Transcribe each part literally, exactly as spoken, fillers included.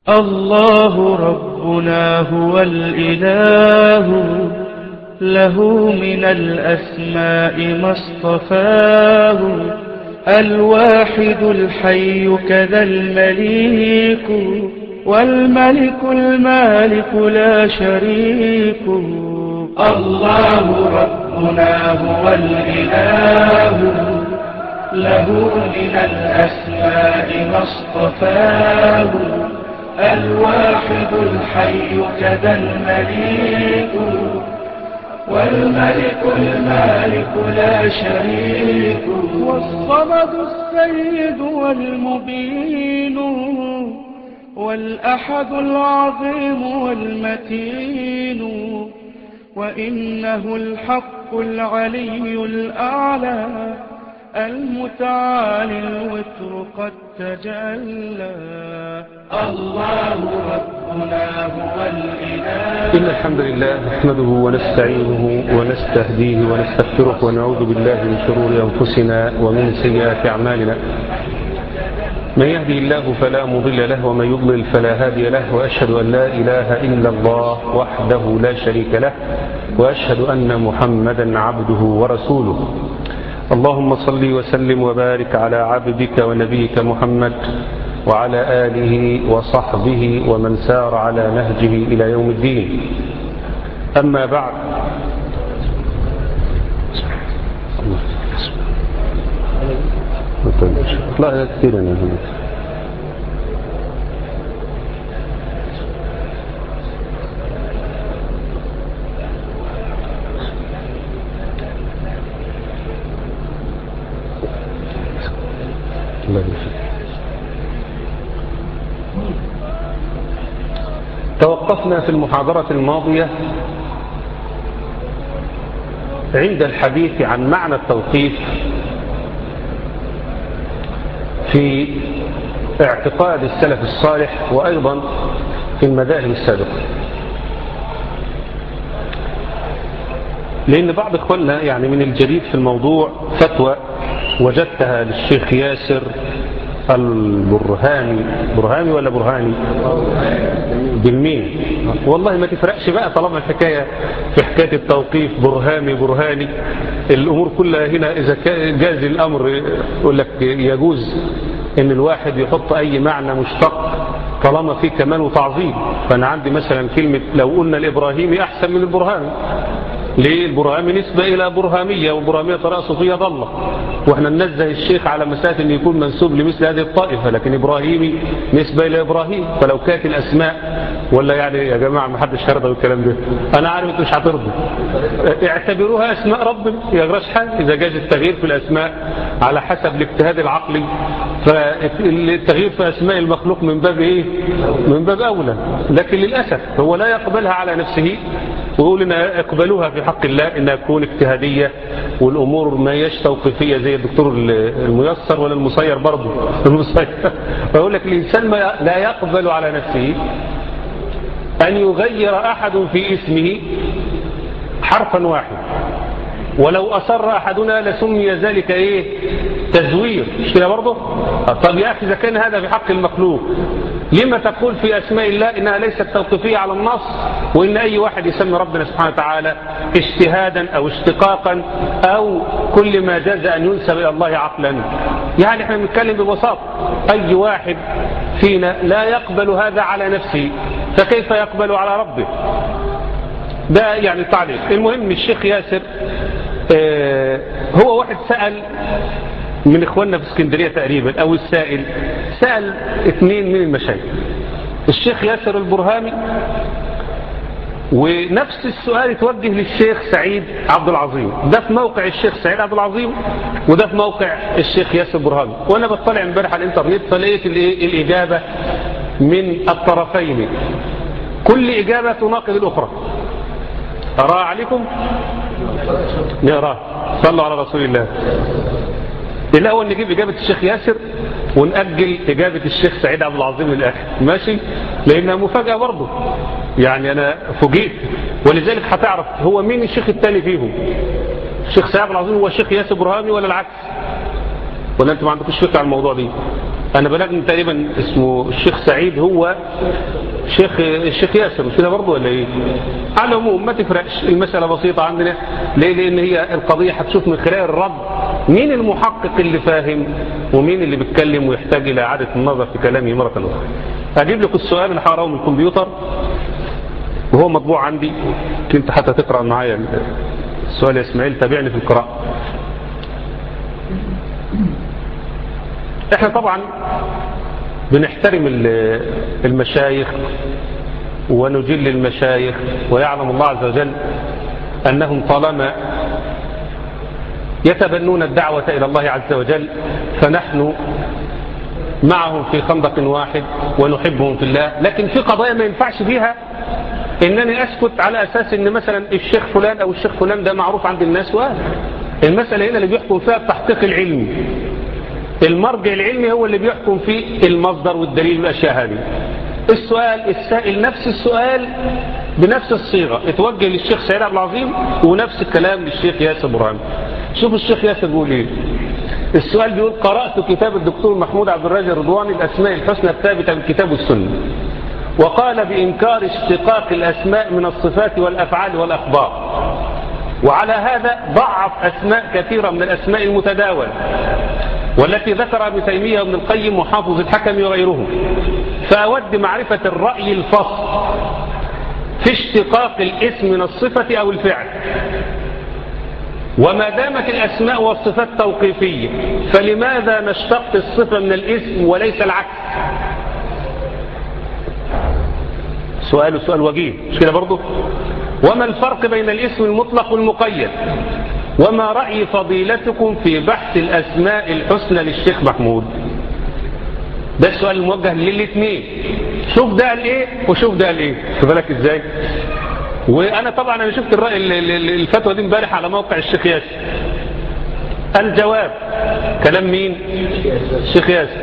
الله ربنا هو الإله، له من الأسماء ما اصطفاه، الواحد الحي كذا المليك، والملك المالك لا شريك. الله ربنا هو الإله، له من الأسماء ما اصطفاه، الواحد الحي كذا المليك، والملك المالك لا شريك. والصمد السيد والمبين، والأحد العظيم والمتين، وإنه الحق العلي الأعلى، المتعالي الوتر قد تجلى. الله ربنا هو الإله. إن الحمد لله نحمده ونستعينه ونستهديه ونستغفره ونعوذ بالله من شرور أنفسنا ومن سيئات أعمالنا. من يهدي الله فلا مضل له ومن يضلل فلا هادي له، وأشهد أن لا إله إلا الله وحده لا شريك له، وأشهد أن محمدا عبده ورسوله. اللهم صل وسلم وبارك على عبدك ونبيك محمد وعلى آله وصحبه ومن سار على نهجه إلى يوم الدين. أما بعد، لا كثير أنا هنا. توقفنا في المحاضرة الماضية عند الحديث عن معنى التوقيف في اعتقاد السلف الصالح وأيضا في المذاهب السابقة، لأن بعض إخواننا يعني من الجديد في الموضوع فتوى وجدتها للشيخ ياسر البرهاني، برهاني ولا برهاني بالمين، والله ما تفرقش بقى طالما الحكاية في حكاية التوقيف برهاني برهاني، الأمور كلها هنا إذا جاز الأمر يقول لك يجوز إن الواحد يحط أي معنى مشتق طالما فيه كمال وتعظيم. فأنا عندي مثلا كلمة لو قلنا الإبراهيمي أحسن من البرهاني. ليه؟ البرهامي نسبة إلى برهامية، والبرهامية طريقة صوفية ضلة، وإحنا ننزه الشيخ على مسألة أن يكون منسوب لمثل هذه الطائفة، لكن إبراهيمي نسبة إلى إبراهيم. فلو كانت الأسماء ولا يعني يا جماعة ما حدش هيرضى بالكلام ده، أنا عارف أنتوا مش هترضوا، اعتبروها أسماء ربنا يا جراش حاجة. إذا جاز التغيير في الأسماء على حسب الاجتهاد العقلي، فالتغيير في أسماء المخلوق من باب إيه؟ من باب أولى. لكن للأسف هو لا يقبلها على نفسه ويقول إن اقبلوها في حق الله إنها تكون اجتهادية والأمور ما يش توقيفية زي الدكتور الميسر ولا المصير برضه المصير. فيقول لك الإنسان ما لا يقبل على نفسه أن يغير أحد في اسمه حرفا واحد، ولو أصر أحدنا لسمي ذلك إيه؟ تزوير، مش كده برضه؟ طب يا أخي إذا كان هذا في حق المخلوق، لما تقول في أسماء الله إنها ليست توقيفية على النص، وإن أي واحد يسمي ربنا سبحانه وتعالى اجتهادا أو اشتقاقا أو كل ما جاز أن ينسب إلى الله عقلا؟ يعني احنا بنتكلم ببساطة، أي واحد فينا لا يقبل هذا على نفسه، فكيف يقبل على ربه؟ ده يعني التعليق. المهم الشيخ ياسر اه هو واحد سأل من إخواننا في اسكندرية تقريبا، أو السائل سأل اثنين من المشايخ، الشيخ ياسر البرهامي، ونفس السؤال يتوجه للشيخ سعيد عبد العظيم. ده في موقع الشيخ سعيد عبد العظيم وده في موقع الشيخ ياسر البرهامي. وأنا بطلع امبارح على الانترنت فلقيت الإجابة من الطرفين، كل إجابة تناقض الأخرى. أراها عليكم؟ نقرأ. صلوا على رسول الله. الأول نجيب إجابة الشيخ ياسر ونأجل إجابة الشيخ سعيد عبد العظيم للآخر، ماشي؟ لأنها مفاجأة برضه، يعني أنا فوجئت، ولذلك هتعرف هو مين الشيخ الثاني فيهم. الشيخ سعيد عبد العظيم هو الشيخ ياسر برهامي ولا العكس؟ ولا أنتم ما عندكوش فكرة عن الموضوع دي؟ أنا بلغني تقريبا اسمه الشيخ سعيد هو شيخ الشيخ ياسر، مش كده برضه ولا إيه؟ على العموم ما تفرقش، المسألة بسيطة عندنا. ليه؟ لأن هي القضية هتشوف من خلال الرد مين المحقق اللي فاهم ومين اللي بيتكلم ويحتاج إلى إعادة النظر في كلامه مرة أخرى. أجيب لك السؤال اللي هقراه من الكمبيوتر وهو مطبوع عندي، كنت حتى تقرأ معايا السؤال يا إسماعيل، تابعني في القراءة. احنا طبعا بنحترم المشايخ ونجل المشايخ، ويعلم الله عز وجل أنهم طالما يتبنون الدعوة إلى الله عز وجل فنحن معهم في خندق واحد ونحبهم في الله. لكن في قضايا ما ينفعش فيها إنني أسكت على أساس إن مثلا الشيخ فلان أو الشيخ فلان ده معروف عند الناس، وهذا المسألة هنا اللي بيحكم فيها التحقيق العلمي. المرجع العلمي هو اللي بيحكم في المصدر والدليل والأشياء هذه. السؤال السائل نفس السؤال بنفس الصيغة اتوجه للشيخ سعيد عبد العظيم ونفس الكلام للشيخ ياسر برهامي. شوف الشيخ ياسر بيقول ايه. السؤال بيقول: قرأت كتاب الدكتور محمود عبد الرازق الرضواني الأسماء الحسنى الثابتة بالكتاب والسنة، وقال بإنكار اشتقاق الأسماء من الصفات والأفعال والأخبار، وعلى هذا ضعف أسماء كثيرة من الأسماء المتداولة والتي ذكر ابن تيمية وابن القيم وحافظ الحكم وغيرهم. فأود معرفة الرأي الفصل في اشتقاق الاسم من الصفة أو الفعل، وما دامت الأسماء والصفات توقيفية فلماذا نشتق الصفة من الاسم وليس العكس؟ سؤال سؤال وجيه، مش كده برضه؟ وما الفرق بين الاسم المطلق والمقيد؟ وما رأي فضيلتكم في بحث الأسماء الحسنى للشيخ محمود؟ ده السؤال الموجه للاثنين. شوف ده قال ايه وشوف ده قال ايه، خد بالك ازاي. وانا طبعا انا شفت الرأي الفتوى دي امبارح على موقع الشيخ ياسر. الجواب كلام مين؟ الشيخ ياسر.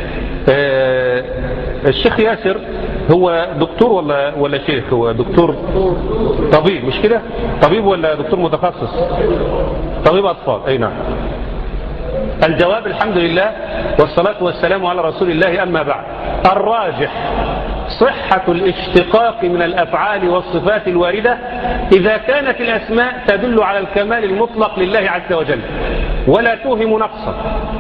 آه الشيخ ياسر هو دكتور ولا ولا شيخ؟ هو دكتور طبيب، مش كده؟ طبيب ولا دكتور متخصص؟ طبيب أطفال، أي نعم. الجواب: الحمد لله والصلاة والسلام على رسول الله، أما بعد. الراجح صحة الاشتقاق من الأفعال والصفات الواردة إذا كانت الأسماء تدل على الكمال المطلق لله عز وجل ولا توهم نقصا.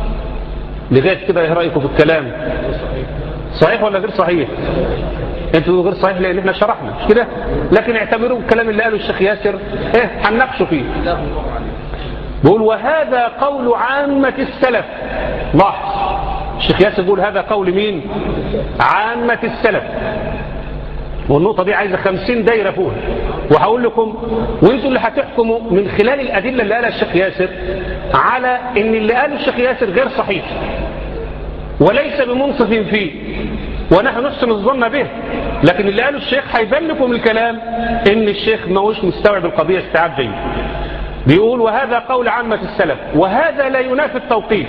لغاية كده ايه رأيكم في الكلام؟ صحيح ولا غير صحيح؟ انتوا غير صحيح لان احنا شرحنا، مش كده؟ لكن اعتبروا الكلام اللي قاله الشيخ ياسر ايه هنناقشه فيه. بيقول: وهذا قول عامة السلف. لاحظ الشيخ ياسر بيقول هذا قول مين؟ عامة السلف. والنقطة دي عايزة خمسين دايرة فوق، وهقول لكم وانتوا اللي هتحكموا من خلال الأدلة اللي قالها الشيخ ياسر على ان اللي قاله الشيخ ياسر غير صحيح وليس بمنصف فيه، ونحن نحسن الظن به. لكن اللي قاله الشيخ هيبان لكم الكلام ان الشيخ ما هوش مستوعب القضية استيعاب جيد. بيقول: وهذا قول عامة السلف، وهذا لا ينافي التوقيف.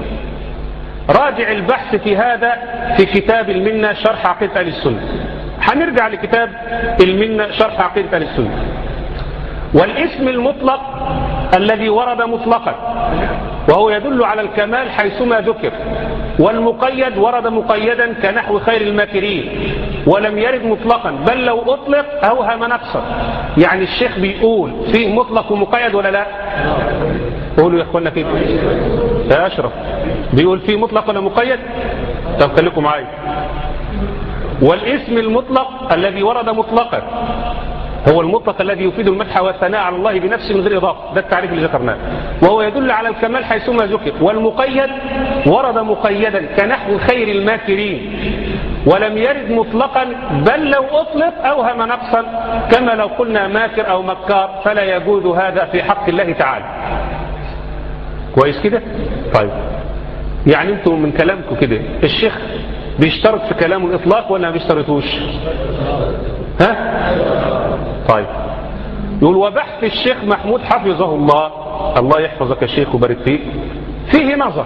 راجع البحث في هذا في كتاب المنة شرح عقيدة أهل السنة. هنرجع لكتاب المنة شرح عقيدة أهل السنة. والاسم المطلق الذي ورد مطلقا وهو يدل على الكمال حيثما ذكر، والمقيد ورد مقيدا كنحو خير الماكرين ولم يرد مطلقا، بل لو أطلق أوهم نقصا. يعني الشيخ بيقول فيه مطلق ومقيد ولا لا؟ قولوا يا اخوانا كده يا أشرف، بيقول فيه مطلق ولا مقيد؟ طب خليكم معايا. والاسم المطلق الذي ورد مطلقا هو المطلق الذي يفيد المدح والثناء على الله بنفسه من غير إضافة، ده التعريف اللي ذكرناه، وهو يدل على الكمال حيثما ذكر. والمقيد ورد مقيدا كنحو خير الماكرين ولم يرد مطلقا، بل لو أطلق أوهم نقصا، كما لو قلنا ماكر أو مكار، فلا يجوز هذا في حق الله تعالى. كويس كده؟ طيب يعني انتم من كلامكم كده الشيخ بيشترط في كلامه الإطلاق ولا ما بيشترطوش؟ ها؟ طيب يقول: وبحث الشيخ محمود حفظه الله، الله يحفظك يا شيخ وبارك فيك، فيه نظر.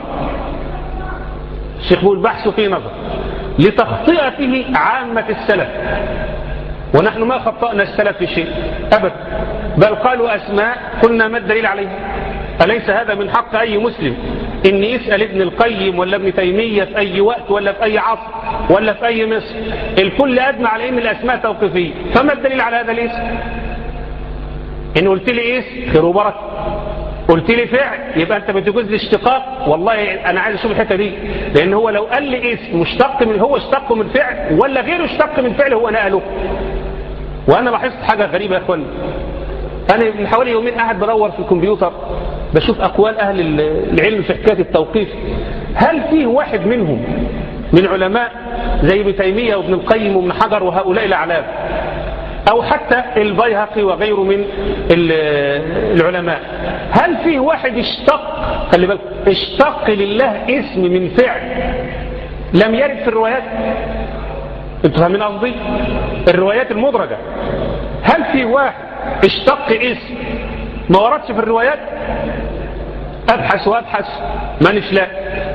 الشيخ بيقول بحثه فيه نظر لتخطئته عامة السلف، ونحن ما خطأنا السلف في شيء أبدا، بل قالوا أسماء قلنا ما الدليل عليه. أليس هذا من حق أي مسلم ان يسأل ابن القيم ولا ابن تيمية في اي وقت ولا في اي عصر ولا في اي مصر، الكل اجمع على ان الاسماء توقيفية. فما الدليل على هذا الاسم؟ ان قلت لي اسم خير وبركة، قلت لي فعل يبقى انت بتجوز لي اشتقاق. والله انا عايز اشوف الحته دي، لان هو لو قال لي اسم مشتق من هو اشتق من فعل ولا غيره اشتق من فعل هو نقله. وانا لاحظت حاجه غريبه يا اخوان، انا من حوالي يومين قاعد بدور في الكمبيوتر بشوف اقوال اهل العلم في حكايه التوقيف. هل فيه واحد منهم من علماء زي ابن تيميه وابن القيم وابن حجر وهؤلاء الاعلام، او حتى البيهقي وغيره من العلماء، هل فيه واحد اشتق خلي بالك اشتق لله اسم من فعل لم يرد في الروايات؟ انتوا فاهمين قصدي؟ الروايات المدرجه، هل في واحد اشتق اسم ما وردش في الروايات؟ ابحث وابحث مانيش لا.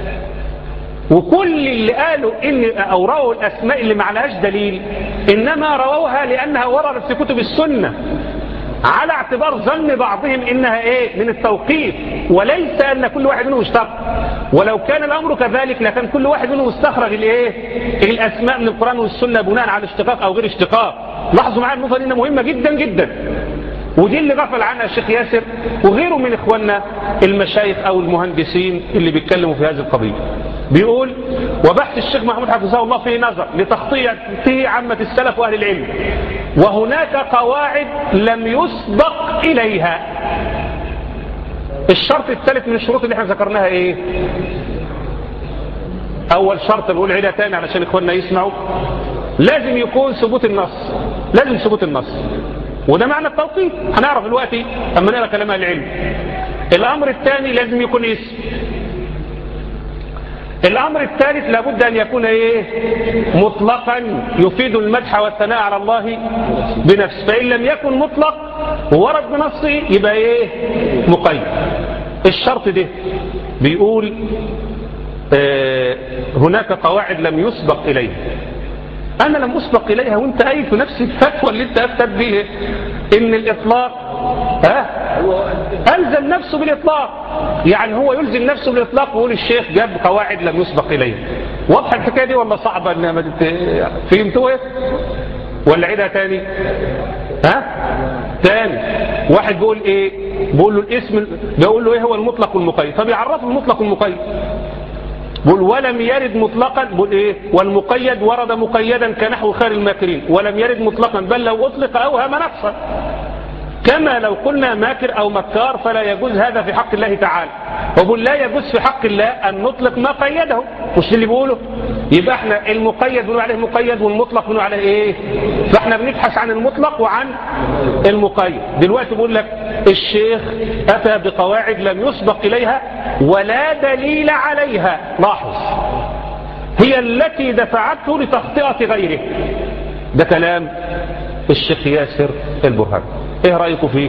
وكل اللي قالوا ان او رووا الاسماء اللي معلهاش دليل انما رووها لانها وردت في كتب السنه على اعتبار ظن بعضهم انها ايه من التوقيف، وليس ان كل واحد منهم اشتق. ولو كان الامر كذلك لكان كل واحد منهم استخرج الايه الاسماء من القران والسنه بناء على اشتقاق او غير اشتقاق. لاحظوا معايا النقطه دي مهمه جدا جدا، ودي اللي غفل عنها الشيخ ياسر وغيره من اخواننا المشايخ او المهندسين اللي بيتكلموا في هذه القضيه. بيقول وبحث الشيخ محمود حفظه الله فيه نظر لتخطيته عامة السلف واهل العلم، وهناك قواعد لم يسبق اليها. الشرط الثالث من الشروط اللي احنا ذكرناها ايه؟ اول شرط بقول عيدها تاني علشان اخواننا يسمعوا، لازم يكون ثبوت النص، لازم ثبوت النص، وده معنى التوقيف هنعرف دلوقتي اما نقرا كلام اهل العلم. الامر الثاني لازم يكون اسم. الامر الثالث لابد ان يكون ايه؟ مطلقا يفيد المدح والثناء على الله بنفسه، فان لم يكن مطلق وورد بنصه يبقى ايه؟ مقيد. الشرط ده بيقول آه هناك قواعد لم يسبق اليها. انا لم اسبق اليها وانت قايل في نفس الفتوى اللي انت افتت بيه ان الاطلاق ها الزم نفسه بالاطلاق، يعني هو يلزم نفسه بالاطلاق ويقول الشيخ جاب قواعد لم يسبق اليها. واضحه الحكايه دي ولا صعبه؟ انها فهمتوها ولا عيدها تاني؟ ها تاني واحد بيقول ايه؟ بيقول له الاسم، بيقول له ايه هو المطلق والمقيد، فبيعرفه المطلق والمقيد. بقول ولم يرد مطلقا، بقول ايه؟ والمقيد ورد مقيدا كنحو خير الماكرين، ولم يرد مطلقا بل لو اطلق اوهم نقصا، كما لو قلنا ماكر او مكار فلا يجوز هذا في حق الله تعالى. وبقول لا يجوز في حق الله ان نطلق ما قيده، مش اللي بيقوله. يبقى احنا المقيد بنقول عليه مقيد والمطلق بنقول عليه ايه؟ فاحنا بنبحث عن المطلق وعن المقيد. دلوقتي بقول لك الشيخ اتى بقواعد لم يسبق اليها ولا دليل عليها، لاحظ، هي التي دفعته لتخطئة غيره. ده كلام الشيخ ياسر البرهاني، ايه رأيكم فيه؟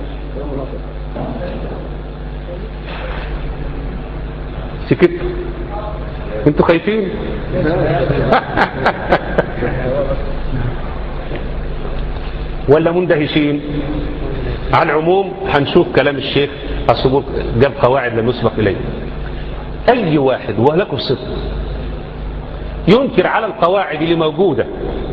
سكت؟ انتوا خايفين؟ ولا مندهشين؟ على العموم هنشوف كلام الشيخ الصبور جاب قواعد لم يسبق اليه. اي واحد وهلكوا الصدق ينكر على القواعد اللي موجوده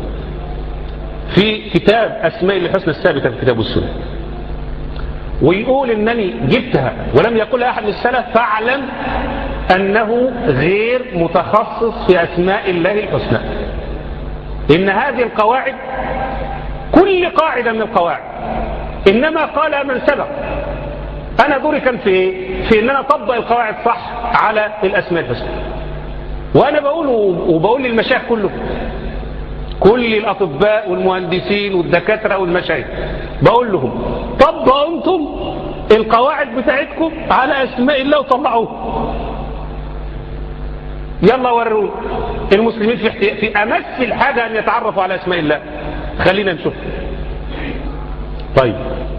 في كتاب اسماء الحسنى الثابته في كتاب السنه ويقول انني جبتها ولم يقولها احد من السلف، فاعلم انه غير متخصص في اسماء الله الحسنى. ان هذه القواعد كل قاعده من القواعد انما قال من سبق. انا دوري كان في ايه؟ في ان انا اطبق القواعد صح على الاسماء الحسنى. وانا بقول وبقول للمشايخ كله، كل الاطباء والمهندسين والدكاتره والمشايخ، بقول لهم طبقوا انتم القواعد بتاعتكم على اسماء الله وطلعوها. يلا وروا المسلمين في في امس الحاجه ان يتعرفوا على اسماء الله. خلينا نشوف. طيب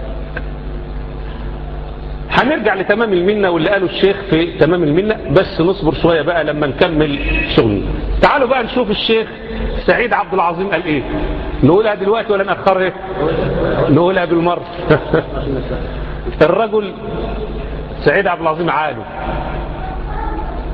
هنرجع لتمام المنة واللي قاله الشيخ في تمام المنة، بس نصبر شوية بقى لما نكمل شغلنا. تعالوا بقى نشوف الشيخ سعيد عبد العظيم قال ايه. نقولها دلوقتي ولا نأخرها؟ نقولها بالمرة. الرجل سعيد عبد العظيم عالم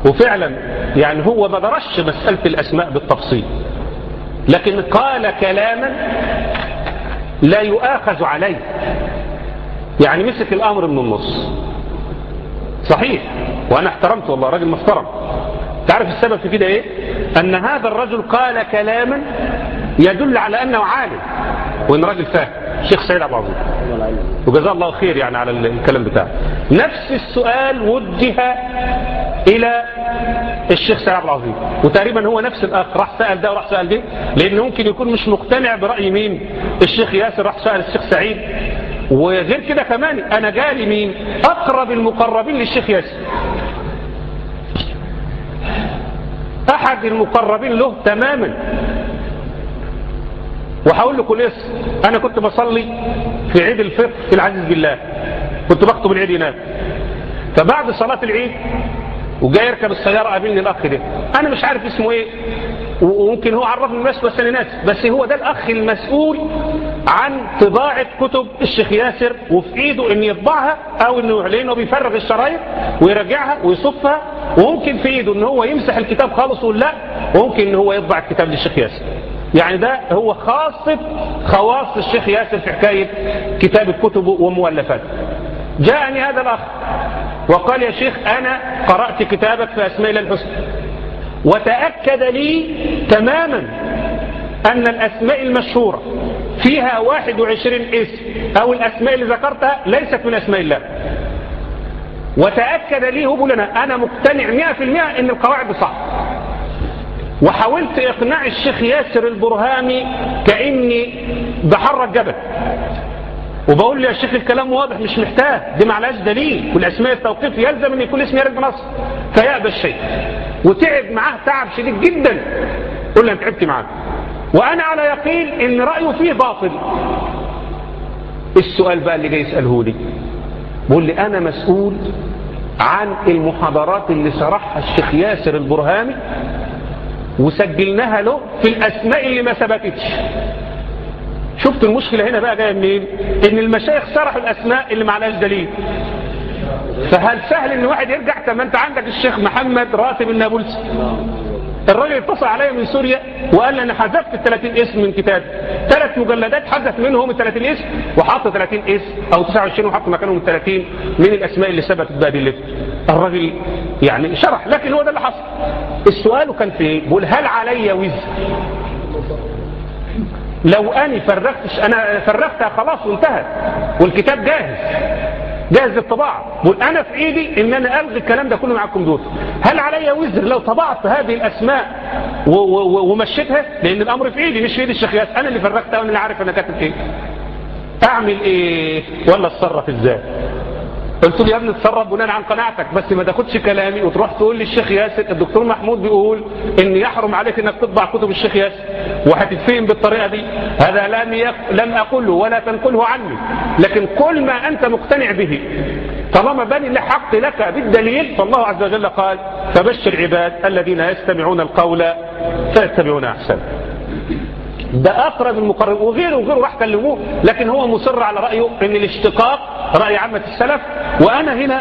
وفعلا يعني هو ما درسش مسألة الأسماء بالتفصيل، لكن قال كلاما لا يؤاخذ عليه، يعني مسك الأمر من النص. صحيح، وأنا احترمته والله، راجل محترم. تعرف السبب في كده ايه؟ أن هذا الرجل قال كلاما يدل على أنه عالم وإن راجل فاهم. الشيخ سعيد عبد العظيم وجزاه الله خير يعني على الكلام بتاعه. نفس السؤال وجه إلى الشيخ سعيد عبد العظيم، وتقريبا هو نفس الأخ راح سأل ده وراح سأل ده، لأنه ممكن يكون مش مقتنع برأي مين؟ الشيخ ياسر راح سأل الشيخ سعيد. وغير كده كمان أنا جالي مين؟ أقرب المقربين للشيخ ياسر، أحد المقربين له تماما. وحاول لكم الاسم، أنا كنت بصلي في عيد الفطر في العزيز بالله، كنت بخطب العيد هناك. فبعد صلاة العيد وجاي يركب السيارة قابلني الأخ ده، أنا مش عارف اسمه إيه، وممكن هو عرفني بس بس أنا ناس، بس هو ده الأخ المسؤول عن طباعة كتب الشيخ ياسر، وفي إيده إن يطبعها أو إنه لأنه بيفرغ الشرايط ويرجعها ويصفها، وممكن في إيده إن هو يمسح الكتاب خالص ولا لا، وممكن إن هو يطبع الكتاب للشيخ ياسر. يعني ده هو خاصة خواص الشيخ ياسر في حكاية كتاب كتبه ومؤلفاته. جاءني هذا الأخ وقال يا شيخ أنا قرأت كتابك في أسماء الله الحسنى، وتأكد لي تماما أن الأسماء المشهورة فيها واحد وعشرين اسم أو الأسماء اللي ذكرتها ليست من أسماء الله. وتأكد لي هو لنا أنا مقتنع مئة في المئة أن القواعد صح. وحاولت إقناع الشيخ ياسر البرهامي كأني بحرك جبل، وبقول له يا شيخ الكلام واضح مش محتاج، دي معلاش دليل، والأسماء التوقيف يلزم أن يكون اسم يرد بنص. فيأبى الشيء وتعب معاه تعب شديد جدا. قل له أنت تعبت معاه، وأنا على يقين أن رأيه فيه باطل. السؤال بقى اللي جاي يسأله لي، بقول لي أنا مسؤول عن المحاضرات اللي شرحها الشيخ ياسر البرهامي وسجلناها له في الأسماء اللي ما ثبتتش. شفت المشكلة هنا بقى جاية منين؟ إن المشايخ شرحوا الأسماء اللي معلاش دليل. فهل سهل إن واحد يرجع؟ طب ما أنت عندك الشيخ محمد راتب النابلسي، الراجل اتصل عليا من سوريا وقال لي أنا حذفت الثلاثين اسم من كتاب، ثلاث مجلدات حذف منهم الثلاثين اسم وحط ثلاثين اسم أو تسعة وعشرين وحط مكانهم الثلاثين من الأسماء اللي ثبتت بأدلته. الراجل يعني شرح، لكن هو ده اللي حصل. السؤال كان في ايه؟ بقول هل علي وزر لو أنا فرغتش؟ أنا فرغتها خلاص وانتهت والكتاب جاهز جاهز للطباعة. بقول أنا في إيدي إن أنا ألغي الكلام ده كله مع الكمبيوتر. هل علي وزر لو طبعت هذه الأسماء ومشيتها؟ لأن الأمر في إيدي مش في إيدي الشيخ ياسر، أنا اللي فرغتها وأنا اللي عارف أنا كاتب إيه. أعمل إيه ولا أتصرف إزاي؟ قلت له يا ابني اتصرف بناء عن قناعتك، بس ما تاخدش كلامي وتروح تقول للشيخ ياسر الدكتور محمود بيقول ان يحرم عليك انك تطبع كتب الشيخ ياسر وهتتفهم بالطريقه دي. هذا لم يق... لم اقوله ولا تنقله عني، لكن كل ما انت مقتنع به طالما بني لحق لك بالدليل. فالله عز وجل قال فبشر العباد الذين يستمعون القول فيتبعون احسن. ده أقرب المقرب، وغيره وغيره راح كلموه، لكن هو مصر على رأيه ان الاشتقاق رأي عامة السلف. وأنا هنا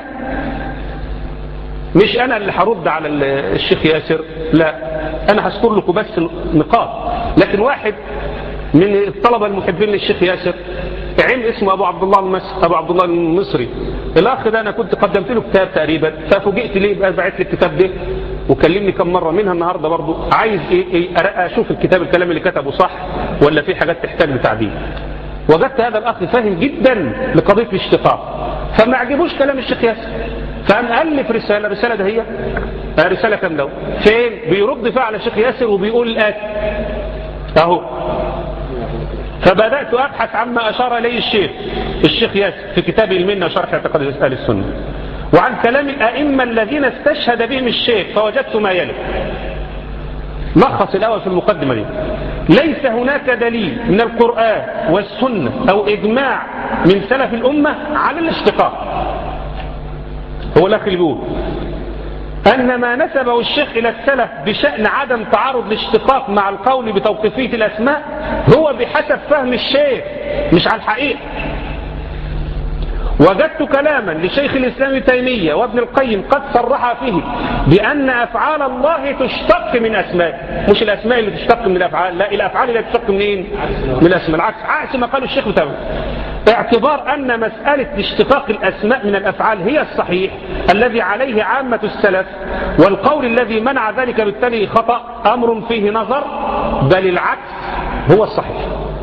مش أنا اللي هرد على الشيخ ياسر، لا، أنا هذكر لكم بس نقاط. لكن واحد من الطلبة المحبين للشيخ ياسر عم اسمه أبو عبد الله المصري، أبو عبد الله المصري. الأخ ده أنا كنت قدمت له كتاب تقريبا، ففوجئت ليه بقى بعت لي الكتاب ده وكلمني كم مرة منها النهاردة برضو عايز إيه, إيه أشوف الكتاب الكلام اللي كتبه صح ولا في حاجات تحتاج لتعديل. وجدت هذا الأخ فاهم جدا لقضية الاشتقاق، فما عجبوش كلام الشيخ ياسر، فقام ألف رسالة. رسالة ده هي رسالة كاملة فين بيرد فيها على الشيخ ياسر وبيقول الآتي أهو. فبدأت أبحث عما أشار إليه الشيخ الشيخ ياسر في كتابه المنة وشرح اعتقاد أهل السنة، وعن كلام الأئمة الذين استشهد بهم الشيخ، فوجدت ما يلي. لخص الأول في المقدمة دي: ليس هناك دليل من القرآن والسنة أو إجماع من سلف الأمة على الاشتقاق. هو الأخ اللي بيقول أن ما نسبه الشيخ إلى السلف بشأن عدم تعارض الاشتقاق مع القول بتوقيفية الأسماء هو بحسب فهم الشيخ مش على الحقيقة. وجدت كلاما لشيخ الإسلام ابن تيمية وابن القيم قد صرح فيه بأن أفعال الله تشتق من أسماء، مش الأسماء اللي تشتق من الأفعال، لا الأفعال اللي تشتق منين؟ من الأسماء. العكس عكس ما قاله الشيخ تيمية، اعتبار أن مسألة اشتقاق الأسماء من الأفعال هي الصحيح الذي عليه عامة السلف، والقول الذي منع ذلك بالتالي خطأ أمر فيه نظر، بل العكس هو الصحيح.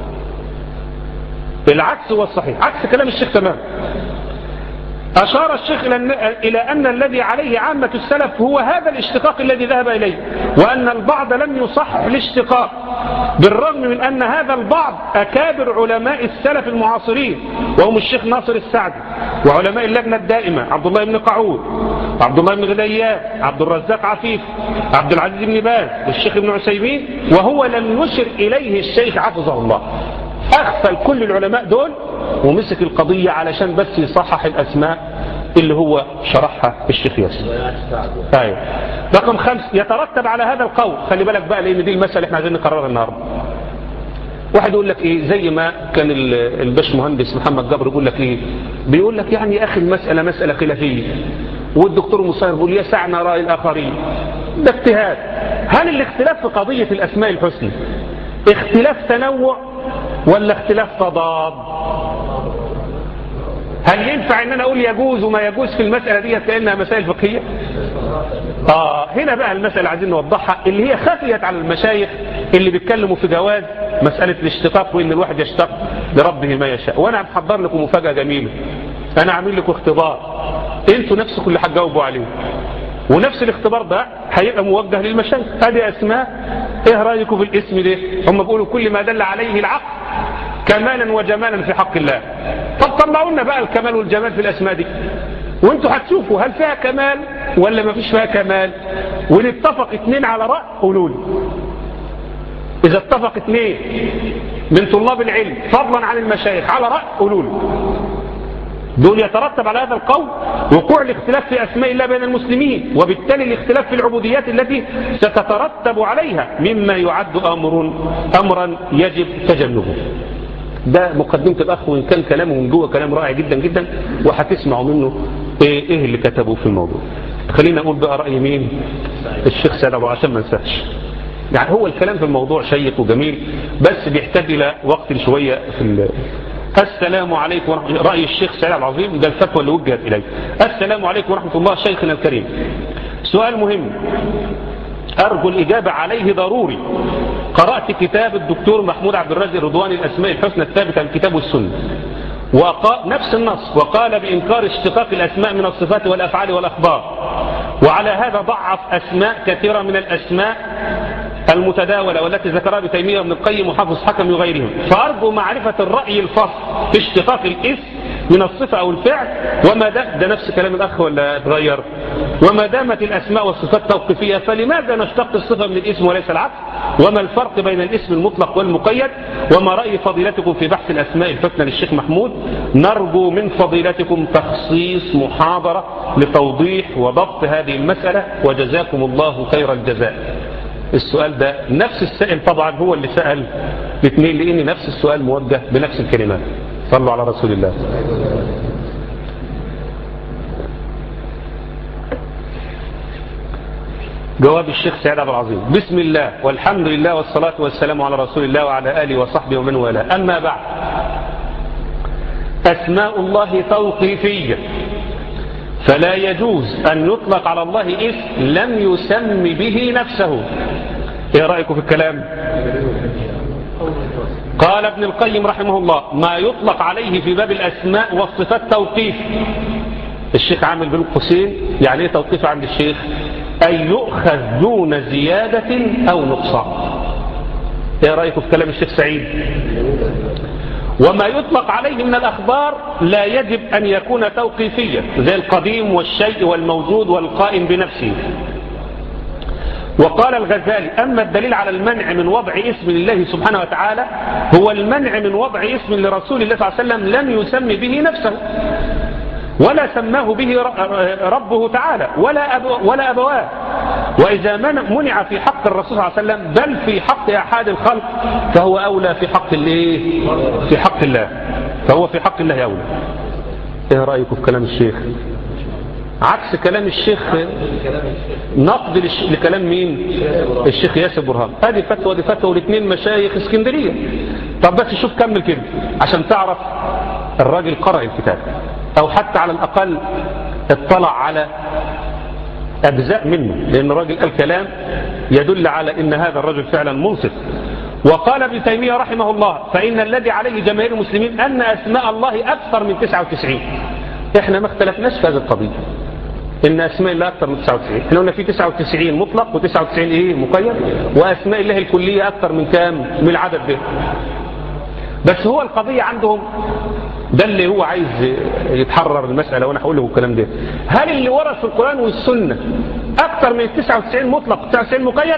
العكس هو الصحيح، عكس كلام الشيخ تمام. أشار الشيخ إلى أن الذي عليه عامة السلف هو هذا الاشتقاق الذي ذهب إليه، وأن البعض لم يصحح الاشتقاق، بالرغم من أن هذا البعض أكابر علماء السلف المعاصرين، وهم الشيخ ناصر السعدي وعلماء اللجنة الدائمة عبد الله بن قعود، عبد الله بن غديان، عبد الرزاق عفيف، عبد العزيز بن باز، والشيخ ابن عثيمين، وهو لم يشر إليه الشيخ حفظه الله. أغفل كل العلماء دول ومسك القضية علشان بس يصحح الأسماء اللي هو شرحها الشيخ ياسر. أيوة. رقم خمس، يترتب على هذا القول، خلي بالك بقى لأن دي المسألة احنا عايزين نقررها النهارده. واحد يقول لك ايه، زي ما كان الباش مهندس محمد جبر يقول لك ايه، بيقول لك يعني يا اخي المسألة مسألة خلافية، والدكتور مصير بيقول يسعنا رأي الآخرين، ده اجتهاد. هل الاختلاف في قضية الأسماء الحسنى اختلاف تنوع ولا اختلاف تضاد؟ هل ينفع ان انا اقول يجوز وما يجوز في المسألة دي كأنها مسائل فقهية؟ اه هنا بقى المسألة عايزين نوضحها، اللي هي خفيت على المشايخ اللي بيتكلموا في جواز مسألة الاشتقاق، وان الواحد يشتق لربه ما يشاء. وانا محضر لكم مفاجأة جميلة، انا عامل لكم اختبار انتوا نفسكم اللي هتجاوبوا عليه، ونفس الاختبار ده هيبقى موجه للمشايخ. هذه اسماء، ايه رايكم في الاسم ده؟ هم بيقولوا كل ما دل عليه العقل كمالا وجمالا في حق الله. طب طلعوا لنا بقى الكمال والجمال في الاسماء دي، وانتوا هتشوفوا هل فيها كمال ولا ما فيش فيها كمال. ونتفق اثنين على رأي قولوا لي. اذا اتفق اثنين من طلاب العلم فضلا عن المشايخ على رأي قولوا لي. دول يترتب على هذا القول وقوع الاختلاف في أسماء الله بين المسلمين، وبالتالي الاختلاف في العبوديات التي ستترتب عليها مما يعد أمر أمرا يجب تجنبه. ده مقدمة الأخ، وإن كان كلامه من جوه كلام رائع جدا جدا، وهتسمعوا منه إيه, إيه اللي كتبه في الموضوع. خلينا أقول بقى رأي مين؟ الشيخ سيد أبو عشان ما ننساش. يعني هو الكلام في الموضوع شيق وجميل، بس بيحتاج إلى وقت شوية في السلام عليكم ورحمة الله. رأي الشيخ سعيد العظيم ده الفتوى اللي وجهت إليه. السلام عليكم ورحمة الله شيخنا الكريم، سؤال مهم أرجو الإجابة عليه ضروري. قرأت كتاب الدكتور محمود عبد الرازق الرضواني الأسماء الحسنى الثابتة الكتاب والسنة، وقال نفس النص، وقال بإنكار اشتقاق الأسماء من الصفات والأفعال والأخبار، وعلى هذا ضعف أسماء كثيرة من الأسماء المتداولة والتي ذكرها ابن تيمية وابن القيم وحافظ حكم وغيرهم. فأرجو معرفة الرأي الفصل في اشتقاق الاسم من الصفة أو الفعل، وما ده, ده نفس كلام الأخ ولا اتغير؟ وما دامت الأسماء والصفات توقيفية فلماذا نشتق الصفة من الاسم وليس العكس؟ وما الفرق بين الاسم المطلق والمقيد؟ وما رأي فضيلتكم في بحث الأسماء الحسنى للشيخ محمود؟ نرجو من فضيلتكم تخصيص محاضرة لتوضيح وضبط هذه المسألة، وجزاكم الله خير الجزاء. السؤال ده نفس السائل طبعا هو اللي سأل الاثنين، لأن نفس السؤال موجه بنفس الكلمات. صلوا على رسول الله. جواب الشيخ سعيد عبد العظيم: بسم الله والحمد لله والصلاة والسلام على رسول الله وعلى آله وصحبه ومن والاه، أما بعد، أسماء الله توقيفية، فلا يجوز أن يطلق على الله اسم لم يسم به نفسه. ايه رأيكم في الكلام؟ قال ابن القيم رحمه الله: ما يطلق عليه في باب الأسماء والصفات توقيف. الشيخ عامل بين قوسين يعني ايه توقيف عند الشيخ؟ أن يؤخذ دون زيادة أو نقصان. ايه رأيكم في كلام الشيخ سعيد؟ وما يطلق عليه من الأخبار لا يجب أن يكون توقيفيا، زي القديم والشيء والموجود والقائم بنفسه. وقال الغزالي: أما الدليل على المنع من وضع اسم لله سبحانه وتعالى هو المنع من وضع اسم لرسول الله صلى الله عليه وسلم لم يسم به نفسه ولا سماه به ربه تعالى ولا أبو ولا أبواه. وإذا منع في حق الرسول صلى الله عليه وسلم بل في حق أحد الخلق فهو أولى في حق الله في حق الله فهو في حق الله أولى. ايه رأيكم في كلام الشيخ؟ عكس كلام الشيخ، نقد لكلام مين؟ الشيخ ياسر برهان. هذه فتوى دي فتوى الاثنين مشايخ اسكندرية. طب بس شوف كمل كده عشان تعرف الراجل قرأ الكتاب او حتى على الاقل اطلع على اجزاء منه، لان الراجل قال كلام يدل على ان هذا الرجل فعلا منصف. وقال ابن تيمية رحمه الله فإن الذي عليه جماهير المسلمين أن أسماء الله أكثر من تسعة وتسعين. احنا ما اختلفناش في هذه القضية إن أسماء الله أكثر من تسعة وتسعين. احنا قلنا في تسعة وتسعين مطلق و99 إيه مقيد، وأسماء الله الكلية أكثر من كام من العدد ده. بس هو القضية عندهم ده اللي هو عايز يتحرر المسألة، وأنا هقول له الكلام ده. هل اللي ورد في القرآن والسنة أكثر من تسعة وتسعين مطلق و تسعة وتسعين مقيد؟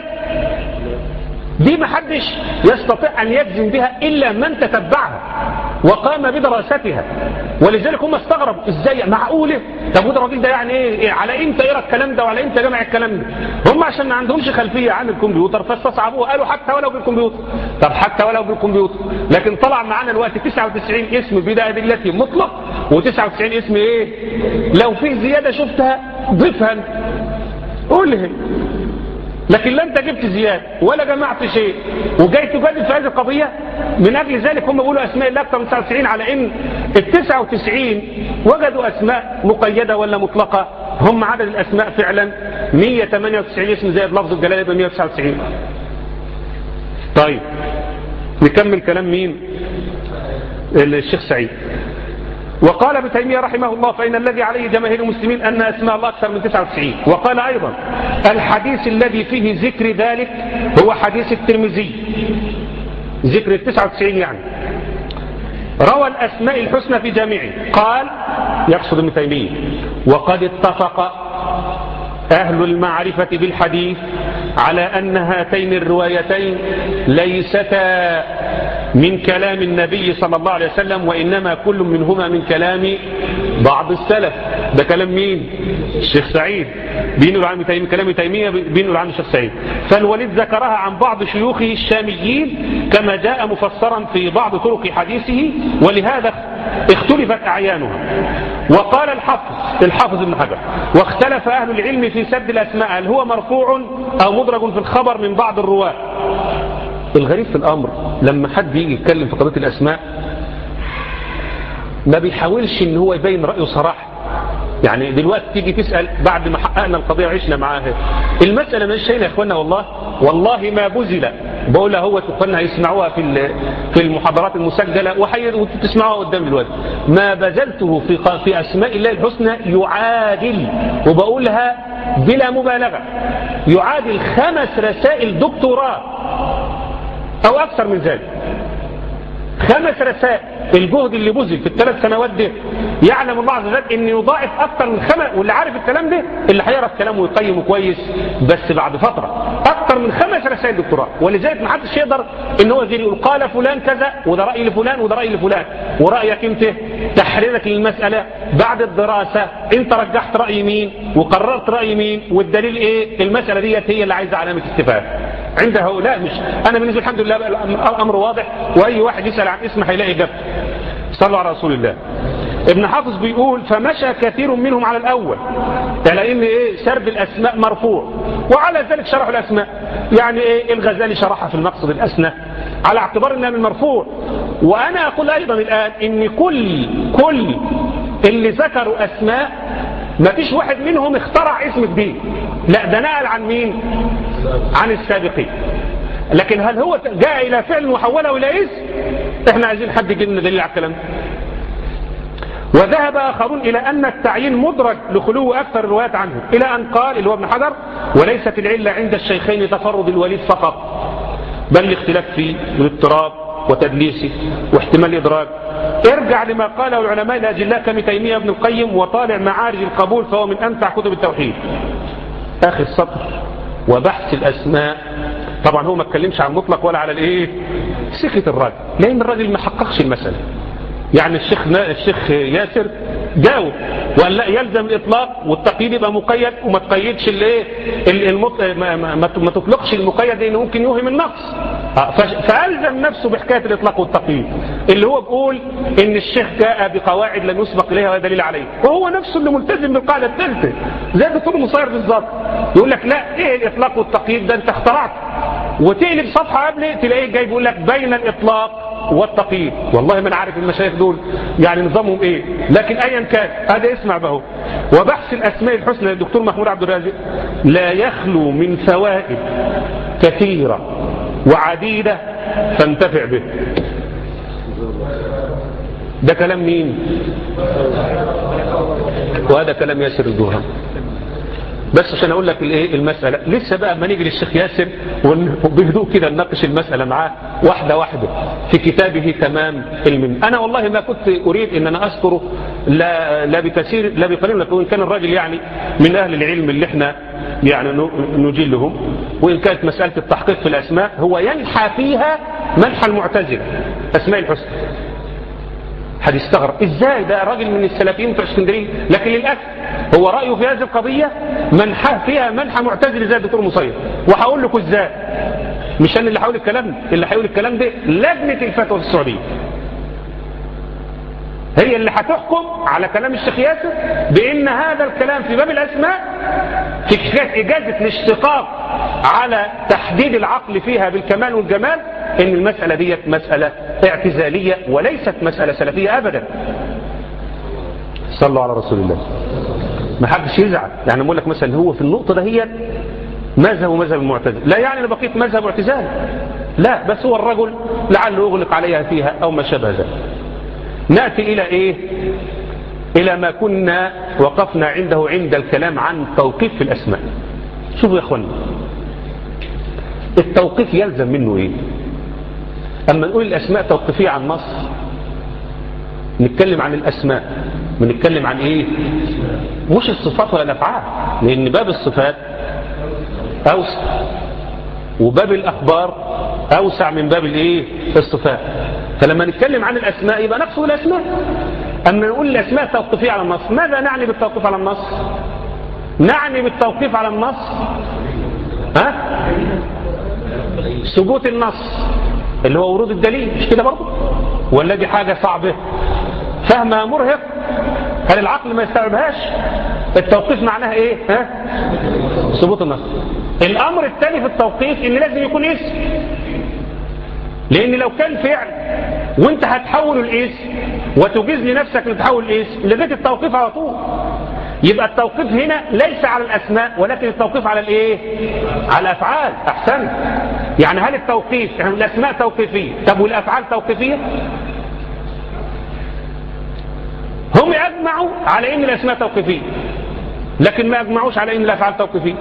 دي محدش يستطيع أن يجزم بها إلا من تتبعها وقام بدراستها. ولذلك هم استغربوا ازاي معقوله؟ طب وده الراجل ده يعني ايه؟ على امتى يقرا الكلام ده وعلى امتى جمع الكلام ده؟ هم عشان ما عندهمش خلفيه عن الكمبيوتر فاستصعبوه، قالوا حتى ولو بالكمبيوتر. طب حتى ولو بالكمبيوتر، لكن طلع معانا الوقت تسعة وتسعين اسم بدايه دلتي مطلق و99 اسم ايه؟ لو في زياده شفتها ضيفها قول لي. لكن لا انت جبت زيادة ولا جمعت شيء وجاي تجادل في هذه القضية. من أجل ذلك هم بيقولوا أسماء الله أكثر من تسعة وتسعين، على إن ال تسعة وتسعين وجدوا أسماء مقيدة ولا مطلقة. هم عدد الأسماء فعلا مئة وثمانية وتسعين اسم زائد لفظ الجلالة يبقى مئة وتسعة وتسعين. طيب نكمل كلام مين؟ الشيخ سعيد. وقال ابن تيمية رحمه الله فإن الذي عليه جماهير المسلمين أن أسماء الله أكثر من تسعة وتسعين. وقال أيضا الحديث الذي فيه ذكر ذلك هو حديث الترمذي، ذكر التسعة وتسعين يعني، روى الأسماء الحسنى في جامعه. قال يقصد ابن تيمية وقد اتفق أهل المعرفة بالحديث على أن هاتين الروايتين ليستا من كلام النبي صلى الله عليه وسلم، وإنما كل منهما من كلام بعض السلف. ده كلام مين؟ الشيخ سعيد بينقل عن تيمية، كلام تيمية بينقل عن الشيخ سعيد. فالوليد ذكرها عن بعض شيوخه الشاميين كما جاء مفسرا في بعض طرق حديثه، ولهذا اختلفت أعيانها. وقال الحافظ الحافظ ابن حجر واختلف أهل العلم في سد الأسماء هل هو مرفوع أو مدرج في الخبر من بعض الرواة. الغريب في الأمر لما حد يجي يتكلم في قضية الأسماء ما بيحاولش ان هو يبين رأيه صراحة. يعني دلوقتي تيجي تسأل بعد ما حققنا القضية وعشنا معاها المسألة مش شيء يا اخوانا، والله والله ما بذل بقولها هو اخوانا هيسمعوها في في المحاضرات المسجلة وتسمعوها قدام دلوقتي. ما بذلته في في أسماء الله الحسنى يعادل، وبقولها بلا مبالغة، يعادل خمس رسائل دكتوراه أو أكثر من ذلك. خمس رسائل. الجهد اللي بذل في الثلاث سنوات ده يعلم الله عز وجل ان يضاعف اكثر من خمس، واللي عارف الكلام ده اللي هيعرف كلامه ويقيمه كويس بس بعد فتره اكثر من خمس رسائل دكتوراه. ولذلك ما حدش يقدر ان هو يجي يقول قال فلان كذا وده راي لفلان وده راي لفلان. ورايك انت تحريرك للمساله بعد الدراسه انت رجحت راي مين وقررت راي مين والدليل ايه. المساله ديت هي اللي عايزه علامه استفهام عند هؤلاء. مش انا بالنسبه الحمد لله الامر واضح، واي واحد يسال عن اسم هيلاقي اجابته. صلوا على رسول الله. ابن حافظ بيقول فمشى كثير منهم على الأول، على إن إيه سرد الأسماء مرفوع، وعلى ذلك شرحوا الأسماء. يعني إيه الغزالي شرحها في المقصد الأسنى على اعتبار إنها من مرفوع. وأنا أقول أيضا الآن إن كل كل اللي ذكروا أسماء ما فيش واحد منهم اخترع اسم جديد، لا ده نقل عن مين؟ عن السابقين. لكن هل هو جاء إلى فعل وحوله إلى اسم؟ احنا عايزين حد يجيب لنا دليل على الكلام ده. وذهب آخرون إلى أن التعيين مدرج لخلو أكثر الروايات عنه، إلى أن قال اللي هو ابن حجر وليست العلة عند الشيخين تفرد الوليد فقط، بل الاختلاف فيه والاضطراب وتدليسه واحتمال إدراج. ارجع لما قاله العلماء الأجلاء كابن تيمية ابن القيم وطالع معارج القبول فهو من أمتع كتب التوحيد. آخر السطر وبحث الأسماء. طبعا هو ما اتكلمش عن مطلق ولا على الايه سكة الراجل، لأن الراجل ما حققش المسألة. يعني الشيخ الشيخ ياسر جاوب وقال لا يلزم الإطلاق والتقييد يبقى مقيد، وما تقيدش الايه المط... ما, ما, ما تطلقش المقيد لأنه ممكن يوهم النقص. فألزم نفسه بحكاية الإطلاق والتقييد. اللي هو بيقول ان الشيخ جاء بقواعد لم يسبق اليها ولا دليل عليه، وهو نفسه اللي ملتزم بالقاعده الثالثه زي الدكتور مصير بالظبط. يقول لك لا، ايه الاطلاق والتقييد ده انت اخترعت، وتقلب صفحه قبل تلاقيه جاي بيقول لك بين الاطلاق والتقييد. والله ما انا عارف المشايخ دول يعني نظامهم ايه، لكن ايا كان هذا اسمع بقى. وبحث الاسماء الحسنى للدكتور محمود عبد الرازق لا يخلو من فوائد كثيره وعديده فانتفع به. ده كلام مين؟ وهذا كلام ياسر الدوهم. بس عشان اقول لك الايه المساله، لسه بقى اما نيجي للشيخ ياسر وبهدوء كده نناقش المساله معاه واحده واحده في كتابه تمام المن. انا والله ما كنت اريد ان انا اذكره لا لا بكثير لا بقليل، لكن كان الراجل يعني من اهل العلم اللي احنا يعني نجلهم، وان كانت مساله التحقيق في الاسماء هو ينحى فيها منحى المعتزله اسماء الحسنى. حد يستغرب ازاي ده راجل من السلفيين بتوع اسكندريه، لكن للاسف هو رايه في هذه القضيه منحى فيها منحى معتزلي زي الدكتور مصير. وهقول لكم ازاي، مش انا اللي هقول الكلام، اللي هيقول الكلام ده لجنه الفتوى في السعوديه، هي اللي هتحكم على كلام الشيخ ياسر بان هذا الكلام في باب الاسماء في اجازه الاشتقاق على تحديد العقل فيها بالكمال والجمال، ان المساله ديت مساله اعتزاليه وليست مساله سلفيه ابدا. صلوا على رسول الله. ما حدش يزعل، يعني بقول لك مثلا هو في النقطه دهيت مذهب ومذهب المعتزله، لا يعني انا بقيت مذهب واعتزال، لا، بس هو الرجل لعله يغلق عليها فيها او ما شابه ذلك. ناتي الى ايه؟ الى ما كنا وقفنا عنده عند الكلام عن التوقيف في الاسماء. شوفوا يا اخوانا، التوقيف يلزم منه ايه؟ اما نقول الاسماء توقيفيه عن نص، نتكلم عن الاسماء، بنتكلم عن ايه؟ مش الصفات ولا الافعال، لان باب الصفات اوسع وباب الاخبار اوسع من باب الايه؟ الصفات. فلما نتكلم عن الاسماء يبقى نقصد الاسماء. اما نقول الاسماء توقيفيه على النص، ماذا نعني بالتوقيف على النص؟ نعني بالتوقيف على النص ها؟ ثبوت النص اللي هو ورود الدليل، مش كده برضه؟ ولا دي حاجه صعبه فهمها مرهق؟ هل العقل ما يستوعبهاش؟ التوقيف معناها ايه؟ ها؟ ثبوت النص. الامر الثاني في التوقيف ان لازم يكون اسم، لان لو كان فعل وانت هتحول الاسم وتجيز لنفسك لتحول الاسم لغايه التوقيف على طول. يبقى التوقيف هنا ليس على الاسماء ولكن التوقيف على الايه؟ على الافعال. احسن. يعني هل التوقيف يعني الاسماء توقيفيه، طب والافعال توقيفيه؟ هم اجمعوا على ان الاسماء توقيفيه لكن ما اجمعوش على ان الافعال توقيفيه.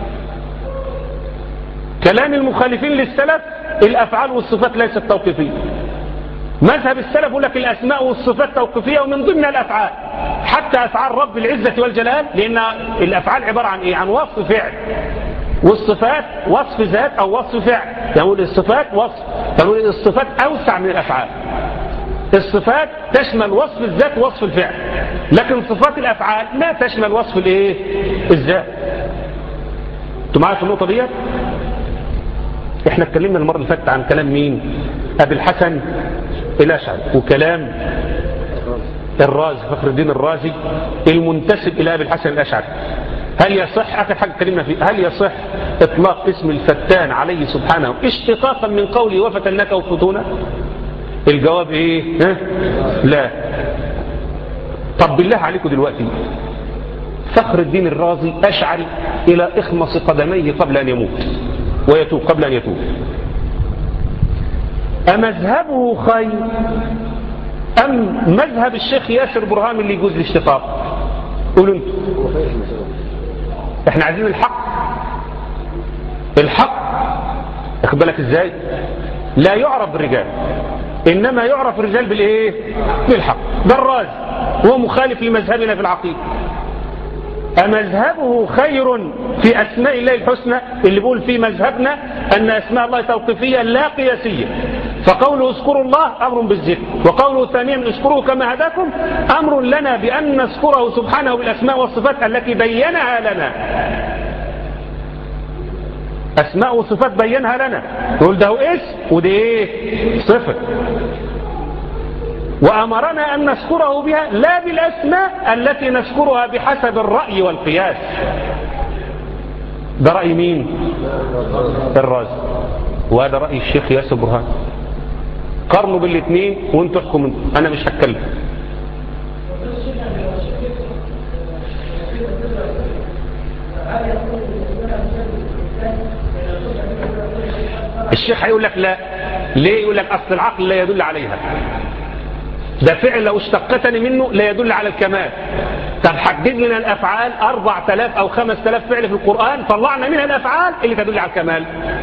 كلام المخالفين للسلف الافعال والصفات ليست توقيفيه. مذهب السلف يقول لك الاسماء والصفات توقيفيه ومن ضمن الافعال حتى افعال رب العزه والجلال، لان الافعال عباره عن ايه؟ عن وصف فعل، والصفات وصف ذات او وصف فعل. يعني الصفات وصف، يعني الصفات اوسع من الافعال. الصفات تشمل وصف الذات ووصف الفعل، لكن صفات الافعال لا تشمل وصف الايه؟ الذات. انتوا معايا في النقطه ديت؟ احنا اتكلمنا المره اللي فاتت عن كلام مين؟ ابي الحسن الاشعري، وكلام الرازي فخر الدين الرازي المنتسب الى ابي الحسن الاشعري. هل يصح، اخر حاجه اتكلمنا فيه، هل يصح اطلاق اسم الفتان عليه سبحانه اشتقاقا من قوله وفتناك وفتونا؟ الجواب ايه؟ ها؟ لا. طب بالله عليكم دلوقتي فخر الدين الرازي اشعري الى اخمص قدميه قبل ان يموت ويتوب، قبل ان يتوب. أمذهبه خير أم مذهب الشيخ ياسر برهام اللي يجوز الاشتقاق؟ قولوا انتوا. احنا عايزين الحق. الحق اخد بالك ازاي؟ لا يعرف بالرجال، انما يعرف الرجال بالايه؟ بالحق. ده الرازي هو مخالف لمذهبنا في العقيده. أمذهبه خير في أسماء الله الحسنى اللي بيقول في مذهبنا أن أسماء الله توقيفية لا قياسية، فقوله اذكروا الله أمر بالذكر، وقوله ثانيا اذكروه كما هداكم أمر لنا بأن نذكره سبحانه بالأسماء والصفات التي بينها لنا. أسماء وصفات بينها لنا، يقول ده هو اسم وده ايه؟ صفة. وأمرنا أن نذكره بها لا بالأسماء التي نذكرها بحسب الرأي والقياس. ده رأي مين؟ الرازي. وهذا رأي الشيخ ياسر برهان. قارنوا بالاثنين وانتوا احكموا. أنا مش هتكلم. الشيخ هيقول لك لا. ليه؟ يقول لك أصل العقل لا يدل عليها. ده فعل لو اشتقتني منه لا يدل على الكمال. طب حدد لنا الأفعال أربعة آلاف أو خمسة آلاف فعل في القرآن، طلعنا منها الأفعال اللي تدل على الكمال.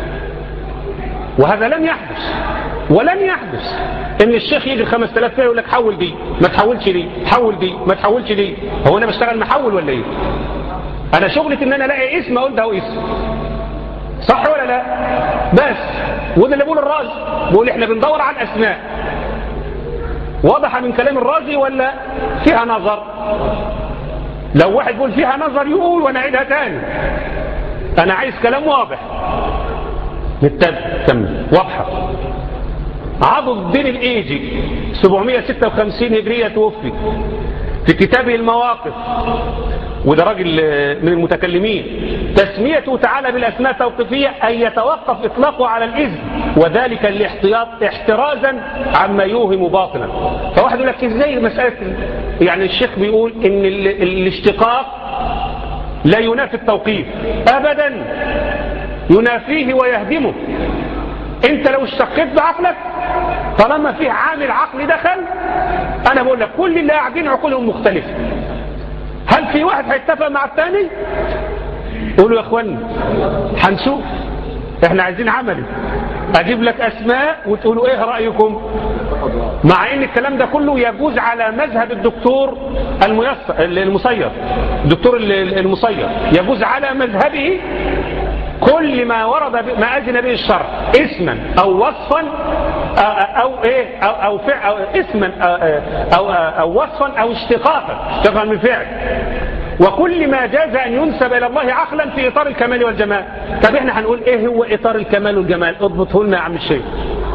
وهذا لم يحدث ولن يحدث ان الشيخ يجي خمسة آلاف فعل يقول لك حول دي ما تحولش دي، حول دي ما تحولش دي. هو انا بشتغل محول ولا ايه؟ انا شغلتي ان انا الاقي اسم اقول ده هو اسم، صح ولا لا؟ بس وده اللي بيقول الرازي، بيقول احنا بندور على الاسماء. واضح من كلام الرازي ولا فيها نظر؟ لو واحد يقول فيها نظر يقول وانا اعيدها تاني. انا عايز كلام واضح. نتبع كمل واضحه. عضد الدين الايجي سبعمائة وستة وخمسين هجريه توفي في كتابه المواقف، وده راجل من المتكلمين. تسميته تعالى بالاسماء توقيفيه ان يتوقف اطلاقه على الاذن، وذلك الاحتياط احترازا عما يوهم باطلا. فواحد يقول لك ازاي مساله، يعني الشيخ بيقول ان الاشتقاق لا ينافي التوقيف ابدا، ينافيه ويهدمه. انت لو اشتقيت بعقلك طالما فيه عامل عقلي دخل، انا بقول لك كل اللي قاعدين عقولهم مختلفه. هل في واحد هيتفق مع الثاني؟ قولوا يا اخواني هنشوف، احنا عايزين عملي. اجيب لك اسماء وتقولوا ايه رايكم، مع ان الكلام ده كله يجوز على مذهب الدكتور الميسر المصير، الدكتور المصير يجوز على مذهبه كل ما ورد ما أذن به الشرع اسما أو وصفا أو إيه أو أو فعل أو اسما أو أو وصفا أو اشتقاقا اشتقاقا من فعل، وكل ما جاز أن ينسب إلى الله عقلا في إطار الكمال والجمال. طب إحنا هنقول إيه هو إطار الكمال والجمال؟ اضبطه لنا يا عم الشيخ.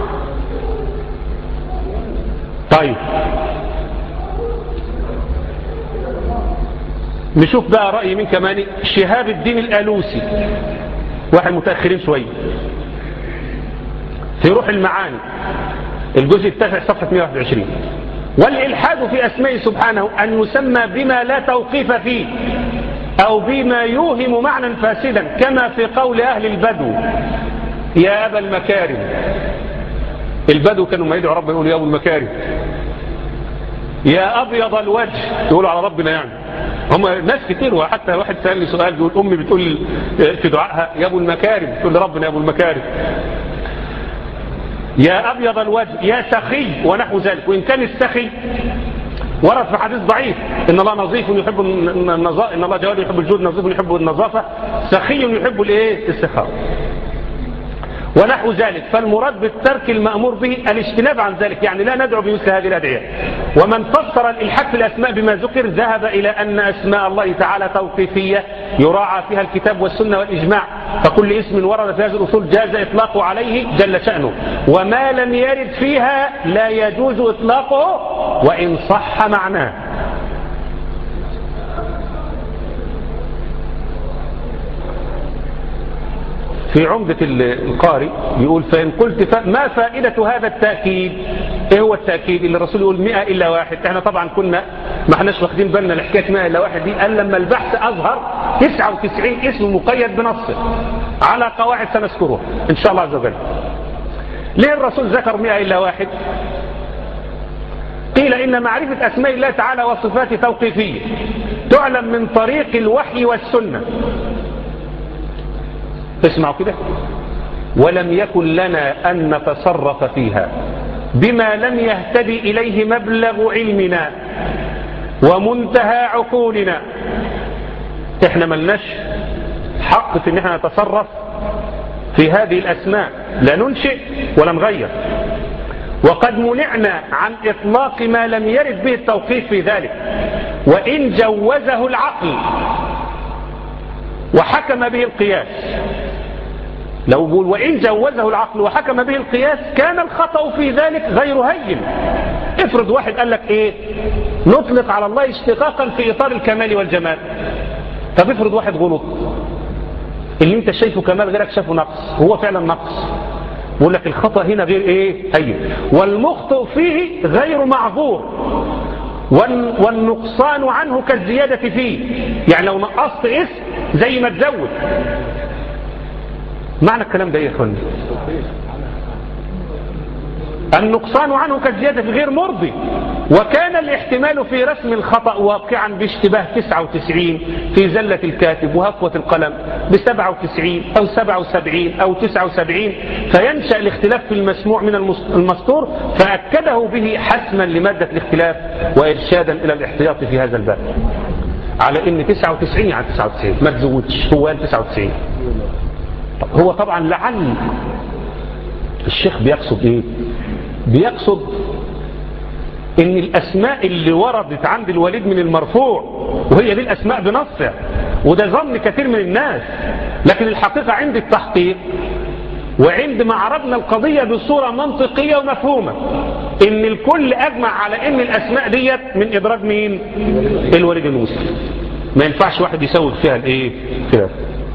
طيب نشوف بقى رأي من كمان شهاب الدين الآلوسي، واحد متأخرين شوية، في روح المعاني الجزء التاسع صفحة مئة وواحد وعشرين. والإلحاد في أسماء سبحانه أن يسمى بما لا توقيف فيه أو بما يوهم معنى فاسدا، كما في قول أهل البدو يا أبا المكارم. البدو كانوا ما يدعوا ربنا يقولوا يا أبو المكارم، يا أبيض الوجه يقولوا على ربنا يعني. هم ناس كتير، وحتى واحد سألني سؤال بيقول أمي بتقول في دعائها يا أبو المكارم، تقول لربنا يا أبو المكارم. يا أبيض الوجه، يا سخي ونحو ذلك. وإن كان السخي ورد في حديث ضعيف إن الله نظيف يحب النظافة، إن الله جواد يحب الجود، نظيف يحب النظافة، سخي يحب الإيه؟ السخاء ونحو ذلك. فالمراد بالترك المأمور به الاجتناب عن ذلك، يعني لا ندعو بمثل هذه الأدعية. ومن فسر الإلحاد في الأسماء بما ذكر ذهب إلى أن أسماء الله تعالى توقيفية يراعى فيها الكتاب والسنة والإجماع، فكل اسم ورد في هذه الأصول جاز إطلاقه عليه جل شأنه، وما لم يرد فيها لا يجوز إطلاقه وإن صح معناه. في عمدة القاري يقول فإن قلت ما فائدة هذا التأكيد؟ ايه هو التأكيد اللي الرسول يقول مئة إلا واحد؟ احنا طبعا كنا ما احناش واخدين بالنا لحكاية مئة إلا واحد دي، قال لما البحث أظهر تسعة وتسعين اسم مقيد بنصه على قواعد سنذكرها إن شاء الله عز وجل. ليه الرسول ذكر مئة إلا واحد؟ قيل إن معرفة أسماء الله تعالى وصفاته توقيفية تعلم من طريق الوحي والسنة. اسمعوا كده، ولم يكن لنا أن نتصرف فيها بما لم يهتدي إليه مبلغ علمنا ومنتهى عقولنا. احنا ملناش حق في ان احنا نتصرف في هذه الأسماء، لا ننشئ ولا نغير. وقد منعنا عن إطلاق ما لم يرد به التوقيف في ذلك، وإن جوزه العقل وحكم به القياس. لو بقول وإن جوزه العقل وحكم به القياس كان الخطأ في ذلك غير هين، افرض واحد قال لك ايه نطلق على الله اشتقاقا في اطار الكمال والجمال. طب افرض واحد غلط، اللي انت شايفه كمال غيرك شايفه نقص، هو فعلا نقص. بقول لك الخطأ هنا غير ايه؟ ايوه. والمخطئ فيه غير معذور، والنقصان عنه كالزيادة فيه. يعني لو نقصت اسم زي ما تزود. معنى الكلام ده ايه يا اخواني؟ النقصان عنه كالزيادة في غير مرضي. وكان الاحتمال في رسم الخطأ واقعا باشتباه تسعة وتسعين في زلة الكاتب وهفوة القلم بسبعة وتسعين أو سبعة وسبعين أو تسعة وسبعين، فينشأ الاختلاف في المسموع من المسطور، فأكده به حسما لمادة الاختلاف وإرشادا إلى الاحتياط في هذا الباب على إن تسعة وتسعين يعني تسعة وتسعين ما تزودش، هو قال تسعة وتسعين. هو طبعا لعل الشيخ بيقصد إيه؟ بيقصد ان الاسماء اللي وردت عند الوليد من المرفوع وهي دي الاسماء بنصها، وده ظن كثير من الناس، لكن الحقيقة عند التحقيق وعندما عرضنا القضية بصورة منطقية ومفهومة ان الكل اجمع على ان الاسماء ديت من ادراج مين؟ الوليد المسلم. ما ينفعش واحد يسوي فيها الايه كده.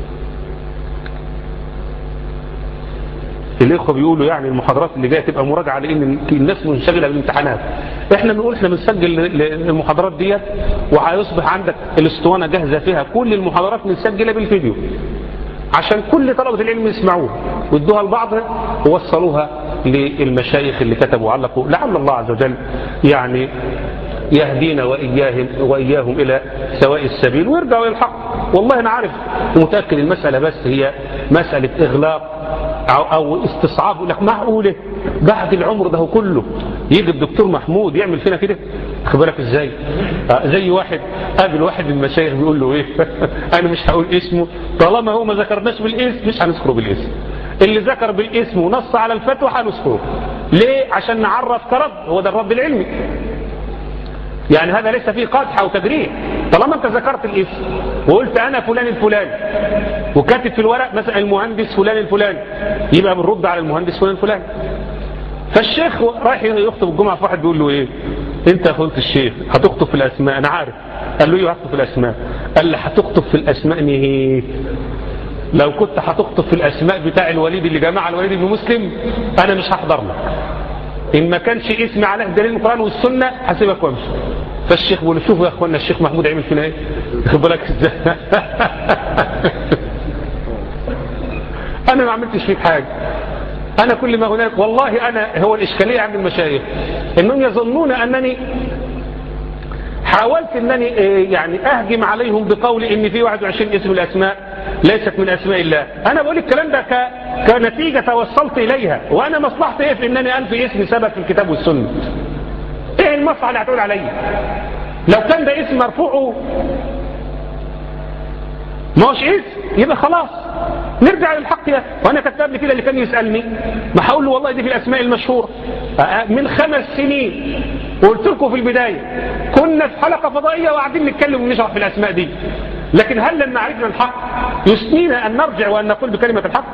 الاخوه بيقولوا يعني المحاضرات اللي جايه تبقى مراجعه لان الناس منشغله بالامتحانات. احنا بنقول احنا بنسجل المحاضرات ديت وهيصبح عندك الاسطوانه جاهزه فيها كل المحاضرات متسجله بالفيديو عشان كل طلبه العلم يسمعوها ويدوها لبعض ووصلوها للمشايخ اللي كتبوا وعلقوا. لعل الله عز وجل يعني يهدينا وإياهم, وإياهم إلى سواء السبيل ويرجعوا إلى الحق. والله أنا عارف ومتأكد المسألة بس هي مسألة إغلاق أو, أو استصعاب. يقول لك معقولة بعد العمر ده كله يجي الدكتور محمود يعمل فينا كده؟ خد بالك إزاي؟ آه زي واحد قابل واحد من المشايخ بيقول له إيه أنا مش هقول اسمه طالما هو ما ذكرناش بالاسم مش هنذكره بالاسم. اللي ذكر بالاسم ونص على الفتوى هنذكره. ليه؟ عشان نعرف كرد، هو ده الرد العلمي. يعني هذا ليس فيه قدح أو تجريح. طالما انت ذكرت الاسم وقلت انا فلان الفلاني وكاتب في الورق مثلا المهندس فلان الفلاني، يبقى بنرد على المهندس فلان الفلاني. فالشيخ رايح يخطب الجمعة في واحد بيقول له ايه انت يا فضيلة الشيخ هتخطب في الاسماء؟ انا عارف. قال له ايه هتخطب في الاسماء؟ قال له هتخطب في الاسماء نهيت. لو كنت هتخطب في الاسماء بتاع الوليد اللي جمع الوليد بن مسلم انا مش هحضر لك. إن ما كانش اسمي عليه دليل القرآن والسنة هسيبك وامشي. فالشيخ بيقول شوفوا يا اخوانا الشيخ محمود عمل فينا ايه؟ خد بالك ازاي؟ انا ما عملتش فيك حاجه. انا كل ما هناك والله انا هو الاشكاليه عند المشايخ انهم يظنون انني حاولت انني يعني اهجم عليهم بقول ان في واحد وعشرين اسم الاسماء ليست من اسماء الله. انا بقول الكلام ده ك... كنتيجه توصلت اليها، وانا مصلحتي ايه في انني انفي اسم سبب في الكتاب والسنه؟ ايه المصلحه اللي هتقول عليا؟ لو كان ده اسم مرفوعه ما هوش اسم يبقى خلاص نرجع للحق. يا وانا كتب لي كده اللي كان يسالني ما هقول له والله دي في الاسماء المشهوره من خمس سنين وقلت لكم في البدايه كنا في حلقه فضائيه وقاعدين نتكلم ونشرح في الاسماء دي، لكن هل لما عرفنا الحق يسنينا ان نرجع وان نقول بكلمه الحق؟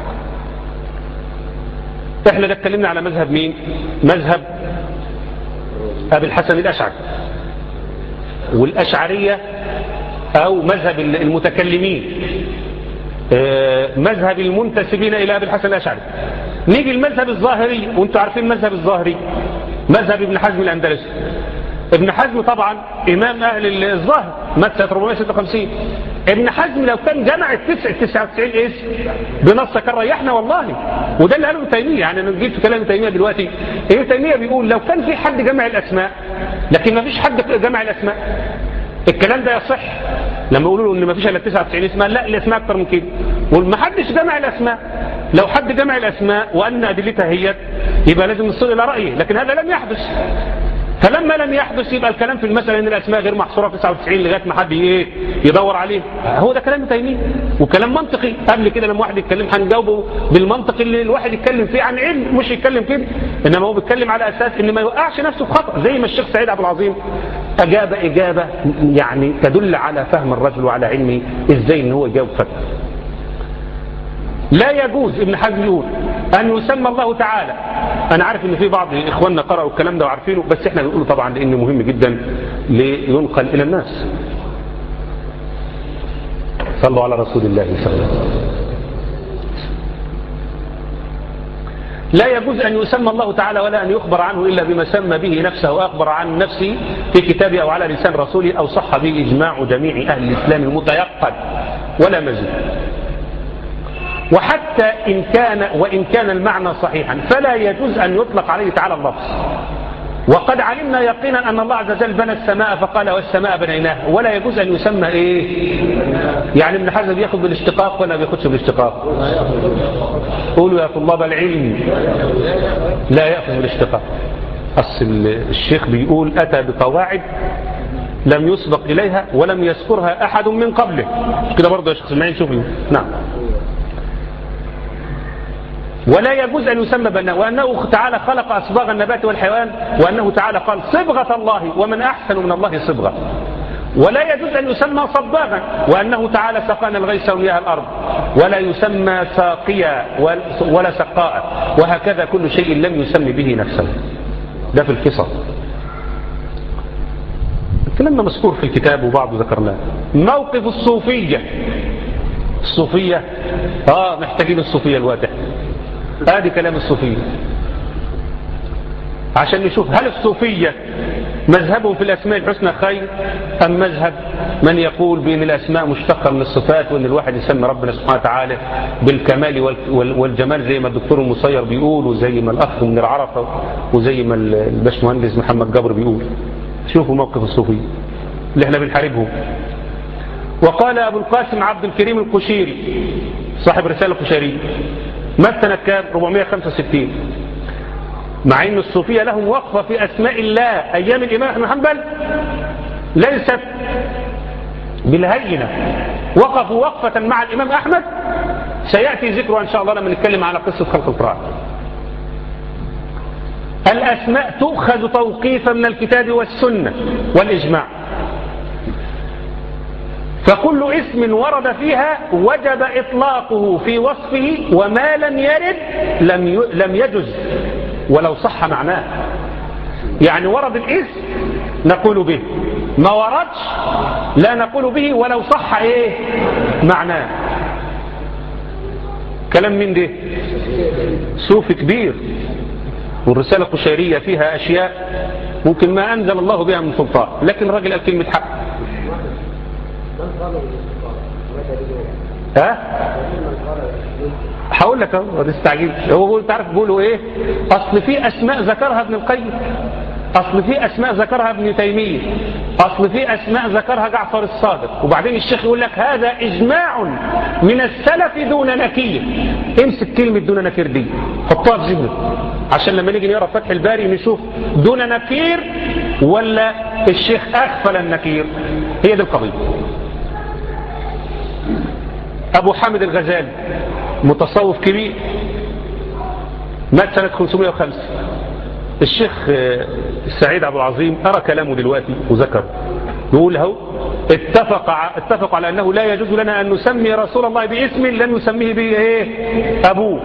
احنا ده اتكلمنا على مذهب مين؟ مذهب ابي الحسن الاشعري والاشعريه او مذهب المتكلمين مذهب المنتسبين الى ابي الحسن الاشعري. نيجي المذهب الظاهري، وانتم عارفين المذهب الظاهري مذهب ابن حزم الاندلسي. ابن حزم طبعا امام اهل الظاهر مات سنه أربعمائة وستة وخمسين. ابن حزم لو كان جمع التسعة تسعة وتسعين اسم بنص كان ريحنا والله. وده اللي قاله ابن تيميه. يعني انا جيت في كلام ابن تيميه دلوقتي، ابن تيميه بيقول لو كان في حد جمع الاسماء لكن ما فيش حد جمع الاسماء الكلام ده يصح. لما يقولوا له ان ما فيش الا تسعة وتسعين اسم لا الاسماء اكتر من كده، وما حدش جمع الاسماء. لو حد جمع الاسماء وان ادلتها هي يبقى لازم نصل الى رايه، لكن هذا لم يحدث. فلما لم يحدث يبقى الكلام في المسألة ان الاسماء غير محصورة في تسعة وتسعين لغاية ما حد ايه يدور عليه. هو ده كلام تيمية وكلام منطقي. قبل كده لما واحد يتكلم هنجاوبه بالمنطق اللي الواحد يتكلم فيه عن علم، مش يتكلم كده. انما هو بيتكلم على اساس ان ما يوقعش نفسه في خطأ، زي ما الشيخ سعيد عبد العظيم اجاب اجابة يعني تدل على فهم الرجل وعلى علمه ازاي ان هو يجاوب فتوى. لا يجوز ابن حزم يقول أن يسمى الله تعالى. أنا عارف إن في بعض إخواننا قرأوا الكلام ده وعارفينه، بس إحنا بنقوله طبعا لأنه مهم جدا لينقل إلى الناس. صلوا على رسول الله صلى الله عليه وسلم. لا يجوز أن يسمى الله تعالى ولا أن يخبر عنه إلا بما سمى به نفسه وأخبر عن نفسه في كتابه أو على لسان رسوله أو صح به إجماع جميع أهل الإسلام المتيقن ولا مزيد. وحتى إن كان وإن كان المعنى صحيحا فلا يجوز أن يطلق عليه تعالى اللفظ. وقد علمنا يقينا أن الله عز وجل بنى السماء فقال والسماء بنيناها، ولا يجوز أن يسمى إيه؟ يعني ابن حزم بياخد بالاشتقاق ولا بياخدش بالاشتقاق؟ قولوا يا طلاب العلم لا يأخذ بالاشتقاق. أصل الشيخ بيقول أتى بقواعد لم يسبق إليها ولم يذكرها أحد من قبله كده برضه يا شيخ اسماعيل. شوفوا نعم. ولا يجوز أن يسمى بناء، وأنه تعالى خلق أصباغ النبات والحيوان، وأنه تعالى قال صبغة الله ومن أحسن من الله صبغة. ولا يجوز أن يسمى صباغا، وأنه تعالى سقانا الغيث ومياه الأرض، ولا يسمى ساقيا ولا سقاء، وهكذا كل شيء لم يسمي به نفسه. ده في القصة. الكلام مذكور في الكتاب وبعضه ذكرناه. موقف الصوفية. الصوفية آه محتاجين الصوفية الواتح. هذه كلام الصوفية عشان نشوف هل الصوفية مذهبهم في الأسماء الحسنى خير أم مذهب من يقول بأن الأسماء مشتقة من الصفات، وأن الواحد يسمي ربنا سبحانه وتعالى بالكمال والجمال زي ما الدكتور المصير بيقول، وزي ما الأخ منير عرفة، وزي ما الباشمهندس محمد جبر بيقول. شوفوا موقف الصوفية اللي احنا بنحاربهم. وقال أبو القاسم عبد الكريم القشيري صاحب رسالة القشيرية مات سنة كام؟ أربعمائة وخمسة وستين. مع ان الصوفية لهم وقفة في أسماء الله أيام الإمام أحمد بن حنبل ليست بالهينة. وقفوا وقفة مع الإمام أحمد سيأتي ذكرها إن شاء الله لما نتكلم على قصة خلق القرآن. الأسماء تؤخذ توقيفا من الكتاب والسنة والإجماع، فكل اسم ورد فيها وجب إطلاقه في وصفه، وما لم يرد لم لم يجز ولو صح معناه. يعني ورد الاسم نقول به، ما وردش لا نقول به ولو صح ايه معناه. كلام من ده صوفي كبير، والرسالة القشيرية فيها أشياء ممكن ما أنزل الله بها من سلطان، لكن الراجل قال كلمة حق. ها هقول لك اهو تستعجل. هو بيقول تعرف بيقولوا ايه؟ اصل في اسماء ذكرها ابن القيم، اصل في اسماء ذكرها ابن تيمية، اصل في اسماء ذكرها جعفر الصادق. وبعدين الشيخ يقول لك هذا اجماع من السلف دون نكير. امسك كلمة دون نكير دي حطها في ذهنك عشان لما نيجي نقرا فتح الباري نشوف دون نكير ولا الشيخ اغفل النكير. هي دي القضية. أبو حامد الغزالي متصوف كبير مات سنة خمسمائة وخمسة. الشيخ السعيد عبد العظيم أرى كلامه دلوقتي وذكر يقول له اتفق اتفق على أنه لا يجوز لنا أن نسمي رسول الله باسم لن يسميه به إيه أبوه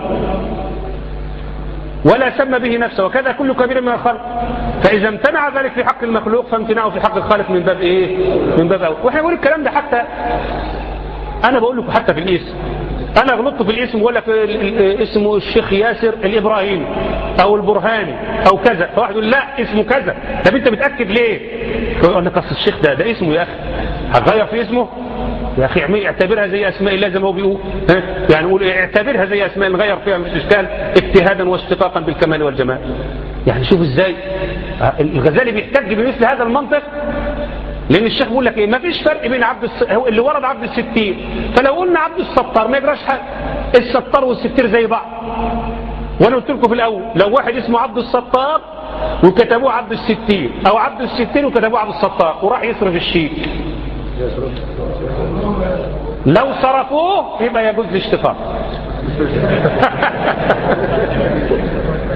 ولا سمى به نفسه، وكذا كل كبير من الخلق. فإذا امتنع ذلك في حق المخلوق فامتناعه في حق الخالق من باب إيه من باب أول. وإحنا نقول الكلام ده حتى أنا بقول لكم حتى في الاسم. أنا غلطت في الاسم ولا في اسمه الشيخ ياسر الإبراهيمي أو البرهاني أو كذا، فواحد يقول لا اسمه كذا. طب أنت متأكد ليه؟ يقول لك أصل الشيخ ده ده اسمه يا أخي، هتغير في اسمه يا أخي؟ اعتبرها زي أسماء الله زي ما هو بيقول، يعني نقول اعتبرها زي أسماء نغير فيها مش إشكال، اجتهادا واشتقاقا بالكمال والجمال. يعني شوف إزاي الغزالي بيحتج بمثل هذا المنطق، لأن الشيخ بيقول لك إيه؟ ما فيش فرق بين عبد الس... اللي ورد عبد الستير، فلو قلنا عبد الستار ما يجراش حاجة، الستار والستير زي بعض. وأنا قلت لكم في الأول لو واحد اسمه عبد الستار وكتبوه عبد الستير، أو عبد الستير وكتبوه عبد الستار، وراح يصرف الشيك، لو صرفوه يبقى يجوز الاشتقاق.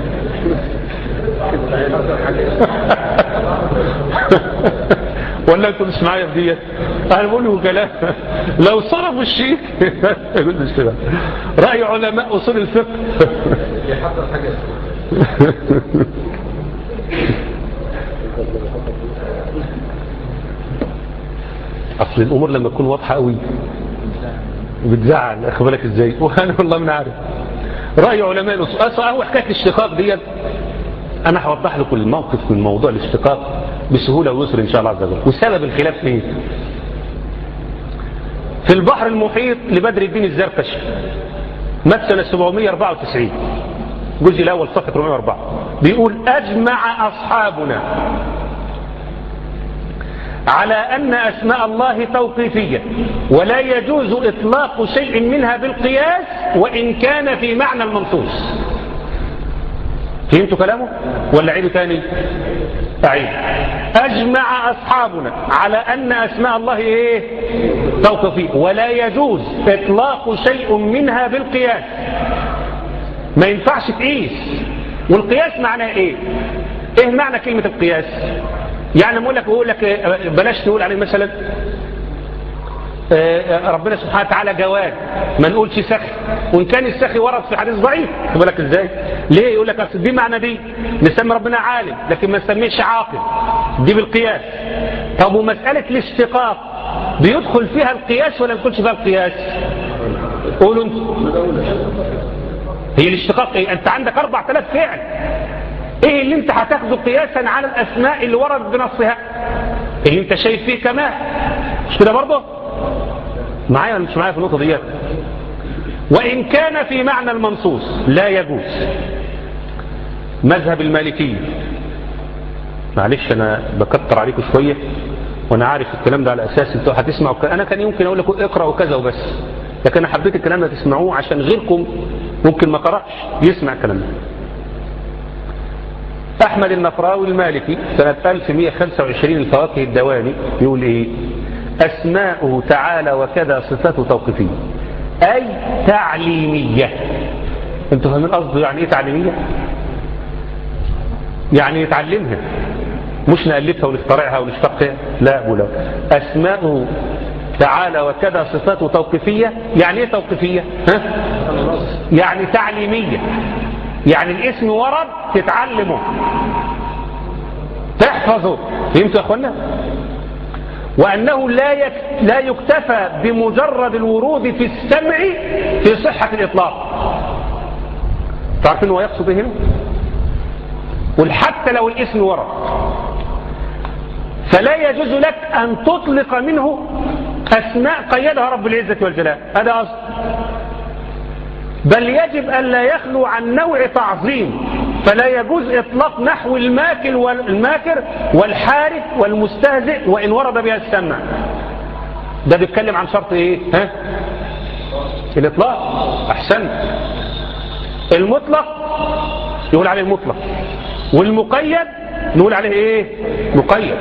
ولا انت تقولش معايا في ديت، انا بقول له كلام لو صرفوا الشيء يقول لي كده. راي علماء اصول الفقه يحضر حاجه اصل الامور لما تكون واضحه قوي بتزعل، اخد بالك ازاي؟ وانا والله ما عارف. راي علماء الاصول اصلا هو حكايه الاشتقاق ديت، انا هوضح لكم الموقف من موضوع الاشتقاق بسهوله ويسر ان شاء الله عز وجل. وسبب الخلاف ايه؟ في البحر المحيط لبدر الدين الزركشي مات سنه سبعمائة وأربعة وتسعين، الجزء الاول صفحه أربعمائة وأربعة، بيقول اجمع اصحابنا على أن أسماء الله توقيفية ولا يجوز إطلاق شيء منها بالقياس وإن كان في معنى المنصوص. فهمتوا كلامه؟ ولا عيده تاني؟ أعيد. أجمع أصحابنا على أن أسماء الله إيه؟ توقيفية ولا يجوز إطلاق شيء منها بالقياس. ما ينفعش تقيس. والقياس معناه إيه؟ إيه معنى كلمة القياس؟ يعني بقول لك بقول لك بلاش تقول عليه مثلا ربنا سبحانه وتعالى جواد، ما نقولش سخي، وان كان السخي ورد في حديث ضعيف. خد بالك ازاي؟ ليه؟ يقول لك اصل دي معنى دي نسمي ربنا عالم لكن ما نسميش عاقل، دي بالقياس. طب ومساله الاشتقاق بيدخل فيها القياس ولا ما يدخلش فيها القياس؟ قولوا انتوا. هي الاشتقاق ايه؟ انت عندك أربعة آلاف فعل، ايه اللي انت هتاخده قياسا على الاسماء اللي ورد بنصها؟ اللي انت شايف فيه كمان، مش كده برضه؟ معايا ولا مش معايا في النقطه دي؟ وان كان في معنى المنصوص لا يجوز. مذهب المالكيه، معلش انا بكتر عليكم شويه وانا عارف الكلام ده على اساس انتوا هتسمعوا. انا كان يمكن اقول لكم اقراوا كذا وبس، لكن انا حبيت الكلام ده تسمعوه عشان غيركم ممكن ما قرأش يسمع الكلام ده. أحمد النفراوي المالكي سنة ألف ومئة وخمسة وعشرين الفواكه الدواني يقول إيه؟ أسماؤه تعالى وكذا صفاته توقيفية أي تعليمية. أنتوا فاهمين قصده يعني إيه تعليمية؟ يعني يتعلمها، مش نألفها ونخترعها ونشتقها، لا ولا. أسماؤه تعالى وكذا صفاته توقيفية. يعني إيه توقيفية؟ ها؟ يعني تعليمية، يعني الاسم ورد تتعلمه تحفظه. فهمتوا يا اخوانا؟ وانه لا يك... لا يكتفى بمجرد الورود في السمع في صحة الاطلاق. تعرفين هو يقصد ايه هنا؟ قل حتى لو الاسم ورد فلا يجوز لك ان تطلق منه اسماء قيدها رب العزة والجلال. هذا اصل. بل يجب أن لا يخلو عن نوع تعظيم، فلا يجوز إطلاق نحو الماكر والماكر والحارث والمستهزئ وإن ورد بها السمع. ده بيتكلم عن شرط إيه؟ ها؟ الإطلاق. أحسن. المطلق يقول عليه المطلق، والمقيد نقول عليه إيه؟ مقيد.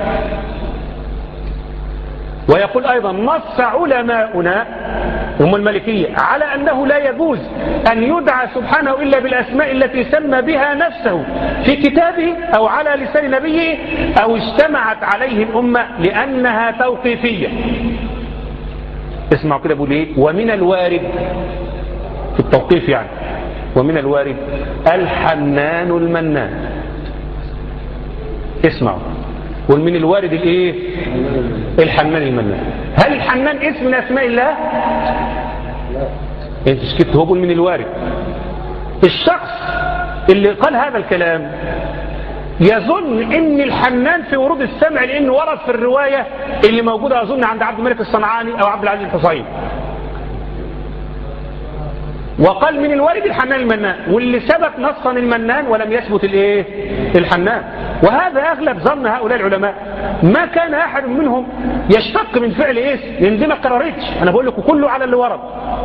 ويقول أيضا نص علماؤنا هم المالكية على أنه لا يجوز أن يدعى سبحانه إلا بالأسماء التي سمى بها نفسه في كتابه أو على لسان نبيه أو اجتمعت عليه الأمة لأنها توقيفية. اسمعوا كده بقول إيه؟ ومن الوارد في التوقيف يعني، ومن الوارد الحنان المنان. اسمعوا. ومن الوارد الايه؟ الحنان المنان. هل الحنان اسم من اسماء الله؟ انت سكت. هو بيقول من الوارد. الشخص اللي قال هذا الكلام يظن ان الحنان في ورود السمع لانه ورد في الروايه اللي موجوده اظن عند عبد الملك الصنعاني او عبد العزيز الحصين، وقال من الوارد الحنان المنان، واللي ثبت نصا المنان ولم يثبت الايه؟ الحنان. وهذا اغلب ظن هؤلاء العلماء. ما كان احد منهم يشتق من فعل اسم لان دي ما قررتش. انا بقول لكم كله على اللي ورد.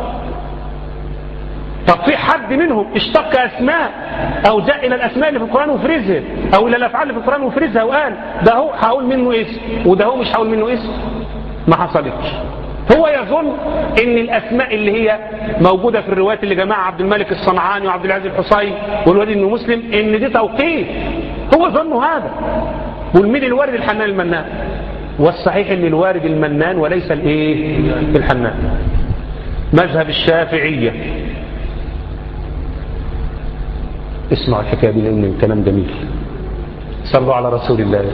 طب في حد منهم اشتق اسماء او جاء الى الاسماء اللي في القران وفرزها او الى الافعال اللي في القران وفرزها وقال ده هو هقول منه اسم وده هو مش هقول منه اسم؟ ما حصلتش. هو يظن ان الاسماء اللي هي موجودة في الروايات اللي جماعة عبد الملك الصنعاني وعبد العزيز الحصين والوليد بن مسلم ان دي توقيف. هو ظنه هذا. والمين الوارد الحنان المنان. والصحيح ان الوارد المنان وليس الايه الحنان. مذهب الشافعية، اسمعوا الحكاية دي لان الكلام جميل. صلوا على رسول الله.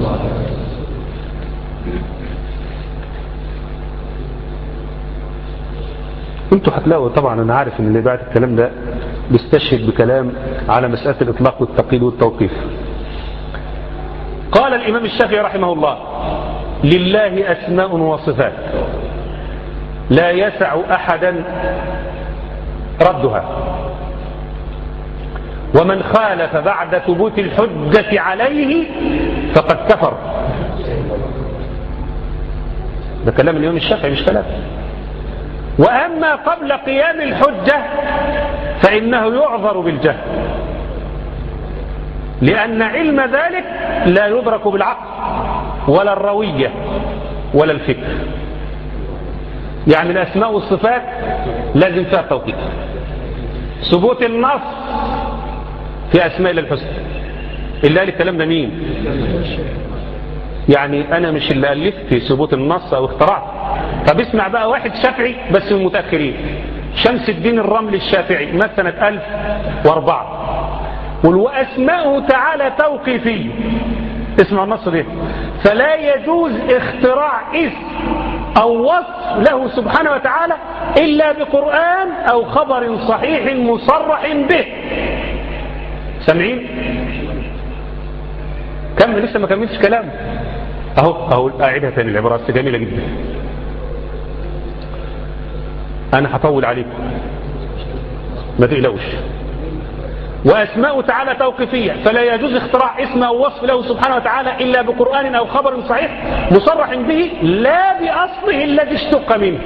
انتوا هتلاقوا طبعا، انا عارف ان اللي بعد الكلام ده بيستشهد بكلام على مسألة الاطلاق والتقييد والتوقيف. قال الامام الشافعي رحمه الله: لله اسماء وصفات لا يسع احدا ردها، ومن خالف بعد ثبوت الحجة عليه فقد كفر. ده كلام الامام الشافعي مش كلام. وأما قبل قيام الحجة فإنه يعذر بالجهل، لأن علم ذلك لا يدرك بالعقل ولا الروية ولا الفكر. يعني الأسماء والصفات لازم فيها توقيت، ثبوت النص في أسماء الله الحسنى. اللي قال الكلام ده مين؟ يعني أنا مش اللي ألفت ثبوت النص أو اخترعت. طب اسمع بقى واحد شافعي بس من المتأخرين، شمس الدين الرملي الشافعي مات سنة ألف وأربعة، وأسماؤه تعالى توقيفية. اسمع النص ده: فلا يجوز اختراع اسم أو وصف له سبحانه وتعالى إلا بقرآن أو خبر صحيح مصرح به. سامعين؟ كمل، لسه ما كملتش كلام. اهو اهو اعيدها ثاني، العبارات جميله جدا. انا هطول عليكم ما تقلقوش. واسماء تعالى توقيفيه، فلا يجوز اختراع اسم او وصف له سبحانه وتعالى الا بقران او خبر صحيح مصرح به لا باصله الذي اشتق منه.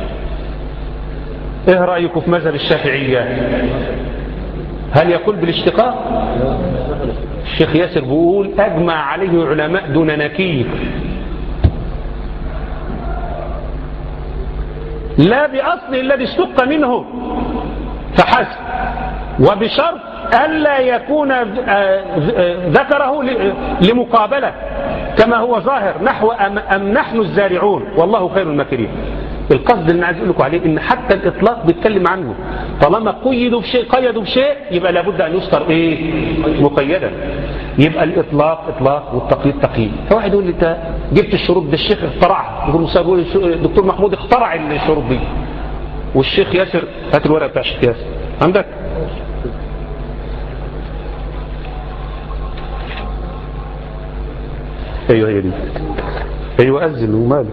ايه رايكم في مذهب الشافعيه؟ هل يقول بالاشتقاق؟ الشيخ ياسر بيقول اجمع عليه علماء دون نكير، لا باصله الذي اشتق منه فحسب، وبشرط الا يكون ذكره لمقابله كما هو ظاهر نحو ام نحن الزارعون والله خير الماكرين. القصد اللي عايز اقول لكم عليه ان حتى الاطلاق بيتكلم عنه، طالما قيدوا بشيء قيدوا بشيء يبقى لابد ان يذكر ايه مقيدا. يبقى الاطلاق اطلاق والتقييد تقييد. فواحد يقول لي انت جبت الشروط ده الشيخ اخترعها، يقول الدكتور محمود اخترع الشروط دي، والشيخ ياسر هات الورقه بتاع الشيخ ياسر عندك. ايوه هي دي، ايوه اذن ومالك.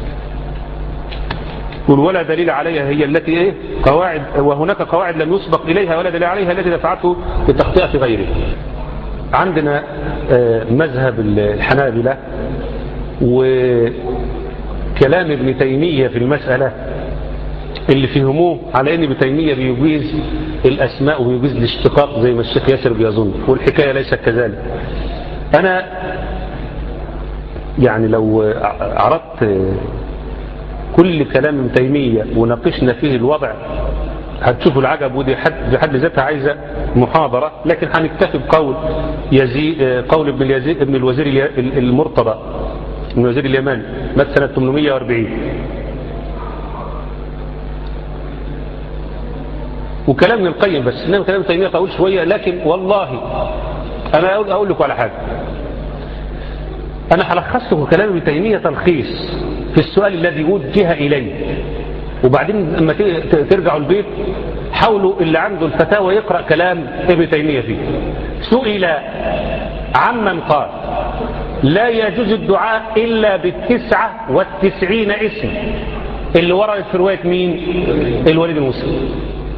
قل ولا دليل عليها هي التي ايه قواعد، وهناك قواعد لم يسبق اليها ولا دليل عليها التي دفعته لتخطئة غيره. عندنا مذهب الحنابلة وكلام ابن تيمية في المسألة اللي فهموه على ان ابن تيمية بيجيز الاسماء وبيجيز الاشتقاق زي ما الشيخ ياسر بيظن، والحكاية ليست كذلك. انا يعني لو عرضت كل كلام ابن تيمية وناقشنا فيه الوضع هتشوفوا العجب، ودي بحد ذاتها عايزة محاضرة، لكن هنكتفي بقول يزيد، قول ابن اليزيد ابن الوزير المرتضى ابن الوزير اليماني مات سنة ثمانمائة وأربعين. وكلام ابن القيم بس، انما كلام ابن تيمية طويل شوية، لكن والله انا اقول, أقول لكم على حاجة. انا هلخص لكم كلام ابن تيمية تلخيص في السؤال الذي وجه إليه، وبعدين لما ترجعوا البيت حاولوا اللي عنده الفتاوى يقرأ كلام ابن تيمية فيه. سئل عمن قال لا يجوز الدعاء إلا بالتسعة والتسعين اسم اللي وردت في رواية مين؟ الوليد المسلم.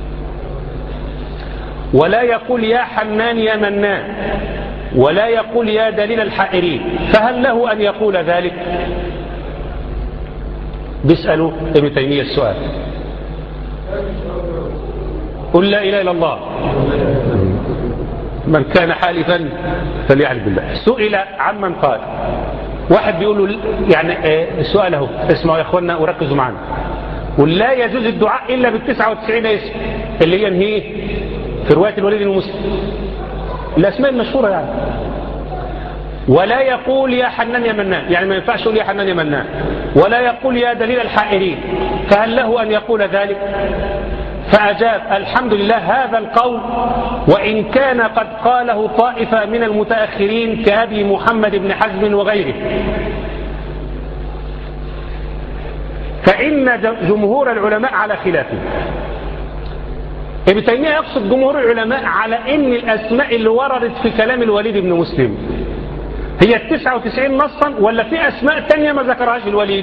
ولا يقول يا حنان يا منان، ولا يقول يا دليل الحائرين، فهل له أن يقول ذلك؟ بيسألوا ابن تيمية السؤال. قل لا إله إلا الله، من كان حالفا فليحلف بالله. سئل عمن قال، واحد بيقول له يعني السؤال اهو، اسمعوا يا اخوانا وركزوا معنا. قل لا يجوز الدعاء إلا بالتسعة وتسعين اسم اللي هي نهيه في رواية الوليد المسلم، الأسماء المشهورة يعني. ولا يقول يا حنان يا منان، يعني ما ينفعش يقول يا حنان يا منان، ولا يقول يا دليل الحائرين، فهل له أن يقول ذلك؟ فأجاب الحمد لله هذا القول وإن كان قد قاله طائفة من المتأخرين كأبي محمد بن حزم وغيره، فإن جمهور العلماء على خلافه. ابن تيمية يقصد جمهور العلماء على ان الاسماء اللي وردت في كلام الوليد بن مسلم هي التسعة وتسعين نصا، ولا في اسماء تانية ما ذكرهاش الوليد؟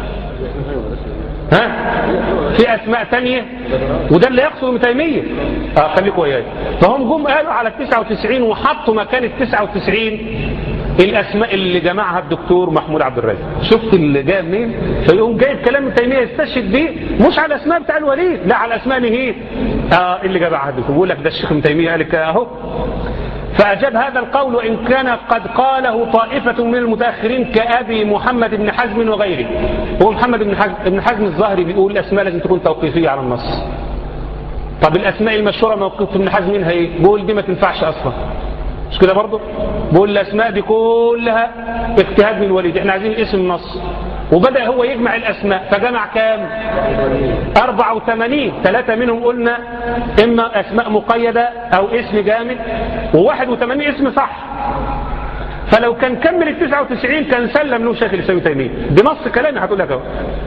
ها؟ في اسماء تانية، وده اللي يقصد ابن تيمية. اه خليكوا وياي. فهم جم قالوا على التسعة وتسعين وحطوا مكان التسعة وتسعين الاسماء اللي جمعها الدكتور محمود عبد الرازق. شفت اللي جاء منين؟ فيقوم جايب كلام ابن تيمية يستشهد بيه مش على الاسماء بتاع الوليد، لا على الاسماء ايه اه اللي جمعها الدكتور. بيقول لك ده الشيخ ابن تيمية قال لك اهو. فأجاب هذا القول وإن كان قد قاله طائفة من المتأخرين كأبي محمد بن حزم وغيره. هو محمد بن حزم, بن حزم الظاهري بيقول الأسماء لازم تكون توقيفية على النص. طب الأسماء المشهورة موقف ابن حزم منها ايه؟ بيقول دي ما تنفعش أصلا، مش كده برضه؟ بيقول الأسماء دي كلها اجتهاد من الوليد، احنا عايزين اسم النص. وبدأ هو يجمع الأسماء، فجمع كام؟ أربعة وثمانين. ثلاثة منهم قلنا إما أسماء مقيدة أو اسم جامد، وواحد وثمانين اسم صح. فلو كان كمل التسعة وتسعين كان سلم له شيخ الإسلام ابن تيمية. دي نص كلامي هتقول لك اهو.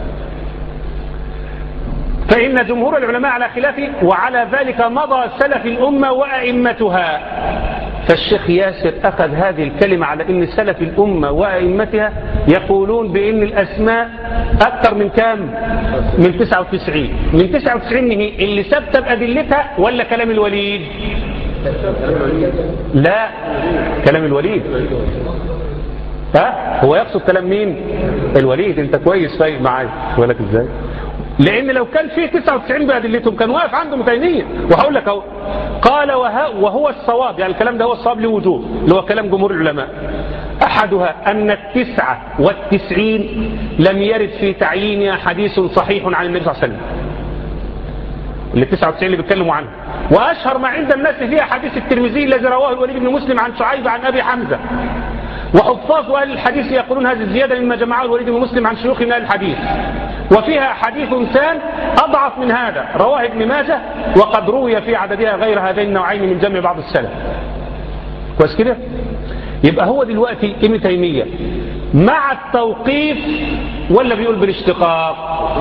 فإن جمهور العلماء على خلافه، وعلى ذلك مضى سلف الأمة وأئمتها. فالشيخ ياسر أخذ هذه الكلمة على أن سلف الأمة وأئمتها يقولون بأن الأسماء أكثر من كام؟ من تسعة وتسعين. من تسعة وتسعين هي اللي ثبت بأدلتها ولا كلام الوليد؟ لا، كلام الوليد. ها؟ هو يقصد كلام مين؟ الوليد. انت كويس فايق معايا ولك ازاي؟ لأن لو كان فيه تسعة وتسعين بأدلتهم كان واقف عنده ابن تيمية. وهقول لك اهو، قال وهو الصواب، يعني الكلام ده هو الصواب لوجوه، اللي هو كلام جمهور العلماء. أحدها أن التسعة والتسعين لم يرد في تعيينها حديث صحيح عن النبي صلى الله عليه وسلم. اللي تسعة وتسعين اللي بيتكلموا عنه، وأشهر ما عند الناس فيها حديث الترمذي الذي رواه الوليد بن مسلم عن شعيب عن أبي حمزة. وحفاظ أهل الحديث يقولون هذه الزيادة مما جمعه الوليد بن مسلم عن شيوخ من أهل الحديث. وفيها حديث ثان أضعف من هذا رواه ابن ماجه، وقد روي في عددها غير هذين النوعين من جمع بعض السلف. كويس كده؟ يبقى هو دلوقتي ابن تيمية مع التوقيف ولا بيقول بالاشتقاق؟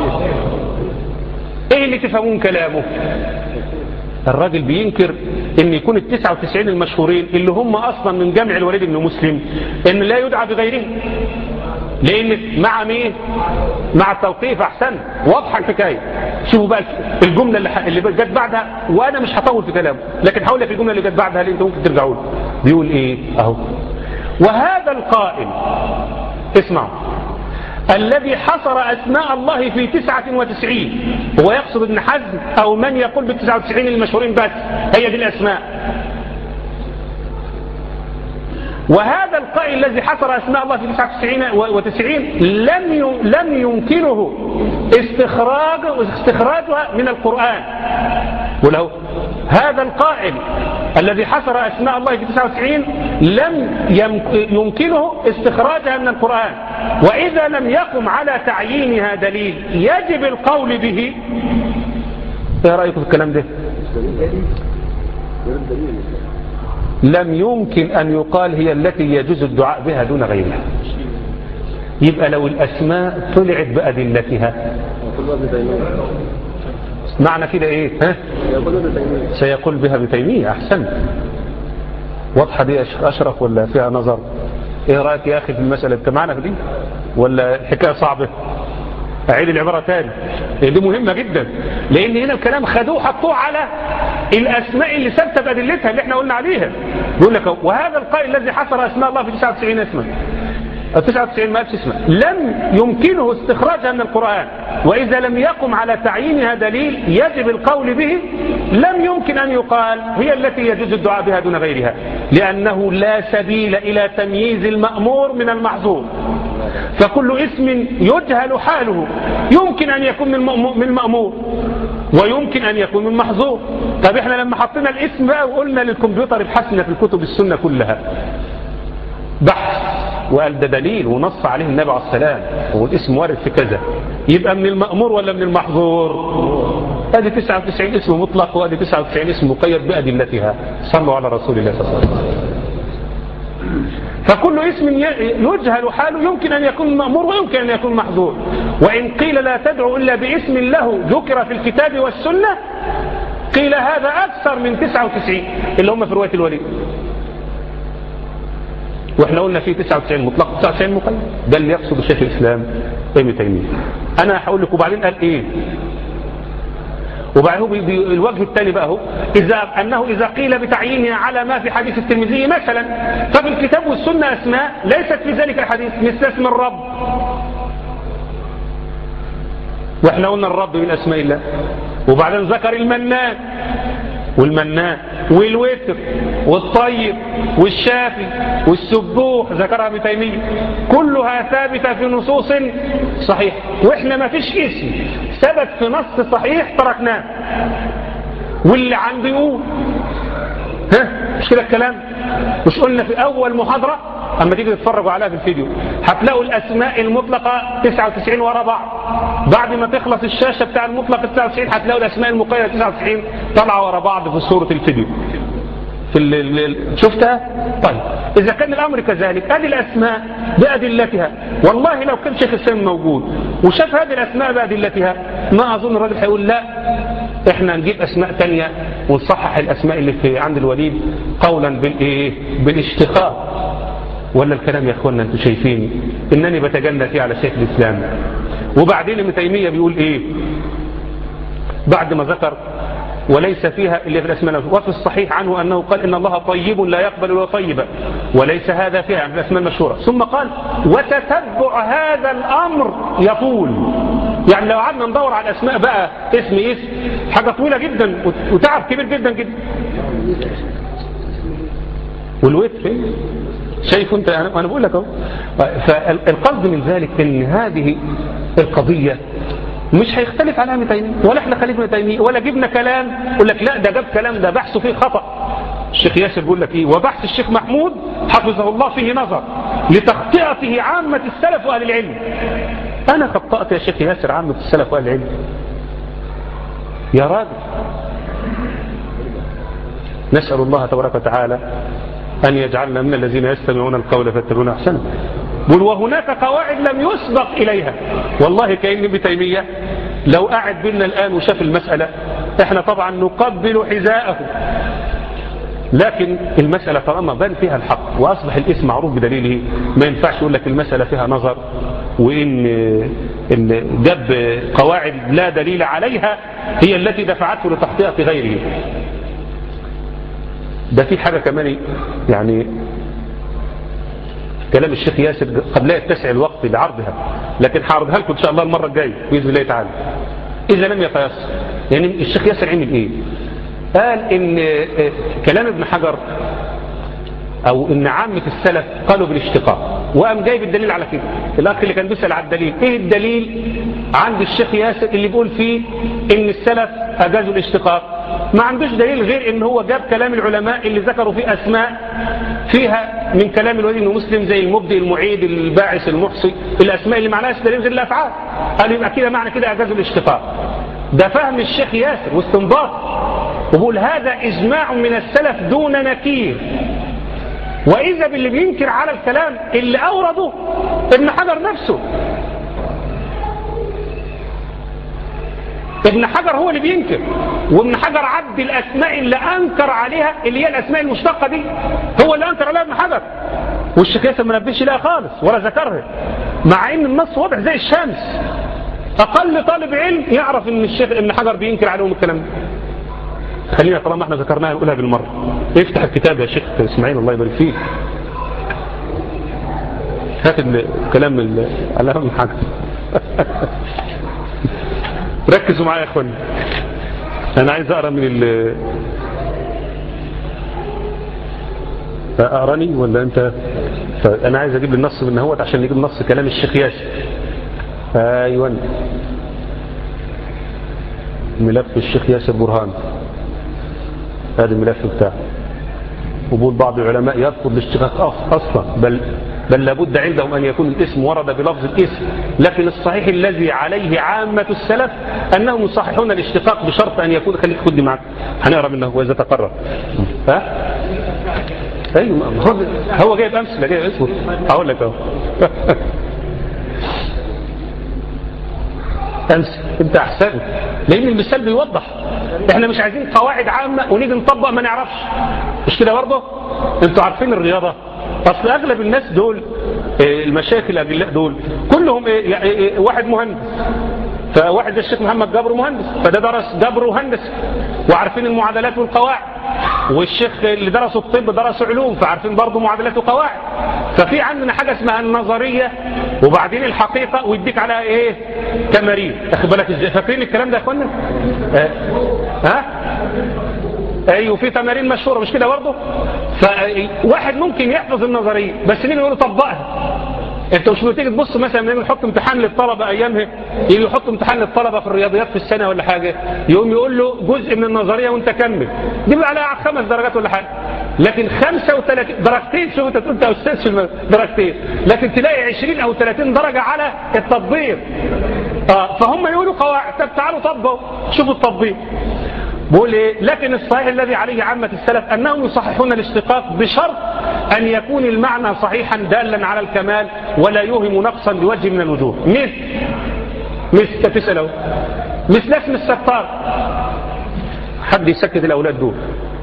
ايه اللي تفهمون كلامه؟ الراجل بينكر ان يكون التسعة وتسعين المشهورين اللي هم اصلا من جمع الوليد بن مسلم ان لا يدعى بغيره، لان مع مين؟ مع التوقيف. احسن، واضحه الحكايه. شوفوا بقى الجمله اللي اللي جت بعدها، وانا مش هطول في كلامه لكن هقول لك الجمله اللي جت بعدها اللي انتوا ممكن ترجعوا له. بيقول ايه اهو: وهذا القائل، اسمعوا، الذي حصر أسماء الله في تسعة وتسعين، هو يقصد ابن حزم أو من يقول بالتسعة وتسعين المشهورين بس هي دي الأسماء. وهذا القائل الذي حصر أسماء الله في تسعة وتسعين لم لم يمكنه استخراج استخراجها من القرآن. ولو هذا القائل الذي حصر أسماء الله في تسعة وتسعين لم يمكنه استخراجها من القرآن، وإذا لم يقم على تعيينها دليل يجب القول به. ايه رأيكم في الكلام ده؟ لم يمكن أن يقال هي التي يجوز الدعاء بها دون غيرها. يبقى لو الأسماء طلعت بأدلتها معنى كده ايه؟ ها؟ سيقول بها ابن تيمية. احسن، واضحة دي اشرف ولا فيها نظر؟ ايه رأيك يا اخي في المسألة؟ انت معنا في دي ولا الحكاية صعبة؟ اعيد العبارة تاني، دي مهمة جدا، لان هنا الكلام خدوه حطوه على الاسماء اللي ثبتت بأدلتها اللي احنا قلنا عليها. بيقول لك وهذا القائل الذي حصر اسماء الله في تسعة وتسعين اسما، تسعة وتسعين ما اسمه، لم يمكنه استخراجها من القرآن، وإذا لم يقم على تعيينها دليل يجب القول به، لم يمكن أن يقال هي التي يجوز الدعاء بها دون غيرها، لأنه لا سبيل إلى تمييز المأمور من المحظور. فكل اسم يجهل حاله يمكن أن يكون من المأمور ويمكن أن يكون من محظور. طب احنا لما حطينا الاسم بقى وقلنا للكمبيوتر ابحثنا في الكتب السنة كلها بحث وقال ده دليل ونص عليه النبي عليه السلام والاسم وارد في كذا، يبقى من المأمور ولا من المحظور؟ هذه تسعة وتسعين اسم مطلق وهذه تسعة وتسعين اسم مقيد بأدلتها. صلوا على رسول الله صلى الله عليه وسلم. فكل اسم يجهل حاله يمكن أن يكون مأمور ويمكن أن يكون محظور. وإن قيل لا تدعو إلا باسم له ذكر في الكتاب والسنة، قيل هذا أكثر من تسعة وتسعين اللي هم في رواية الوليد، واحنا قلنا فيه تسعة وتسعين مطلق تسعة وتسعين مقيد. ده اللي يقصد الشيخ الإسلام ابن تيمية. أنا هقول لك وبعدين قال إيه، وبعدين الوجه الثاني بقى هو إذا أنه إذا قيل بتعيينها على ما في حديث الترمذي مثلا، ففي الكتاب والسنة أسماء ليست في ذلك الحديث مثل اسم الرب، واحنا قلنا الرب من أسماء الله. وبعدين ذكر المنان والمنان والوتر والطيب والشافي والسبوح، ذكرها ابن تيمية، كلها ثابتة في نصوص صحيح. واحنا ما فيش اسم ثبت في نص صحيح تركناه، واللي عنده يقول ها مش كده الكلام؟ مش قلنا في اول محاضرة اما تيجي تتفرجوا عليها في الفيديو هتلاقوا الاسماء المطلقة تسعة وتسعين ورا بعض، بعد ما تخلص الشاشة بتاع المطلق تسعة وتسعين هتلاقوا الاسماء المقيدة تسعة وتسعين طالعة ورا بعض في صورة الفيديو في ال شفتها؟ طيب إذا كان الأمر كذلك هذه الأسماء بأدلتها، والله لو كان شيخ الإسلام موجود وشاف هذه الأسماء بأدلتها ما أظن الراجل هيقول لا إحنا نجيب أسماء تانية ونصحح الأسماء اللي في عند الوليد قولا بالإيه؟ بالاشتقاق. ولا الكلام يا أخوانا أنتم شايفين إنني بتجنى فيه على شيخ الإسلام. وبعدين ابن تيمية بيقول إيه بعد ما ذكر وليس فيها إلا في الأسماء، وفي الصحيح عنه أنه قال إن الله طيب لا يقبل إلا طيبا، وليس هذا فيها في الأسماء المشهورة. ثم قال وتتبع هذا الأمر يطول. يعني لو قعدنا ندور على الأسماء بقى اسم اسم حاجة طويلة جدا وتعب كبير جدا جدا. والوتر شايف انت، انا بقول لك اهو. فالقصد من ذلك ان هذه القضية مش هيختلف عنها ابن تيمية ولا احنا خليفة ابن تيمية ولا جبنا كلام يقول لك لا ده جاب كلام ده بحثه فيه خطأ. الشيخ ياسر بيقول لك ايه وبحث الشيخ محمود حفظه الله فيه نظر لتخطئته عامة السلف واهل العلم. انا خطأت يا شيخ ياسر عامة السلف واهل العلم يا راجل؟ نسأل الله تبارك وتعالى أن يجعلنا من الذين يستمعون القول فيتبعون أحسنه. وهناك قواعد لم يسبق إليها. والله كأن ابن تيمية لو قاعد بينا الآن وشاف المسألة احنا طبعا نقبل حذاءه، لكن المسألة طالما بان فيها الحق وأصبح الاسم معروف بدليله ما ينفعش يقول لك المسألة فيها نظر وإن إن جاب قواعد لا دليل عليها هي التي دفعته لتخطئة غيره. ده في حاجة كمان يعني كلام الشيخ ياسر قد لا يتسع الوقت لعرضها، لكن هعرضها لكم إن شاء الله المرة الجاية بإذن الله تعالى إذا لم يتيسر. يعني الشيخ ياسر عمل إيه؟ قال إن كلام ابن حجر أو إن عامة السلف قالوا بالاشتقاق، وقام جايب الدليل على كده. الأخ اللي كان بيسأل على الدليل إيه الدليل عند الشيخ ياسر اللي بيقول فيه إن السلف أجازوا الاشتقاق؟ ما عندوش دليل غير إن هو جاب كلام العلماء اللي ذكروا فيه أسماء فيها من كلام الوليد بن مسلم زي المبدئ المعيد الباعث المحصي، الأسماء اللي معناها دليل غير الأفعال. قال يبقى كده معنى كده أجازوا الاشتقاق. ده فهم الشيخ ياسر واستنباط، وبقول هذا إجماع من السلف دون نكير. وإذا باللي بينكر على الكلام اللي أورده ابن حجر نفسه. ابن حجر هو اللي بينكر، وابن حجر عد الأسماء اللي أنكر عليها اللي هي الأسماء المشتقة دي هو اللي أنكر عليها ابن حجر، والشيخ ياسر ما نبهش لها خالص ولا ذكرها، مع ان النص واضح زي الشمس. أقل طالب علم يعرف ان الشيخ ابن حجر بينكر عليهم الكلام ده. خلينا طالما احنا ذكرناها نقولها بالمرة. افتح الكتاب يا شيخ اسماعيل الله يبارك فيك، هات الكلام على ابن حجر. ركزوا معايا يا اخواني، انا عايز اقرا من ال اقراني ولا انت؟ انا عايز اجيب النص من هوت عشان نجيب نص كلام الشيخ ياسر. ايوه ملف الشيخ ياسر برهان، هذا الملف بتاعه. وبقول بعض العلماء يرفض الاشتقاق أصلا، بل بل لابد عندهم أن يكون الاسم ورد بلفظ الاسم، لكن الصحيح الذي عليه عامة السلف أنهم يصححون الاشتقاق بشرط أن يكون، خليك خدي معك هنقرأ منه وإذا تقرر. ها؟ أيوة هو جايب أمثلة، جايب اسمه هقول لك أهو. أمثل أنت أحسن، لأن المثال بيوضح. إحنا مش عايزين قواعد عامة ونيجي نطبق ما نعرفش، مش كده برضه؟ أنتوا عارفين الرياضة، أصل أغلب الناس دول المشايخ الأجلاء دول كلهم إيه؟ يعني واحد مهندس، فواحد زي الشيخ محمد جابر مهندس، فده درس جبر وهندسة وعارفين المعادلات والقواعد، والشيخ اللي درسوا الطب درسوا علوم فعارفين برضه معادلات وقواعد. ففي عندنا حاجة اسمها النظرية وبعدين الحقيقة ويديك على ايه تمارين، اخد بالك ازاي؟ فاكرين الكلام ده يا اخوانا؟ اه؟ ها ايوه في تمارين مشهورة مش كده برضه؟ فواحد ممكن يحفظ النظرية بس نيجي نقول له طبقها. انت مش بتيجي تبص مثلا لما يحط امتحان للطلبه ايامها، يجي يحط امتحان للطلبه في الرياضيات في السنه ولا حاجه، يقوم يقول له جزء من النظريه وانت كمل، دي بقى عليها خمس درجات ولا حاجه، لكن خمسة وثلاثين درجتين، شوف انت تقول انت استاذ في درجتين، لكن تلاقي عشرين او ثلاثين درجه على التطبيق. اه فهم يقولوا قواعد، طب تعالوا طبقوا شوفوا التطبيق. بقول ايه؟ لكن الصحيح الذي عليه عامة السلف انهم يصححون الاشتقاق بشرط ان يكون المعنى صحيحا دالا على الكمال ولا يوهم نقصا بوجه من الوجوه. مثل مثل تسأله مثل اسم الستار، حد يسكت الاولاد دول.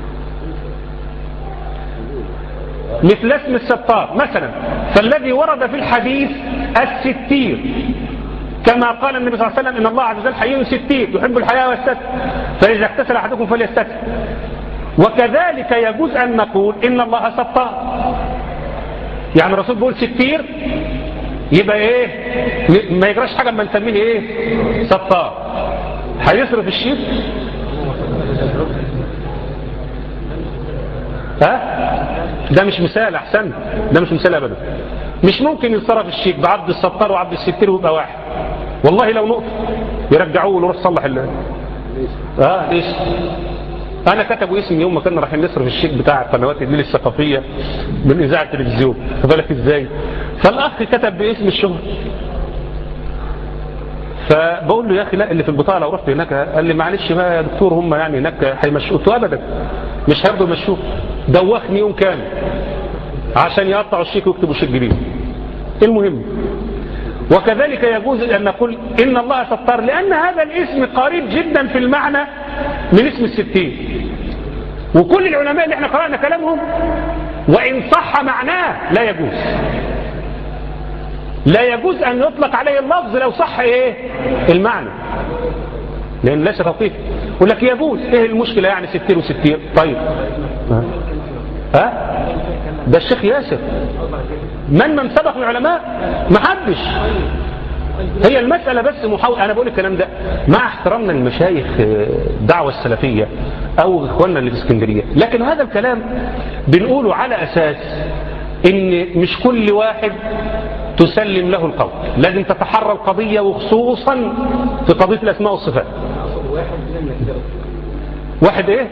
مثل اسم الستار مثلا، فالذي ورد في الحديث الستير كما قال النبي صلى الله عليه وسلم ان الله عز وجل حي ستير يحب الحياة والستر، فإذا اغتسل أحدكم فليستتر. وكذلك يجوز أن نقول إن الله ستار، يعني الرسول بيقول ستير يبقى إيه؟ ما يجراش حاجة ما نسميه إيه؟ ستار. هيصرف الشيء؟ ها؟ ده مش مثال، أحسن ده مش مثال أبدا. مش ممكن يصرف الشيء بعبد الستار وعبد الستير ويبقى واحد، والله لو نقطة يرجعوه له روح صلح الله. اه ليش؟ انا كتبوا اسمي يوم ما كنا رايحين نصرف الشيك بتاع قنوات النيل الثقافيه من اذاعه التلفزيون، خد بالك ازاي؟ فالاخ كتب باسم الشهر، فبقول له يا اخي لا اللي في البطاقه لو رحت هناك، قال لي معلش بقى يا دكتور هم يعني هناك هيمشوه. قلت له ابدا مش هيرضوا يمشوه، دوخني يوم كامل عشان يقطعوا الشيك ويكتبوا شيك جديد. المهم وكذلك يجوز أن نقول إن الله ستار، لأن هذا الاسم قريب جدا في المعنى من اسم الستين، وكل العلماء اللي احنا قرأنا كلامهم وإن صح معناه لا يجوز، لا يجوز أن يطلق عليه اللفظ لو صح إيه المعنى، لأن ليس توقيف. يقول لك يجوز، إيه المشكلة يعني ستين وستين؟ طيب ها ده الشيخ ياسر، من من سبق العلماء؟ ما حدش. هي المسألة بس محاولة. أنا بقول الكلام ده مع احترامنا للمشايخ الدعوة السلفية أو إخواننا اللي في اسكندرية، لكن هذا الكلام بنقوله على أساس إن مش كل واحد تسلم له القول، لازم تتحرى القضية، وخصوصا في قضية الأسماء والصفات. واحد إيه؟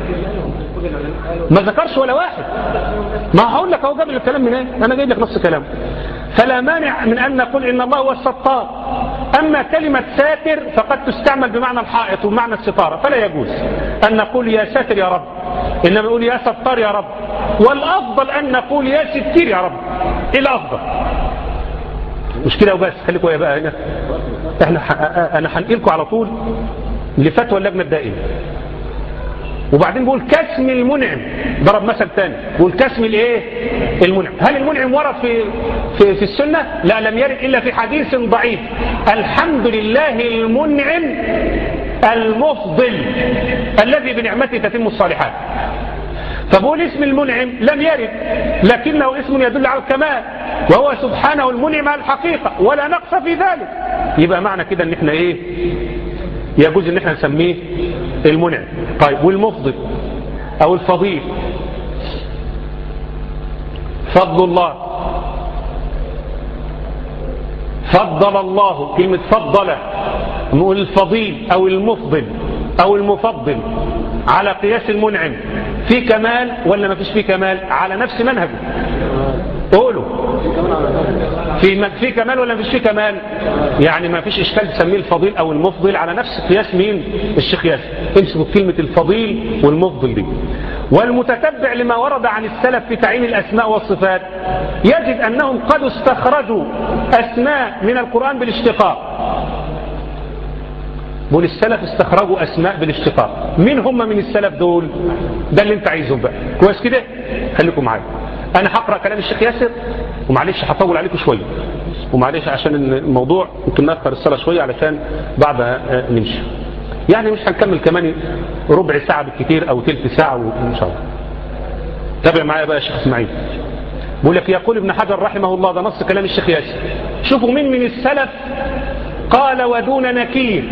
ما ذكرش ولا واحد. ما هقول لك اهو جاب لي الكلام من ايه؟ انا جايب لك نص كلام. فلا مانع من ان نقول ان الله هو الستار. اما كلمه ساتر فقد تستعمل بمعنى الحائط ومعنى الستاره، فلا يجوز ان نقول يا ساتر يا رب، انما نقول يا ستار يا رب. والافضل ان نقول يا ستير يا رب، ايه الافضل؟ مش كده وبس، خليكم يا بقى هنا. احنا انا هنقلكم على طول لفتوى اللجنه الدائمه. وبعدين بقول كاسم المنعم، ضرب مثل ثاني بقول كاسم الايه المنعم. هل المنعم ورد في في, في السنه؟ لا، لم يرد الا في حديث ضعيف. الحمد لله المنعم المفضل الذي بنعمته تتم الصالحات. فبقول اسم المنعم لم يرد، لكنه اسم يدل على الكمال، وهو سبحانه المنعم على الحقيقه ولا نقص في ذلك. يبقى معنى كده ان احنا ايه يجوز ان احنا نسميه المنعم. طيب والمفضل او الفضيل، فضل الله، فضل الله، كلمة فضل نقول الفضيل او المفضل او المفضل على قياس المنعم في كمال ولا ما فيش فيه كمال؟ على نفس منهجه. قولوا في في كمال ولا ما فيش فيه كمال؟ يعني ما فيش اشكال تسميه الفضيل او المفضل على نفس قياس مين؟ الشيخ ياسر. امسكوا كلمه الفضيل والمفضل دي. والمتتبع لما ورد عن السلف في تعيين الاسماء والصفات يجد انهم قد استخرجوا اسماء من القرآن بالاشتقاق. بقول السلف استخرجوا اسماء بالاشتقاق. مين هم من السلف دول؟ ده اللي انت عايزهم بقى. كويس كده؟ خليكم معايا. انا هقرا كلام الشيخ ياسر ومعلش هطول عليكم شويه ومعلش عشان الموضوع ممكن ناخر الصلاه شويه علشان بعدها نمشي. يعني مش هنكمل كمان ربع ساعه بالكثير او ثلث ساعه ان شاء الله. تابع معايا بقى يا شيخ اسماعيل. بقول لك يقول ابن حجر رحمه الله، ده نص كلام الشيخ ياسر. شوفوا مين من السلف قال ودون نكير.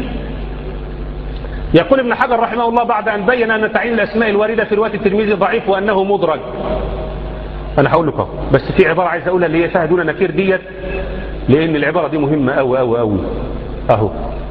يقول ابن حجر رحمه الله بعد أن بين أن تعيين الأسماء الواردة في رواية الترمذي ضعيف وأنه مدرج. أنا هقول لكم بس في عبارة عايز أقولها اللي هي فيها دون نكير ديت، لأن العبارة دي مهمة أوي أوي أوي. أهو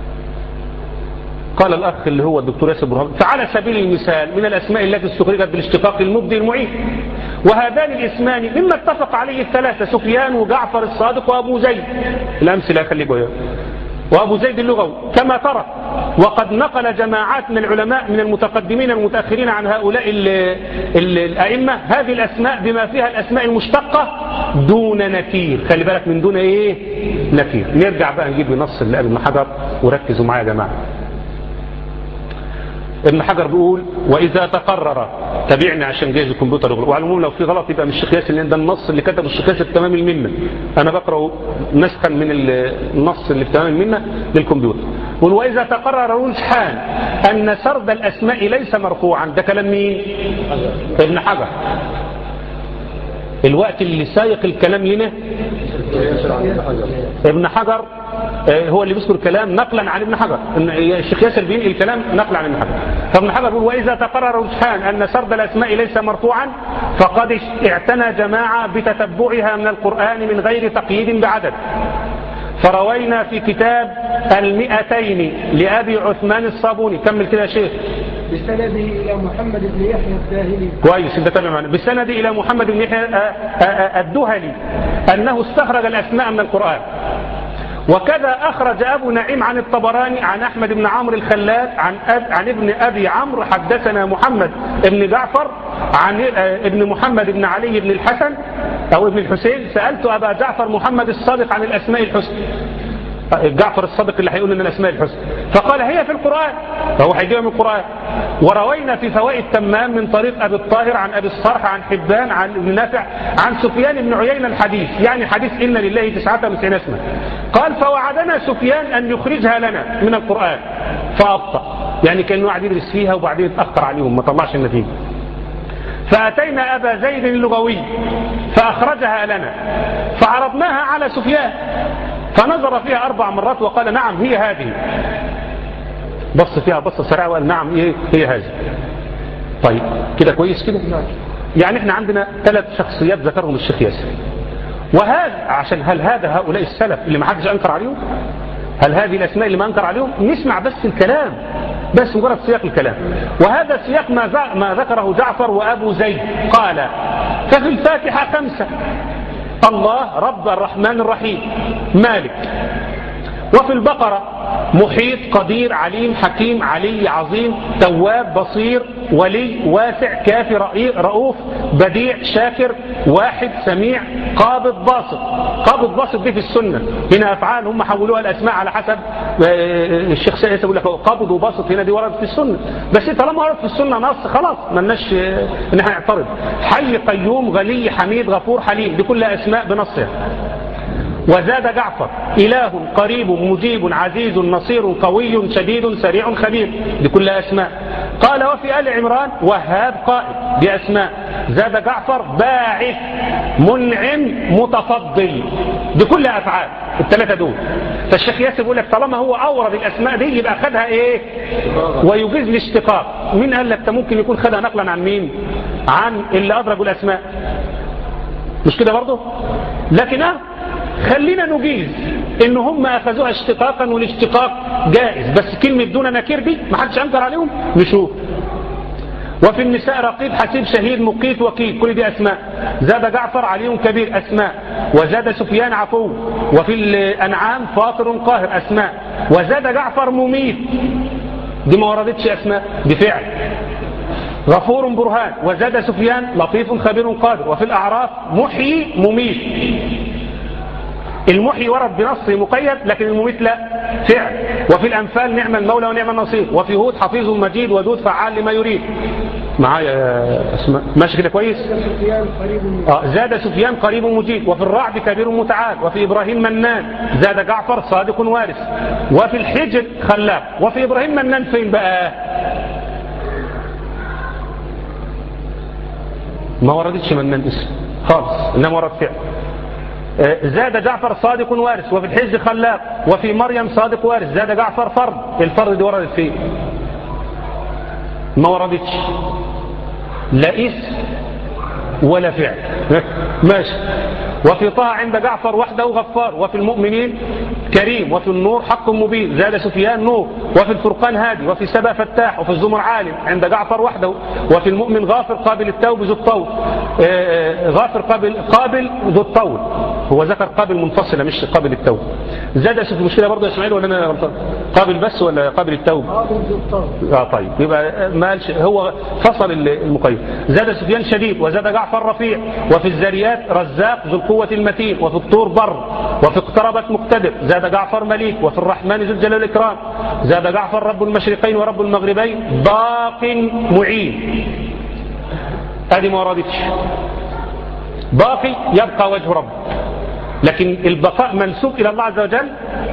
قال الأخ اللي هو الدكتور ياسر برهان: فعلى سبيل المثال من الأسماء التي استخرجت بالاشتقاق المبدي المعين، وهذان الاسمان مما اتفق عليه الثلاثة: سفيان وجعفر الصادق وأبو زيد. الأمثلة خلي بيها. وأبو زيد اللغوي كما ترى. وقد نقل جماعات من العلماء من المتقدمين المتأخرين عن هؤلاء ال ال الأئمة هذه الأسماء بما فيها الأسماء المشتقة دون نكير. خلي بالك من دون إيه؟ نكير. نرجع بقى نجيب نص اللي قال ابن حجر وركزوا معايا يا جماعة. ابن حجر بيقول: وإذا تقرر، تابعني عشان جايز الكمبيوتر يغلق، وعلى العموم لو في غلط يبقى من الشيخ ياسر لأن ده النص اللي كتبه الشيخ ياسر تمام المنة. أنا بقرأ نسخا من النص اللي تمام المنة للكمبيوتر. يقول: وإذا تقرر رجحان أن سرد الأسماء ليس مرفوعا. ده كلام مين؟ ابن حجر. الوقت اللي سايق الكلام لنا ابن حجر هو اللي بيذكر الكلام نقلا عن ابن حجر. الشيخ ياسر بينقل الكلام نقلا عن ابن حجر. فابن حجر يقول: وإذا تقرر رجحان أن سرد الأسماء ليس مرفوعا فقد اعتنى جماعة بتتبعها من القرآن من غير تقييد بعدد. فروينا في كتاب المئتين لأبي عثمان الصابوني. كمل كده يا شيخ. بسنده إلى محمد بن يحيى الدهلي. كويس انت تابع معنا. بسنده إلى محمد بن يحيى الدهلي أنه استخرج الأسماء من القرآن. وكذا أخرج أبو نعيم عن الطبراني عن أحمد بن عمرو الخلال عن, أب عن ابن أبي عمرو حدثنا محمد بن جعفر عن ابن محمد بن علي بن الحسن أو ابن الحسين: سألت أبا جعفر محمد الصادق عن الأسماء الحسنى. جعفر الصادق اللي هيقول لنا الأسماء الحسنى، فقال: هي في القرآن. فهو هيجيبها من القرآن. وروينا في فوائد تمام من طريق أبي الطاهر عن أبي الصرح عن حبان عن ابن نافع عن سفيان بن عيينة الحديث، يعني حديث إن لله تسعة وتسعين اسما. قال: فوعدنا سفيان أن يخرجها لنا من القرآن فأبطأ، يعني كأنه قاعد يدرس فيها وبعدين اتأخر عليهم ما طلعش النتيجة. فأتينا أبا زيد اللغوي فأخرجها لنا فعرضناها على سفيان فنظر فيها أربع مرات وقال: نعم هي هذه. بص فيها بصة سريعة وقال: نعم هي, هي هذه. طيب كده كويس كده؟ يعني احنا عندنا ثلاث شخصيات ذكرهم الشيخ ياسر. وهذا عشان هل هذا هؤلاء السلف اللي ما حدش أنكر عليهم؟ هل هذه الأسماء اللي ما أنكر عليهم؟ نسمع بس الكلام، بس مجرد سياق الكلام. وهذا سياق ما, ما ذكره جعفر وأبو زيد. قال: ففي الفاتحة خمسة: الله، رب، الرحمن الرحيم، مالك. وفي البقرة: محيط، قدير، عليم، حكيم، علي، عظيم، تواب، بصير، ولي، واسع، كافي، رؤوف، بديع، شاكر، واحد، سميع، قابض، باسط. قابض باسط دي في السنة، هنا أفعال هم حولوها الأسماء على حسب الشيخ سيد يقول لك قابض وباسط هنا دي ورد في السنة، بس طالما ورد في السنة نص خلاص ما لناش ان احنا نعترض. حي، قيوم، غني، حميد، غفور، حليم، دي كلها أسماء بنصها. وزاد جعفر: إله، قريب، مجيب، عزيز، نصير، قوي، شديد، سريع، خبير، دي كلها أسماء. قال: وفي آل عمران: وهاب، قائد، دي أسماء. زاد جعفر: باعث، منعم، متفضل، دي كلها أفعال الثلاثة دول. فالشيخ ياسر يقول لك طالما هو أورد الأسماء دي يبقى خدها إيه؟ ويجيز الاشتقاق. مين قال لك ممكن يكون خدها نقلا عن مين؟ عن اللي أدرجوا الأسماء، مش كده برضه؟ لكن اه خلينا نجيز ان هم اخذوها اشتقاقا والاشتقاق جائز، بس كلمة دون نكير دي ما حدش انكر عليهم. نشوف: وفي النساء رقيب حسيب شهيد مقيت وكيد، كل دي أسماء. زاد جعفر علي كبير أسماء. وزاد سفيان عفو. وفي الأنعام فاطر قاهر أسماء. وزاد جعفر مميت، دي ما وردتش أسماء بفعل. غفور برهان. وزاد سفيان لطيف خبير قادر. وفي الأعراف محيي مميت. المحيي ورد بنص مقيد لكن المميت لا فعل. وفي الأنفال نعم المولى ونعم النصير. وفي هود حفيظ مجيد ودود فعال لما يريد. معايا اسماء ماشي كده كويس. آه زاد سفيان قريب مجيد. وفي الرعد كبير متعال. وفي إبراهيم منان. زاد جعفر صادق وارث. وفي الحجر خلاق. وفي إبراهيم منان فين بقى؟ ما وردتش منان اسم خالص، إنما ورد فعل. زاد جعفر صادق وارث. وفي الحج خلاق. وفي مريم صادق وارث. زاد جعفر فرد. الفرد دي وردت فيه؟ ما وردتش لا اسم ولا فعل. ماشي. وفي طه عند جعفر وحده غفار. وفي المؤمنين كريم. وفي النور حق مبين. زاد سفيان نور. وفي الفرقان هادي. وفي سبا فتاح. وفي الزمر عالم عند جعفر وحده. وفي المؤمن غافر قابل التوب ذو الطول. غافر قابل قابل ذو الطول، هو ذكر قابل منفصلة مش قابل التوب. زاد في المشكلة برضه يا اسماعيل ولا انا غلطان؟ قابل بس ولا قابل التوب؟ قابل ذو الطول. اه طيب يبقى ما قالش، هو فصل المقيد. زاد سفيان شديد. وزاد جعفر رفيع. وفي الزريات رزاق ذو القوة المتين. وفي الطور بر. وفي اقتربت مقتدر. زاد جعفر مليك. وفي الرحمن ذو الجلال والإكرام. زاد جعفر رب المشرقين ورب المغربين باق معين. هذه ما وردتش. باقي يبقى وجه رب، لكن البقاء منسوب إلى الله عز وجل.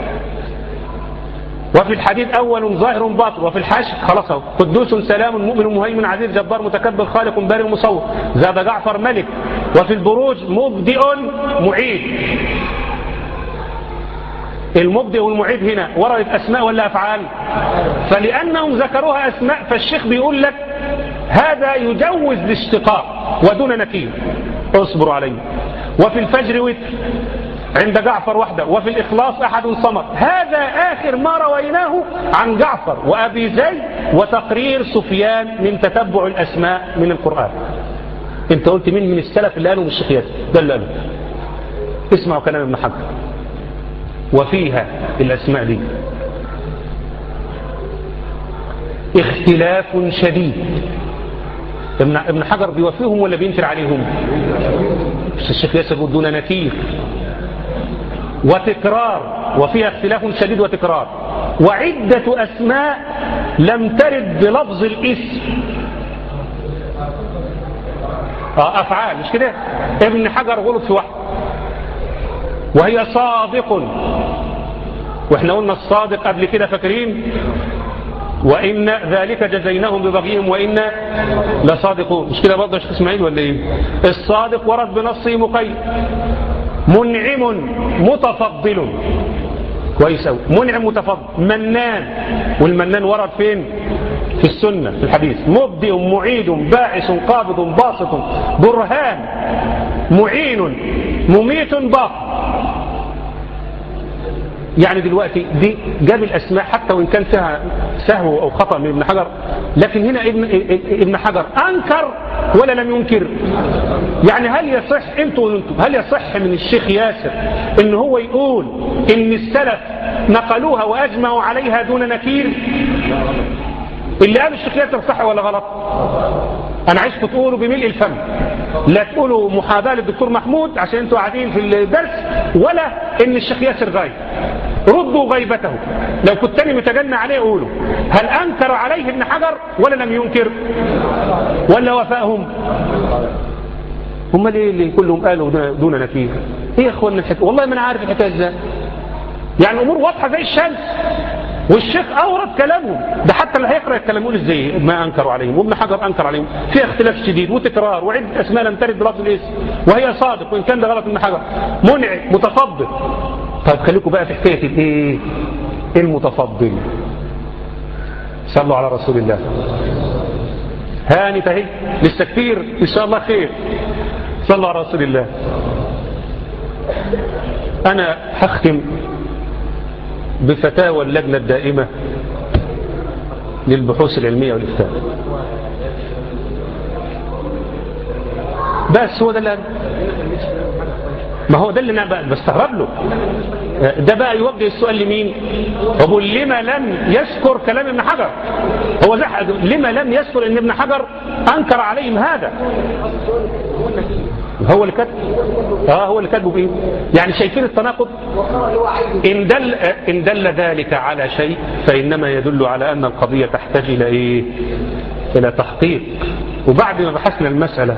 وفي الحديد أول ظاهر باطن. وفي الحاشر خلاص قدوس سلام مؤمن مهيمن عزيز جبار متكبر خالق بارئ مصور. زاد جعفر ملك. وفي البروج مبدئ معيد. المبدئ والمعيد هنا وردت أسماء ولا أفعال؟ فلأنهم ذكروها أسماء فالشيخ بيقول لك هذا يجوز الاشتقاق ودون نكير، اصبروا عليه. وفي الفجر وتر عند جعفر وحده. وفي الإخلاص أحد صمد. هذا آخر ما رويناه عن جعفر وأبي زيد وتقرير سفيان من تتبع الأسماء من القرآن. انت قلت مين من السلف اللي قالوا بالشيخ ياسر؟ ده اللي قالوا. اسمعوا كلام ابن حجر. وفيها الأسماء دي اختلاف شديد. ابن حجر بيوفيهم ولا بينكر عليهم؟ الشيخ ياسر يقول دون نكير. وتكرار. وفيها اختلاف شديد وتكرار. وعدة أسماء لم ترد بلفظ الاسم. آه أفعال مش كده؟ ابن حجر غلط في واحد وهي صادق. واحنا قلنا الصادق قبل كده فاكرين؟ وإن ذلك جزيناهم ببغيهم وإنا لصادقون، مش كده برضه يا شيخ اسماعيل ولا ايه؟ الصادق ورد بنصه مقيد. منعم متفضل، كويس قوي. منعم متفضل. منان، والمنان ورد فين؟ في السنة في الحديث. مبدئ معيد باعث قابض باسط برهان معين مميت باق. يعني دلوقتي دي جاب الأسماء حتى وإن كان فيها سهو أو خطأ من ابن حجر، لكن هنا ابن, ابن حجر أنكر ولا لم ينكر؟ يعني هل يصح انتوا انتوا هل يصح من الشيخ ياسر ان هو يقول ان السلف نقلوها وأجمعوا عليها دون نكير؟ اللي قال الشيخ ياسر صح ولا غلط؟ أنا عايزكم تقولوا بملء الفم، لا تقولوا محاباة للدكتور محمود عشان انتوا قاعدين في الدرس، ولا ان الشيخ ياسر غايب. ردوا غيبته. لو كنت أنا متجنى عليه قولوا هل أنكر عليه ابن حجر ولا لم ينكر؟ ولا وفاهم؟ هم ليه اللي كلهم قالوا دون نكير؟ ايه يا اخوانا الحكايه؟ والله ما انا عارف الحكايه ازاي. يعني الامور واضحه زي الشمس، والشيخ اورد كلامهم ده، حتى اللي هيقرا الكلام يقول ازاي ما انكروا عليهم، وابن حجر انكر عليهم. في اختلاف شديد وتكرار وعده اسماء لم ترد بلفظ الاسم وهي صادق وان كان ده غلط ابن حجر. منع متفضل. طيب خليكم بقى في حكايه الايه؟ المتفضل. صلوا على رسول الله. هاني تهي لسه كتير ان شاء الله خير. صلوا على رسول الله. انا هختم بفتاوى اللجنة الدائمة للبحوث العلمية والإفتاء. بس هو ده اللي ما هو ده اللي انا بستغرب له. ده بقى يوجه السؤال لمين؟ أقول لما لم يذكر كلام ابن حجر؟ هو زحد لما لم يذكر ان ابن حجر انكر عليهم هذا؟ هو اللي كتب اه هو اللي كتبه بايه؟ يعني شايفين التناقض؟ ان دل ان دل ذلك على شيء فانما يدل على ان القضيه تحتاج الى ايه؟ الى تحقيق. وبعد ما بحثنا المساله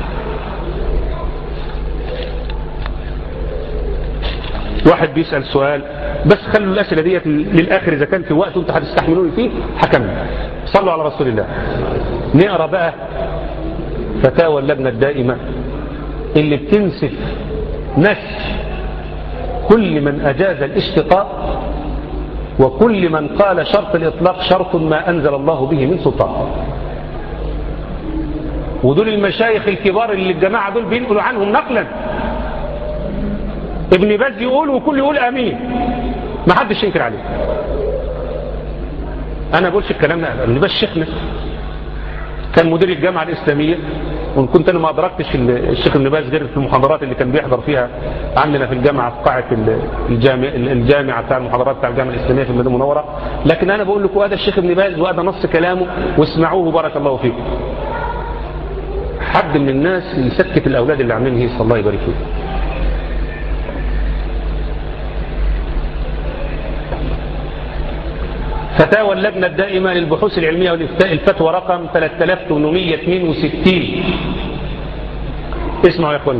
واحد بيسأل سؤال، بس خلوا الأسئلة ديت للآخر إذا كان في وقت أنتوا هتستحملوني فيه حكمنا. صلوا على رسول الله. نقرأ بقى فتاوى اللجنة الدائمة اللي بتنسف نسف كل من أجاز الاشتقاق وكل من قال شرط الإطلاق شرط ما أنزل الله به من سلطان. ودول المشايخ الكبار اللي الجماعة دول بينقلوا عنهم نقلا. ابن باز يقول وكل يقول امين، ما حدش ينكر عليه. انا بقولش الكلام ده، ابن باز شيخنا كان مدير الجامعه الاسلاميه، وان كنت انا ما ادركتش الشيخ ابن باز غير في المحاضرات اللي كان بيحضر فيها عندنا في الجامعه في قاعه الجامع الجامعه بتاع المحاضرات بتاع الجامعه الاسلاميه في المدينه المنوره. لكن انا بقول لكم هذا الشيخ ابن باز وهذا نص كلامه واسمعوه بارك الله فيكم. حد من الناس يسكت الاولاد اللي عاملين هيص الله يبارك فيهم. فتاوى اللجنة الدائمة للبحوث العلمية والإفتاء الفتوى رقم ثلاثة آلاف وثمانمائة واثنين وستين. اسمعوا يا اخواني.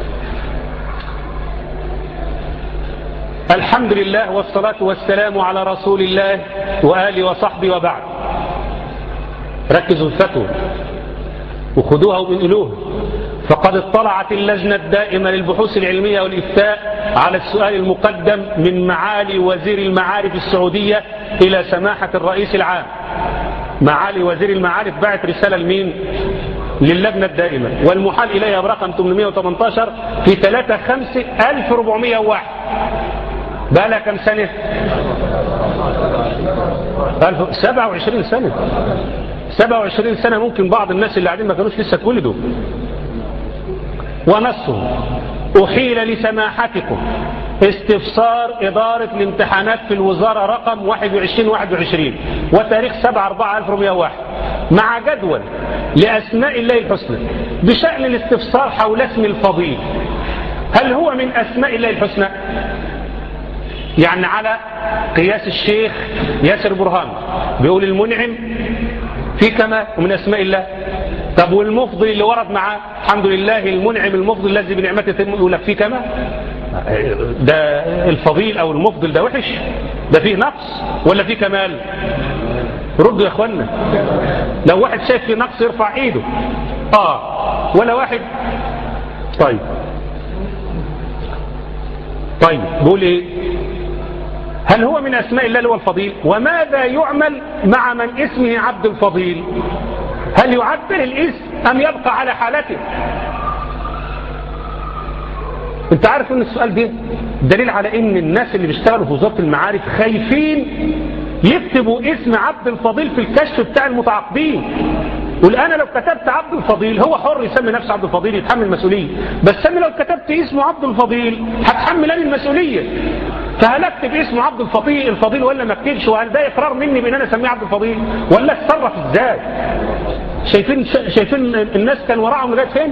الحمد لله والصلاة والسلام على رسول الله وآله وصحبه وبعد. ركزوا الفتوى وخذوها وانقلوها. فقد اطلعت اللجنة الدائمة للبحوث العلمية والإفتاء على السؤال المقدم من معالي وزير المعارف السعودية إلى سماحة الرئيس العام. معالي وزير المعارف بعت رسالة لمين؟ للجنة الدائمة، والمحال إليها برقم ثمانمائة وثمانية عشر في ثلاثة خمسة ألف وأربعمائة وواحد. بقى لها كم سنة؟ سبعة وعشرين سنة. سبعة وعشرين سنة. ممكن بعض الناس اللي قاعدين ما كانوش لسه اتولدوا. ونصه: أحيل لسماحتكم استفسار إدارة الامتحانات في الوزارة رقم واحد وعشرين واحد وعشرين وتاريخ سبعة أربعة ألف وأربعمائة وواحد مع جدول لأسماء الله الحسنى بشأن الاستفسار حول اسم الفضيل. هل هو من أسماء الله الحسنى؟ يعني على قياس الشيخ ياسر برهان بيقول المنعم في كما ومن أسماء الله. طب والمفضل اللي ورد معاه الحمد لله المنعم المفضل الذي بنعمته تتم يقول لك في كما؟ ده الفضيل او المفضل ده وحش؟ ده فيه نقص ولا فيه كمال؟ ردوا يا اخوانا. لو واحد شايف فيه نقص يرفع ايده. اه ولا واحد. طيب طيب بقول ايه؟ هل هو من اسماء الله اللي هو الفضيل؟ وماذا يعمل مع من اسمه عبد الفضيل؟ هل يعدل الاسم ام يبقى على حالته؟ انت عارف ان السؤال ده دليل على ان الناس اللي بيشتغلوا في وزارة المعارف خايفين يكتبوا اسم عبد الفضيل في الكشف بتاع المتعاقدين. قل انا لو كتبت عبد الفضيل هو حر يسمي نفسه عبد الفضيل يتحمل المسؤولية، بس انا لو كتبت اسمه عبد الفضيل هتحمل انا المسؤولية. فهل اكتب اسمه عبد الفضيل الفضيل ولا ما اكتبش؟ وهل ده اقرار مني بان انا اسميه عبد الفضيل ولا اتصرف ازاي؟ شايفين شايفين الناس كان وراهم لغايه فين؟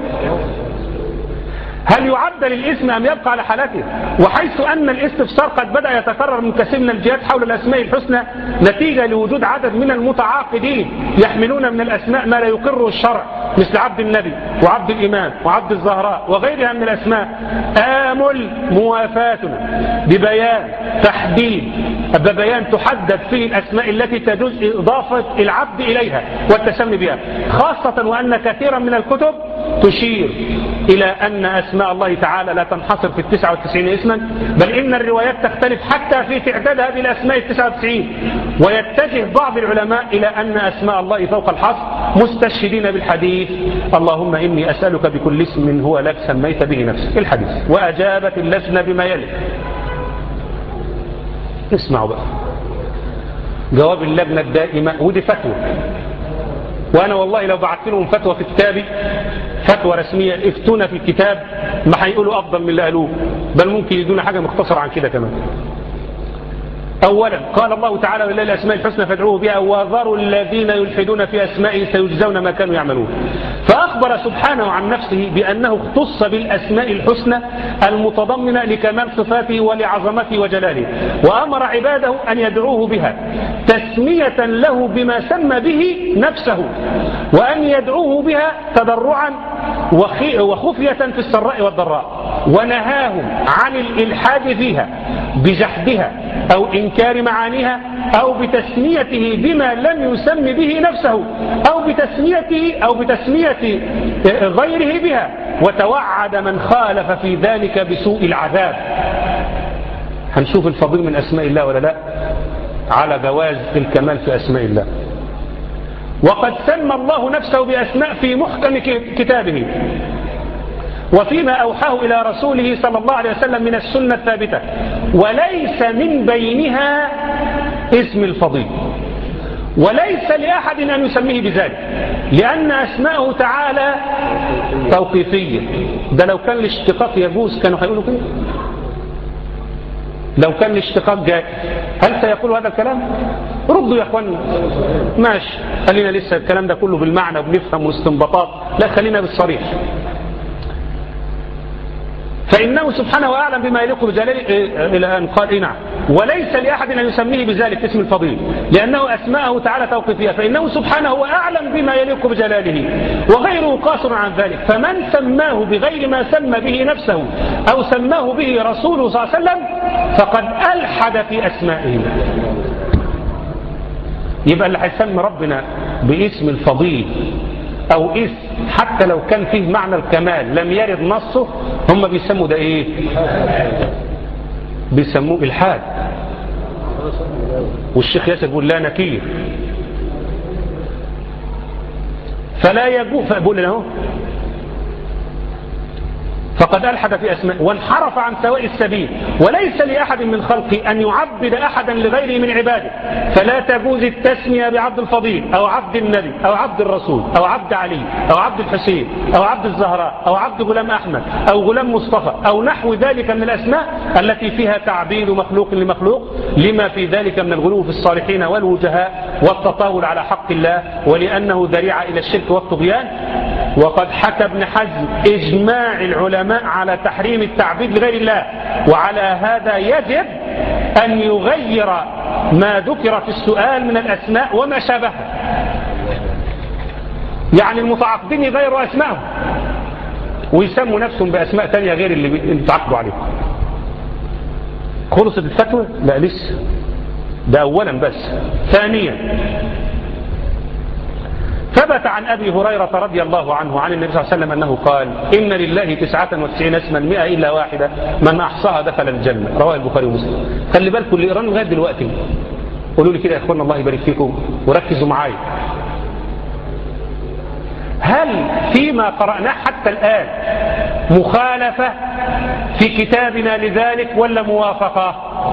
هل يعدل الاسم ام يبقى على حالته؟ وحيث ان الاستفسار قد بدأ يتكرر من كثير من الجهات حول الاسماء الحسنى نتيجة لوجود عدد من المتعاقدين يحملون من الاسماء ما لا يقره الشرع مثل عبد النبي وعبد الامام وعبد الزهراء وغيرها من الاسماء، آمل موافاتنا ببيان تحديد ببيان تحدد فيه الاسماء التي تجوز اضافة العبد اليها والتسمي بها، خاصة وان كثيرا من الكتب تشير الى ان اسماء الله تعالى لا تنحصر في التسعة والتسعين اسما، بل ان الروايات تختلف حتى في تعداد هذه الاسماء التسعة والتسعين. ويتجه بعض العلماء الى ان اسماء الله فوق الحصر مستشهدين بالحديث اللهم اني اسألك بكل اسم هو لك سميت به نفسك الحديث. واجابت اللجنة بما يلي. اسمعوا بقى جواب اللجنة الدائمة، ودي فتوى، وانا والله لو بعت لهم فتوى في كتابي فتوى رسمية افتونا في الكتاب، ما هيقولوا أفضل من اللي قالوه، بل ممكن يدونا حاجة مختصرة عن كده كمان. أولا قال الله تعالى ولله الأسماء الحسنى فادعوه بها وذروا الذين يلحدون في أسمائه سيجزون ما كانوا يعملون. فأخبر سبحانه عن نفسه بأنه اختص بالأسماء الحسنى المتضمنة لكمال صفاته ولعظمته وجلاله، وأمر عباده أن يدعوه بها تسمية له بما سمى به نفسه، وأن يدعوه بها تضرعا وخفية في السراء والضراء، ونهاهم عن الإلحاد فيها بجحدها أو إنكار معانيها أو بتسميته بما لم يسم به نفسه أو بتسميته أو بتسمية غيره بها، وتوعد من خالف في ذلك بسوء العذاب. هنشوف الفضيل من أسماء الله ولا لا على جواز الكمال في أسماء الله. وقد سمى الله نفسه بأسماء في محكم كتابه وفيما أوحاه إلى رسوله صلى الله عليه وسلم من السنة الثابتة، وليس من بينها اسم الفضيل، وليس لأحد أن يسميه بذلك، لأن أسماءه تعالى توقيفية. ده لو كان الاشتقاق يجوز كانوا هيقولوا كده، لو كان الاشتقاق جائز هل سيقولوا هذا الكلام؟ ردوا يا اخواني. ماشي، خلينا لسه الكلام ده كله بالمعنى وبنفهم واستنباطات، لا خلينا بالصريح. فإنه سبحانه أعلم بما يليق بجلاله إلى أن قال نعم، وليس لأحد أن يسميه بذلك اسم الفضيل، لأنه أسماءه تعالى توقيفية، فإنه سبحانه هو أعلم بما يليق بجلاله وغيره قاصر عن ذلك. فمن سماه بغير ما سمى به نفسه أو سماه به رسوله صلى الله عليه وسلم فقد ألحد في أسمائه. يبقى اللي هيسمي ربنا باسم الفضيل أو اسم حتى لو كان فيه معنى الكمال لم يرد نصه، هم بيسموا ده ايه؟ بيسموه إلحاد. والشيخ ياسر يقول لا نكير، فلا يجوز. فأقول له فقد ألحد في أسماء وانحرف عن سواء السبيل، وليس لأحد من خلقه أن يعبد أحدا لغيره من عباده، فلا تجوز التسمية بعبد الفضيل أو عبد النبي أو عبد الرسول أو عبد علي أو عبد الحسين أو عبد الزهراء أو عبد غلام أحمد أو غلام مصطفى أو نحو ذلك من الأسماء التي فيها تعبيد مخلوق لمخلوق، لما في ذلك من الغلو في الصالحين والوجهاء والتطاول على حق الله، ولأنه ذريعة إلى الشرك والطغيان. وقد حكى ابن حزم إجماع العلماء على تحريم التعبيد لغير الله، وعلى هذا يجب أن يغير ما ذكر في السؤال من الأسماء وما شابهها. يعني المتعاقدين يغيروا أسمائهم ويسموا نفسهم بأسماء تانية غير اللي تعاقدوا عليهم. خلصت الفتوى؟ لا لسه، ده أولا بس. ثانيا ثبت عن أبي هريرة رضي الله عنه عن النبي صلى الله عليه وسلم أنه قال إن لله تسعة وتسعين اسما مئة إلا واحدة من أحصاها دخل الجنة، رواه البخاري ومسلم. خلي بالكم اللي يقرأوا لغاية دلوقتي قولوا لي كده يا إخوانا الله يبارك فيكم وركزوا معايا، هل فيما قرأناه حتى الآن مخالفة في كتابنا لذلك ولا موافقة؟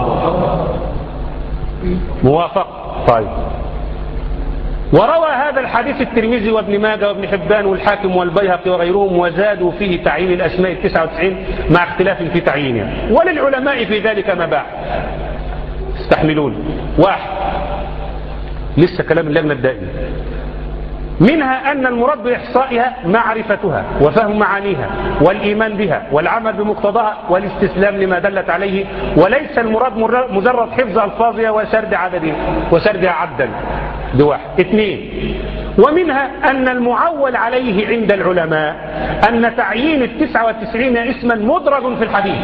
موافقة. طيب، وروى هذا الحديث الترمذي وابن ماجه وابن حبان والحاكم والبيهقي وغيرهم، وزادوا فيه تعيين الأسماء التسعة وتسعين مع اختلاف في تعيينها، وللعلماء في ذلك مباح. استحملون. واحد، لسه كلام اللجنة الدائمة، منها أن المراد بإحصائها معرفتها وفهم معانيها والإيمان بها والعمل بمقتضاها والاستسلام لما دلت عليه، وليس المراد مجرد حفظ ألفاظها وسرد عددها وسردها عدا. دي واحد. اثنين، ومنها أن المعول عليه عند العلماء أن تعيين التسعة وتسعين اسما مدرج في الحديث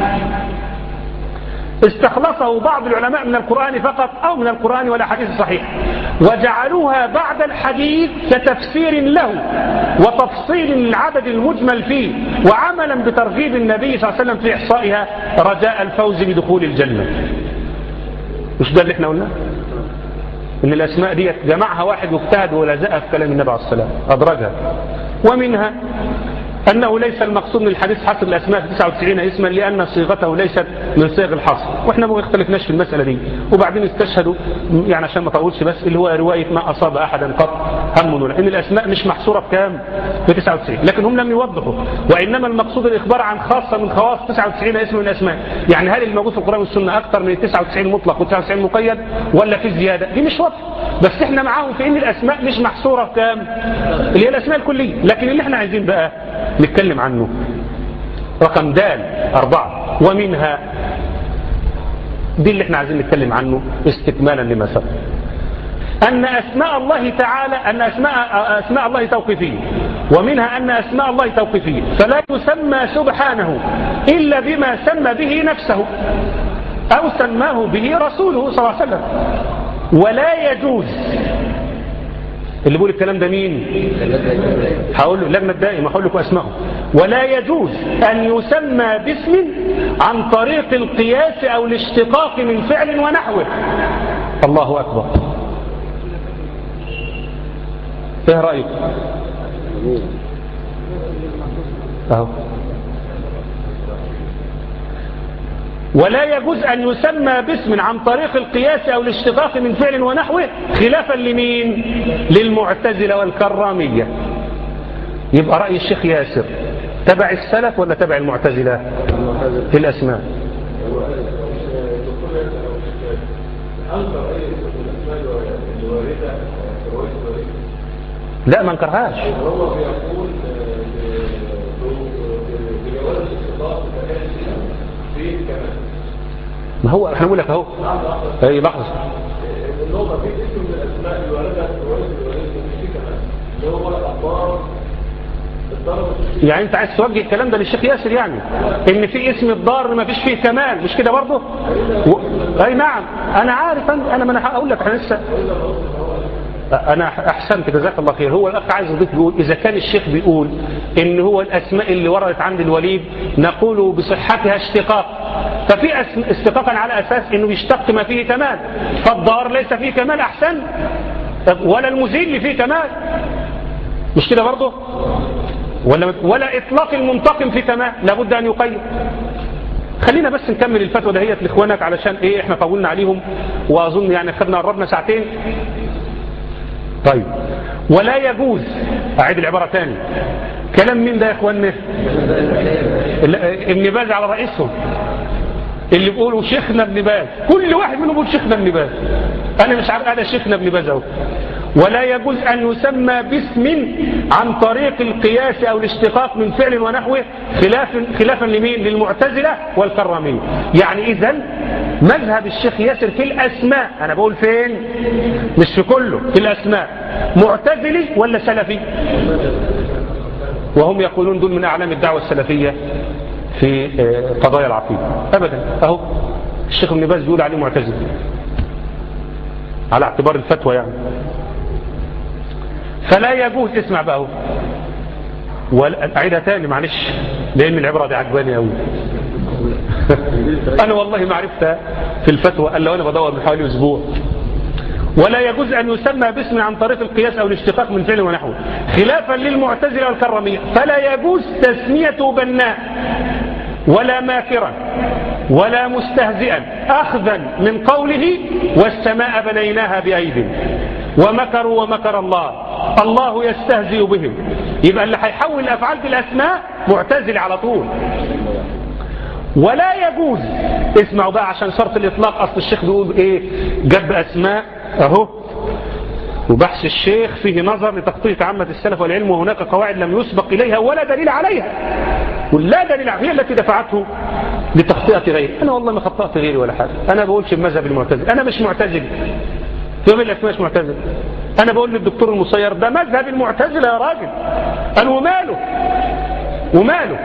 استخلصه بعض العلماء من القرآن فقط أو من القرآن والأحاديث الصحيحة، وجعلوها بعد الحديث كتفسير له وتفصيل للعدد المجمل فيه، وعملا بترغيب النبي صلى الله عليه وسلم في إحصائها رجاء الفوز بدخول الجنة. مش ده اللي احنا قلنا؟ إن الأسماء دي جمعها واحد واجتهد ولزقها في كلام النبي عليه الصلاة والسلام أدرجها. ومنها أنه ليس المقصود من الحديث حصر الأسماء في تسعة وتسعين اسما لأن صيغته ليست من صيغ الحصر، وإحنا ما اختلفناش في المسألة دي. وبعدين استشهدوا يعني عشان ما طولش بس اللي هو رواية ما أصاب أحدا قط هم ولا إن الأسماء مش محصورة في كام؟ في تسعة وتسعين، لكن هم لم يوضحوا، وإنما المقصود الإخبار عن خاصة من خواص تسعة وتسعين اسم من الأسماء. يعني هل الموجود في القرآن والسنة أكثر من تسعة وتسعين مطلق وتسعة وتسعين مقيد ولا في زيادة؟ دي مش واضحة، بس إحنا معاهم في إن الأسماء مش محصورة في كام؟ اللي هي الأسماء الكلية. لكن اللي إحنا عايزين بقى نتكلم عنه رقم دال أربعة، ومنها دي اللي احنا عايزين نتكلم عنه استكمالا لما سبق، أن أسماء الله تعالى أن أسماء أسماء الله توقيفية، ومنها أن أسماء الله توقيفية فلا يسمى سبحانه إلا بما سمى به نفسه أو سماه به رسوله صلى الله عليه وسلم. ولا يجوز، اللي بيقول الكلام ده مين؟ هقول له اللجنة الدائمة، هقول لكم أسمائه. ولا يجوز أن يسمى باسم عن طريق القياس أو الاشتقاق من فعل ونحوه. الله أكبر. ايه رأيك؟ اهو. ولا يجوز أن يسمى باسم عن طريق القياس أو الاشتقاق من فعل ونحوه خلافا لمين؟ للمعتزلة والكرامية. يبقى رأي الشيخ ياسر تبع السلف ولا تبع المعتزلة في الأسماء؟ لا ما انكرهاش. ما هو احنا بنقول لك اهو اي لحظه النقطه في اسم من الاسماء اللي وردها في الروايه في كمان اللي هو الاخبار. يعني انت عايز توجه الكلام ده للشيخ ياسر، يعني ان في اسم الضار ما فيش فيه كمال، مش كده برضه؟ و... اي نعم انا عارف، انا ما انا هقول لك احنا لسه انا احسنت جزاك الله خير. هو الاخ عايز يضيف بيقول اذا كان الشيخ بيقول ان هو الاسماء اللي وردت عند الوليد نقول بصحتها اشتقاق، ففي اشتقاقا على اساس انه يشتق ما فيه كمال، فالضار ليس فيه كمال احسن، ولا المزيل فيه كمال، مش كده برضه؟ ولا ولا اطلاق المنتقم في كمال، لابد ان يقيد. خلينا بس نكمل الفتوى دهيت لاخوانك علشان ايه احنا طولنا عليهم، واظن يعني خدنا قربنا ساعتين. طيب ولا يجوز، اعيد العباره ثاني، كلام مين ده يا اخواننا؟ ابن باز على رئيسهم اللي بيقولوا شيخنا ابن باز، كل واحد منهم بيقول شيخنا ابن باز، انا مش عارف، انا شيخنا ابن باز اهو. ولا يجوز أن يسمى باسم عن طريق القياس أو الاشتقاق من فعل ونحوه خلافا خلافا لمين؟ للمعتزلة والكرامية. يعني إذن مذهب الشيخ ياسر في الأسماء، أنا بقول فين؟ مش في كله، في الأسماء معتزلي ولا سلفي؟ وهم يقولون دول من أعلام الدعوة السلفية في قضايا العقيدة. أبدا، أهو الشيخ ابن باز بيقول عليه معتزلي على اعتبار الفتوى يعني. فلا يجوز، اسمع بقى اهو، واعيدها تاني معلش لان العبره دي عجباني قوي. انا والله ما عرفتها في الفتوى الا وانا بدور من حوالي اسبوع. ولا يجوز ان يسمى باسم عن طريق القياس او الاشتقاق من فعل ونحوه خلافا للمعتزله والكراميه. فلا يجوز تسميته بناء ولا ماكرا ولا مستهزئا اخذا من قوله والسماء بنيناها بايد ومكروا ومكر الله، الله يستهزئ بهم. يبقى اللي هيحول الافعال في الاسماء معتزل على طول. ولا يجوز، اسمعوا بقى عشان شرط الاطلاق، اصل الشيخ بيقول ايه؟ جاب اسماء اهو، وبحث الشيخ فيه نظر لتخطيط عامة السلف والعلم، وهناك قواعد لم يسبق اليها ولا دليل عليها، ولا دليل عليها، هي التي دفعته لتخطئة غيره. انا والله ما خطأت غيري ولا حاجه، انا بقولش بمذهب المعتزل، انا مش معتزل يوم الاسماء، مش معتزل. انا بقول للدكتور المصير ده مذهب المعتزله يا راجل، قال وماله وماله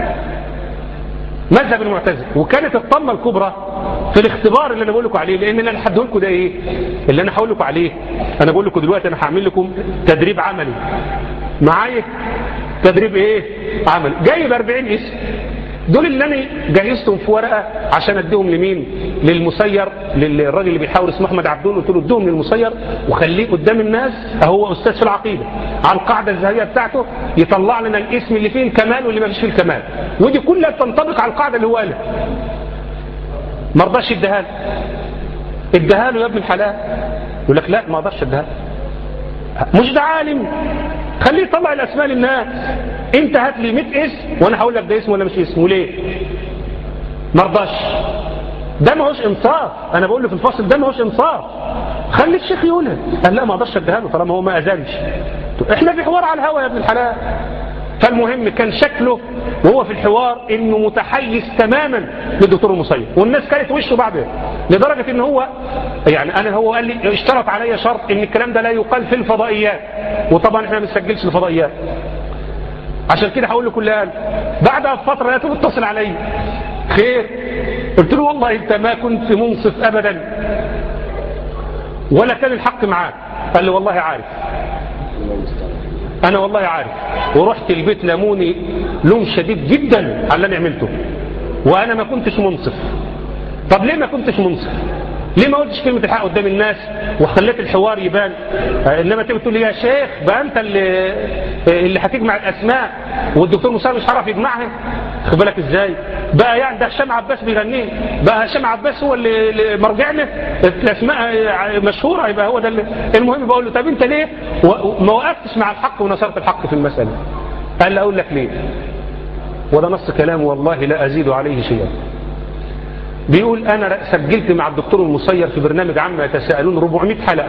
مذهب المعتزله. وكانت الطمه الكبرى في الاختبار اللي انا بقول لكم عليه، لان انا هحدد لكم ده ايه اللي انا هقول لكم عليه. انا بقول لكم دلوقتي انا هعمل لكم تدريب عملي معايا، تدريب ايه عملي، جايب أربعين اسم دول اللي انا جهزتهم في ورقه عشان اديهم لمين؟ للمسير، للراجل اللي بيحاول اسمه احمد عبدون. قلت له اديهم للمسير وخليه قدام الناس، هو استاذ في العقيده، على القاعده الذهبيه بتاعته يطلع لنا الاسم اللي فيه الكمال واللي ما فيش فيه الكمال، ودي كلها تنطبق على القاعده اللي هو قالها. ما رضاش يديها له. اديها له يا ابن الحلال، يقول لك لا ما اقدرش اديها. مش ده عالم، خليه يطلع الاسماء للناس. انت هات لي مئة اسم وانا هقول لك ده اسم ولا مش اسم. وليه؟ ما رضاش. ده ما هوش انصاف. انا بقول له في الفصل ده ما هوش انصاف، خلي الشيخ يقولها. قال لا ما اقدرش اديها له طالما هو ما اذنش. احنا في حوار على الهوا يا ابن الحلال. فالمهم كان شكله وهو في الحوار انه متحيز تماما للدكتور المصير، والناس كانت وشه بعده، لدرجه ان هو يعني انا هو قال لي اشترط علي شرط ان الكلام ده لا يقال في الفضائيات، وطبعا احنا ما بنسجلش الفضائيات، عشان كده هقول له كل قال. بعدها بفتره لقيته بيتصل علي، خير؟ قلت له والله انت ما كنت منصف ابدا ولا كان الحق معاك. قال لي والله عارف، انا والله عارف، ورحت البيت لموني لوم شديد جدا على اللي انا عملته، وانا ما كنتش منصف. طب ليه ما كنتش منصف؟ ليه ما قلتش كلمه الحق قدام الناس وخليت الحوار يبان؟ انما تيجي تقول لي يا شيخ بقى انت اللي اللي هتجمع الاسماء والدكتور موسى مش هيعرف يجمعها. خد بالك ازاي بقى؟ يعني ده هشام عباس بيغنيه بقى، هشام عباس هو اللي مرجعنا، الاسماء مشهوره يبقى هو ده اللي. المهم بقول له طب انت ليه ما وقفتش مع الحق ونصرت الحق في المساله؟ قال لي اقول لك ليه، وده نص كلام والله لا ازيد عليه شيئا. بيقول انا سجلت مع الدكتور المصير في برنامج عما يتساءلون أربعمائة حلقه،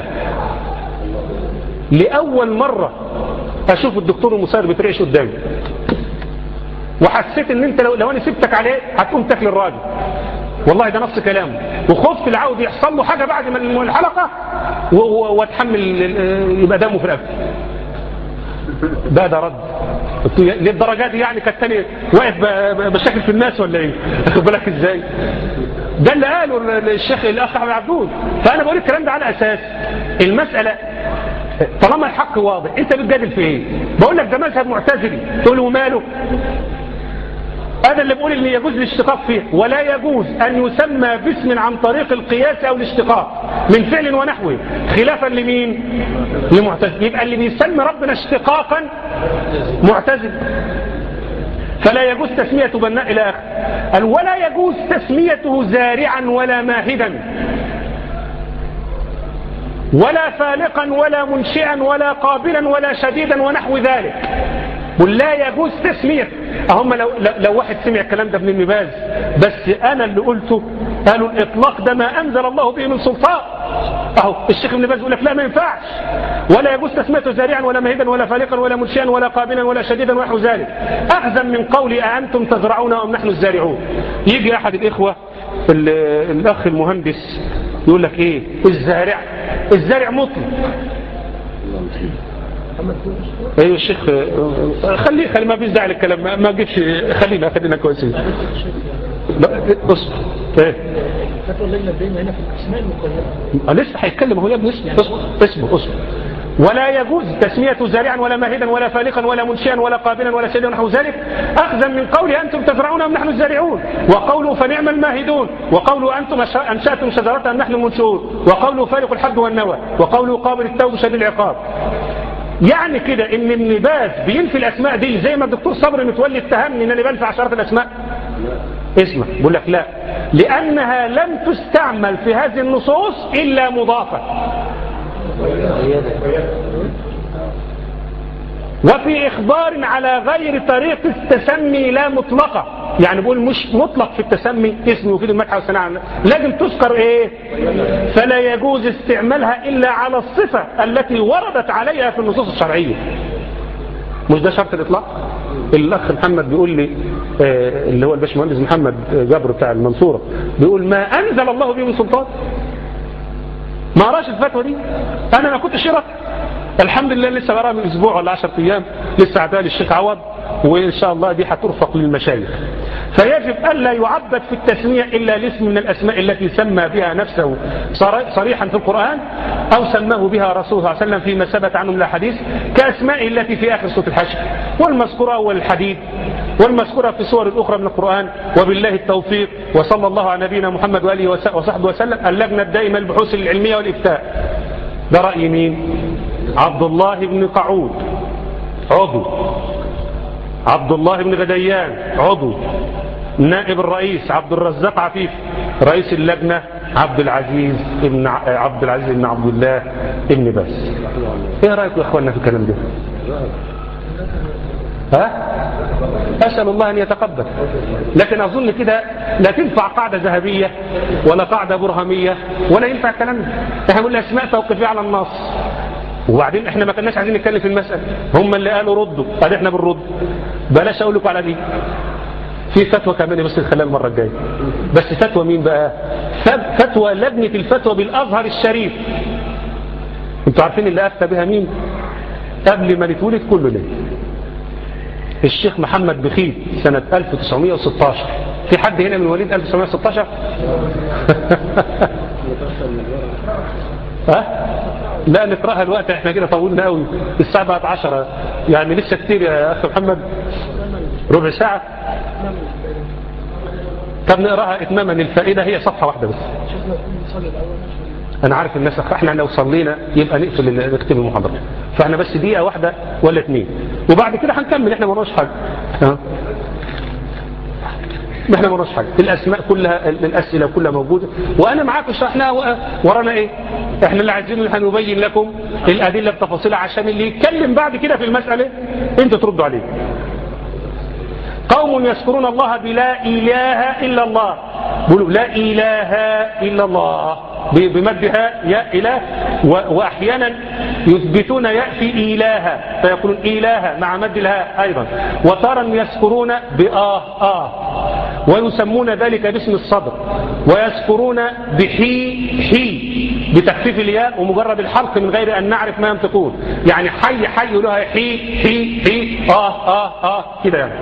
لاول مره اشوف الدكتور المصير بيترعش قدامي، وحسيت ان انت لو, لو انا سبتك عليه هتقوم تاكل الراجل. والله ده نص كلامه، وخفت العود يحصل له حاجه بعد ما الحلقه واتحمل يبقى دمه في رقبتي. ده ده رد للدرجات دي يعني؟ كانت تاني واقف بشكل في الناس ولا ايه؟ خد بالك ازاي؟ ده اللي قاله الشيخ الاخ احمد عبدون. فانا بقول الكلام ده على اساس المساله طالما الحق واضح، انت بتجادل في ايه؟ بقول لك ده مذهب معتزلي، تقول له ماله؟ هذا اللي بقول ان يجوز الاشتقاق فيه، ولا يجوز ان يسمى باسم عن طريق القياس او الاشتقاق من فعل ونحوه، خلافا لمين؟ لمعتزل. يبقى اللي بيسمي ربنا اشتقاقا معتزل، فلا يجوز تسمية بناء الى اخر. قال ولا يجوز تسميته زارعا ولا ماهدا ولا فالقا ولا منشئا ولا قابلا ولا شديدا ونحو ذلك. قل لا يجوز تسمية. هم لو, لو واحد سمع الكلام ده ابن ابن باز، بس انا اللي قلته، قالوا الاطلاق ده ما انزل الله به من سلطان. اهو الشيخ ابن باز يقول لك لا ما ينفعش، ولا يجوز تسميته زارعا ولا مهيدا ولا فالقا ولا منشئا ولا قابلا ولا شديدا ونحو ذلك، اخذا من قول أأنتم تزرعون ام نحن الزارعون. يجي احد الاخوه الاخ المهندس يقول لك ايه الزارع؟ الزارع مطلق. ايوه الشيخ خليه خلي ما فيش داعي للكلام، ما تجيبش، خلينا خلينا كويسين. لا اصبر ايه فتوى اللجنه الدائمه هنا في الاسماء المقيده لسه هيتكلم هو يا ابني. اصبر اصبر اصبر. ولا يجوز تسمية زارعا ولا ماهدا ولا فالقا ولا منشئا ولا قابلا ولا شديدا ونحو ذلك، اخذا من قوله انتم تزرعون ام نحن الزارعون، وقوله فنعم الماهدون، وقوله انتم انشاتم شجرتها ام نحن المنشئون، وقوله فالق الحب والنوى، وقوله قابل التوب شديد العقاب. يعني كده ان ابن باز بينفي الاسماء دي زي ما الدكتور صبري متولي اتهمني ان انا بنفي عشرات الاسماء. اسمع بقول لك لا، لانها لم تستعمل في هذه النصوص الا مضافه، وفي إخبار على غير طريق التسمي لا مطلقة. يعني بقول مش مطلق في التسمي اسمه وكده المدح والثناء، لازم تذكر ايه؟ فلا يجوز استعمالها إلا على الصفة التي وردت عليها في النصوص الشرعية. مش ده شرط الإطلاق؟ الأخ محمد بيقول لي آه اللي هو الباشمهندس محمد جبر بتاع المنصورة بيقول ما أنزل الله به من سلطان. ما قراش الفتوى دي، انا ما كنتش شرط. الحمد لله لسه قراها من اسبوع ولا عشرة ايام، لسه عدها للشيخ عوض، وان شاء الله دي هترفق للمشايخ. فيجب الا يعبد في التسميه الا الاسم من الاسماء التي سمى بها نفسه صريحا في القران او سماه بها رسول صلى الله عليه وسلم فيما ثبت عنه من الحديث، كاسماء التي في اخر سوره الحشر والمذكوره والحديد والمذكورة في سور أخرى من القرآن. وبالله التوفيق، وصلى الله على نبينا محمد وآله وصحبه وسلم. اللجنة الدائمة للبحوث العلمية والإفتاء، ده رأي مين؟ عبد الله بن قعود عضو، عبد الله بن غديان عضو، نائب الرئيس عبد الرزاق عفيف، رئيس اللجنة عبد العزيز ابن عبد العزيز بن عبد الله ابن باز. ايه رايكم يا اخواننا في الكلام ده؟ ها؟ اسال الله ان يتقبل. لكن اظن كده لا تنفع قاعده ذهبيه ولا قاعده برهميه ولا ينفع الكلام ده. احنا بنقول اسماء توقيفيه على النص، وبعدين احنا ما كناش عايزين نتكلم في المساله، هم اللي قالوا ردوا، قال احنا بنرد. بلاش اقول لكم على دي. في فتوى كمان بس نخليها المره الجايه. بس فتوى مين بقى؟ فتوى لجنه الفتوى بالازهر الشريف. انتوا عارفين اللي افتى بها مين قبل ما نتولد كله ليه؟ الشيخ محمد بخيت سنه ألف وتسعمائة وستة عشر. في حد هنا من مواليد ألف وتسعمائة وستة عشر؟ ها؟ لا نقراها الوقت، احنا كده طولنا قوي، الساعه بقت عشرة، يعني لسه كتير يا اخي محمد، ربع ساعه. طب نقراها اتماما للفائده، هي صفحه واحده بس. انا عارف الناس، احنا لو صلينا يبقى نقفل نكتب المحاضره، فاحنا بس دقيقه واحده ولا اثنين وبعد كده هنكمل. احنا ما وراناش حاجه، احنا ما وراناش حاجه، الاسماء كلها الاسئله كلها موجوده وانا معاكم شرحناها. ورانا ايه؟ احنا اللي عايزينه هنبين لكم الادله بتفاصيلها عشان اللي يتكلم بعد كده في المساله انتوا تردوا عليه. قوم يذكرون الله بلا اله الا الله، بيقولوا لا اله الا الله بمدها يا اله، واحيانا يثبتون ياء في اله فيقولون اله مع مد الهاء ايضا. وتارا يذكرون باه اه، ويسمون ذلك باسم الصدر، ويذكرون بحي حي بتخفيف الياء ومجرد الحرف من غير ان نعرف ما ينطقون، يعني حي حي يقولوها حي حي حي اه اه اه كده يعني.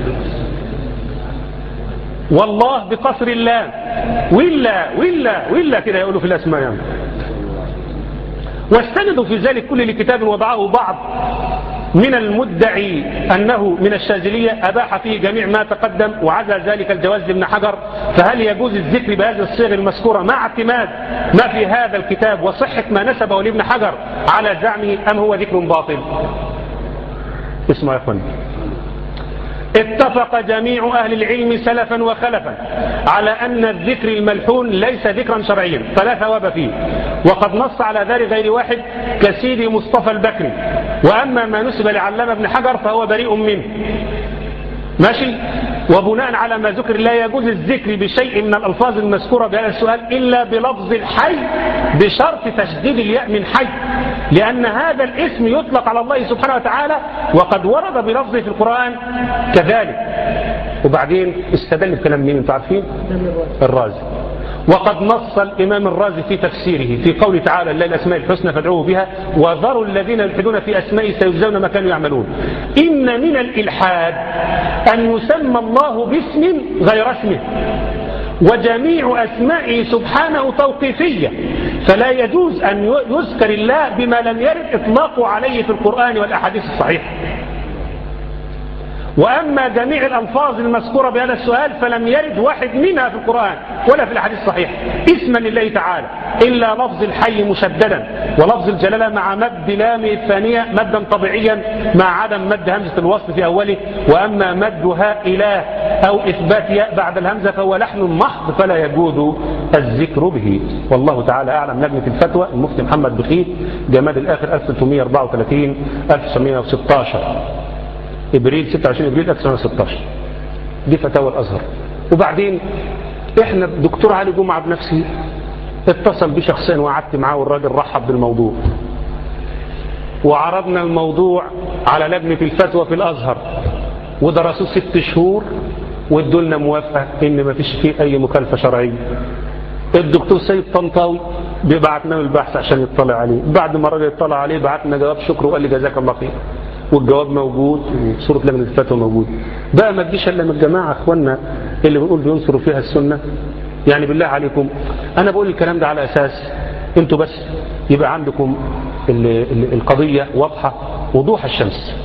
والله بقصر اللام، ولا ولا ولا كده يقولوا في الاسماء يعني. واستندوا في ذلك كل لكتاب وضعه بعض من المدعي أنه من الشاذلية أباح فيه جميع ما تقدم وعزى ذلك الجواز لابن حجر. فهل يجوز الذكر بهذه الصيغ المذكورة مع اعتماد ما في هذا الكتاب وصحة ما نسبه لابن حجر على زعمه، أم هو ذكر باطل؟ اسمعوا يا اخواني، اتفق جميع أهل العلم سلفا وخلفا على أن الذكر الملحون ليس ذكرا شرعيا فلا ثواب فيه، وقد نص على ذلك غير واحد كسيدي مصطفى البكري. وأما ما نسب لعلامة ابن حجر فهو بريء منه. ماشي. وبناء على ما ذكر لا يجوز الذكر بشيء من الألفاظ المذكورة بهذا السؤال إلا بلفظ الحي بشرط تشديد الياء من حي، لأن هذا الاسم يطلق على الله سبحانه وتعالى وقد ورد بلفظه في القرآن كذلك. وبعدين استدل بكلام مين انتوا عارفين؟ الرازي. وقد نص الإمام الرازي في تفسيره في قوله تعالى لله الأسماء الحسنى فادعوه بها وذروا الذين يلحدون في أسمائه سيجزون ما كانوا يعملون. إن من الإلحاد أن يسمى الله باسم غير اسمه، وجميع أسمائه سبحانه توقيفية، فلا يجوز أن يذكر الله بما لم يرد إطلاقه عليه في القرآن والأحاديث الصحيحة. وأما جميع الألفاظ المذكورة بهذا السؤال فلم يرد واحد منها في القرآن ولا في الحديث الصحيح اسما لله تعالى إلا لفظ الحي مشددا ولفظ الجلالة مع مد لام الثانية مدا طبيعيا مع عدم مد همزة الوصل في أوله. وأما مدها إله أو إثبات ياء بعد الهمزة فهو لحن محض فلا يجوز الذكر به. والله تعالى أعلم. لجنة الفتوى المفتي محمد بخيت جماد الآخر ألف وثلاثمائة وأربعة وثلاثين ألف وتسعمائة وستة عشر ابريل ستة وعشرين ابريل ألف وتسعمائة وستة عشر. دي فتاوى الازهر. وبعدين احنا الدكتور علي جمعه بنفسه اتصل بي شخصيا وقعدت معاه والراجل رحب بالموضوع وعرضنا الموضوع على لجنه الفتوى في الازهر ودرسوه ست شهور وادوا لنا موافقه ان ما فيش فيه اي مخالفه شرعيه. الدكتور سيد طنطاوي بعتنا له البحث عشان يطلع عليه. بعد ما الراجل يطلع عليه بعتنا جواب شكر وقال لي جزاك الله خير، والجواب موجود وصورة لجنة الفتوى موجود. بقى ما تجيش الا من الجماعه اخواننا اللي بنقول بينصروا فيها السنه. يعني بالله عليكم انا بقول الكلام ده على اساس انتوا بس يبقى عندكم ال ال القضيه واضحه وضوح الشمس.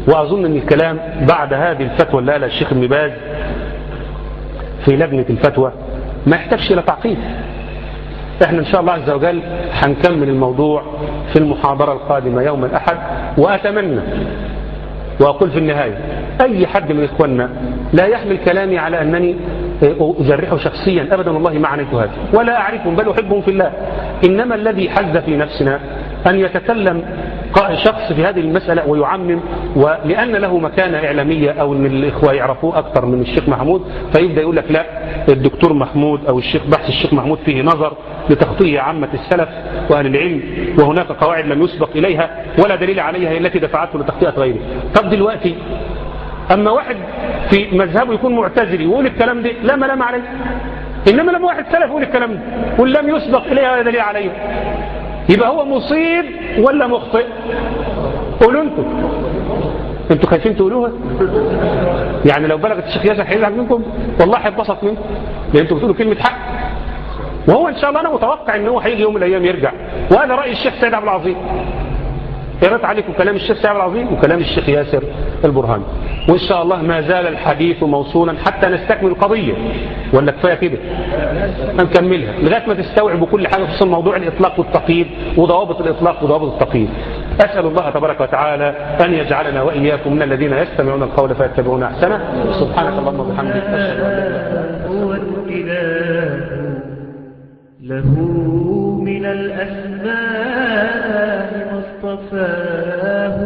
وأظن أن الكلام بعد هذه الفتوى اللي قالها الشيخ ابن باز في لجنة الفتوى ما يحتاجش إلى تعقيد. احنا ان شاء الله عز وجل هنكمل الموضوع في المحاضرة القادمة يوم الأحد. وأتمنى وأقول في النهاية أي حد من إخواننا لا يحمل كلامي على أنني أجرحه شخصيا أبدا، والله ما عنيت هذا ولا أعرفهم بل أحبهم في الله. إنما الذي حز في نفسنا أن يتكلم شخص في هذه المسألة ويعمم، ولأن له مكانة إعلامية أو أن الإخوة يعرفوه أكثر من الشيخ محمود، فيبدأ يقول لك لا الدكتور محمود أو الشيخ بحث الشيخ محمود فيه نظر لتخطئه عامة السلف وأهل العلم، وهناك قواعد لم يسبق إليها ولا دليل عليها هي التي دفعته لتخطئة غيره. طب دلوقتي أما واحد في مذهبه يكون معتزلي ويقول الكلام ده لا ملام عليه، إنما لما واحد سلف يقول الكلام ده ولم يسبق إليها ولا دليل عليه، يبقى هو مصيب ولا مخطئ؟ قولوا انتوا انتوا خايفين تقولوها؟ يعني لو بلغت الشيخ ياسر هيزعل منكم؟ والله هيتبسط منكم لان انتوا بتقولوا كلمه حق. وهو ان شاء الله انا متوقع ان هو هيجي يوم من الايام يرجع. وهذا راي الشيخ سيد عبد العظيم. قرأت عليكم كلام الشيخ سيد عبد العظيم وكلام الشيخ ياسر البرهاني، وان شاء الله ما زال الحديث موصولا حتى نستكمل القضيه. ولا كفايه كده؟ هنكملها لغايه ما تستوعبوا كل حاجه خصوصا موضوع الاطلاق والتقييد وضوابط الاطلاق وضوابط التقييد. اسال الله تبارك وتعالى ان يجعلنا واياكم من الذين يستمعون القول فيتبعون احسنه. سبحانك اللهم وبحمدك اشهد ان لا اله الا انت له من الأسماء ما اصطفاه،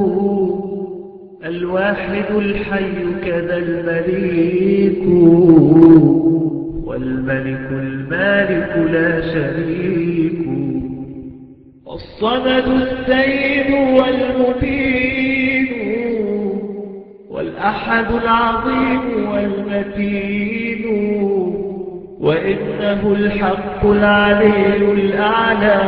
الواحد الحي كذا المليك، والملك المالك لا شريك، والصمد السيد والمبين، والأحد العظيم والمتين، وإنه الحق العلي الأعلى،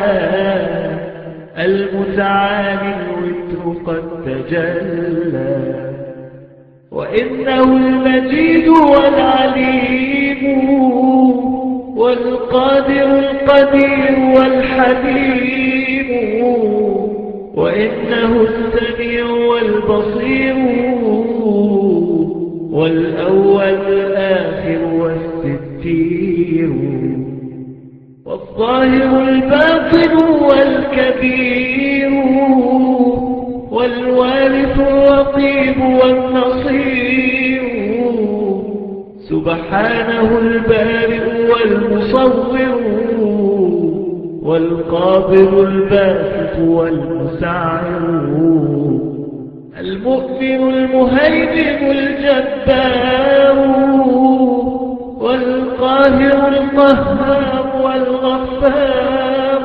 المتعالي الوتر قد تجلى، وإنه المجيد والعليم، والقادر القدير والحليم، وإنه السميع والبصير، والأول الآخر والستير، والظاهر الباطن والكبير، والوارث الرقيب والنصير، سبحانه البارئ والمصور، والقابض الباسط والمسعر، المؤمن المهيمن الجبار، والقاهر القهار والغفار،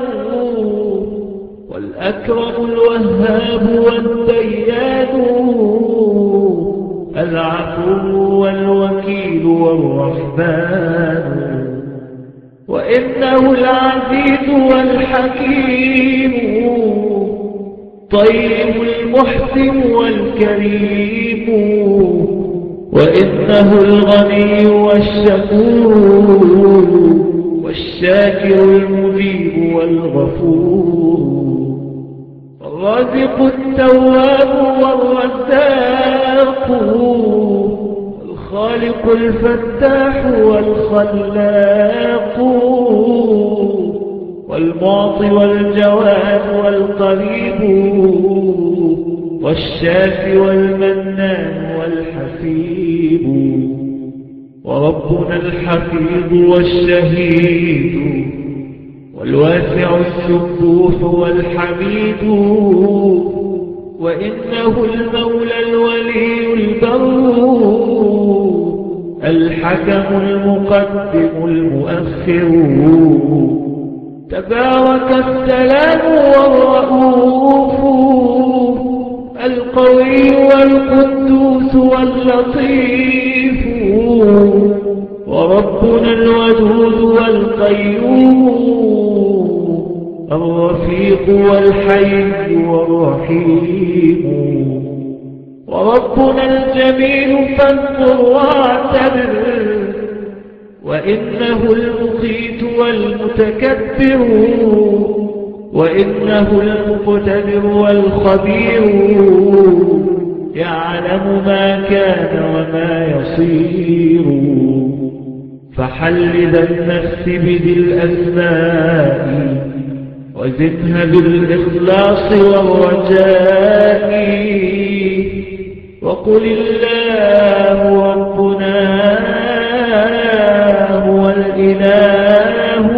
والأكرم الوهاب والديان، العفو والوكيل والرحمن، وإنه العزيز والحكيم، طيب المحسن والكريم، وإنه الغني والشكور، والشاكر المجيب والغفور، الرازق التواب والرزاق، الخالق الفتاح والخلاق، والمعطي والجواد والقريب، والشافي والمنان والحسيب، وربنا الحفيظ والشهيد، والواسع السبوح والحميد، وإنه المولى الولي البر، الحكم المقدم المؤخر، تبارك السلام والرؤوف، القوي والقدوس واللطيف، وربنا الودود والقيوم، الرفيق والحي والرحيم، وربنا الجميل فانظر واعتبر، وإنه المقيت والمتكبر، وإنه المقتدر والخبير، يعلم ما كان وما يصير فحلد النفس بذي الأسماء وزدها بالإخلاص والرجاء وقل الله ربنا هو الإله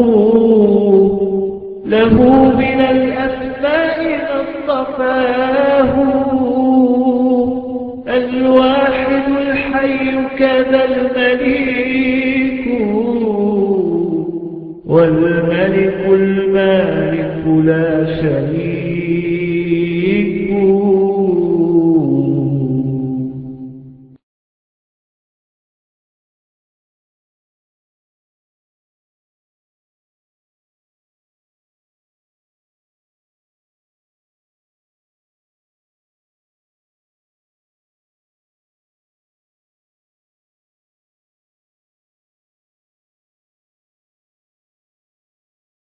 له من الأسماء ما اصطفاه الواحد الحي كذا المليك والملك المالك لا شريك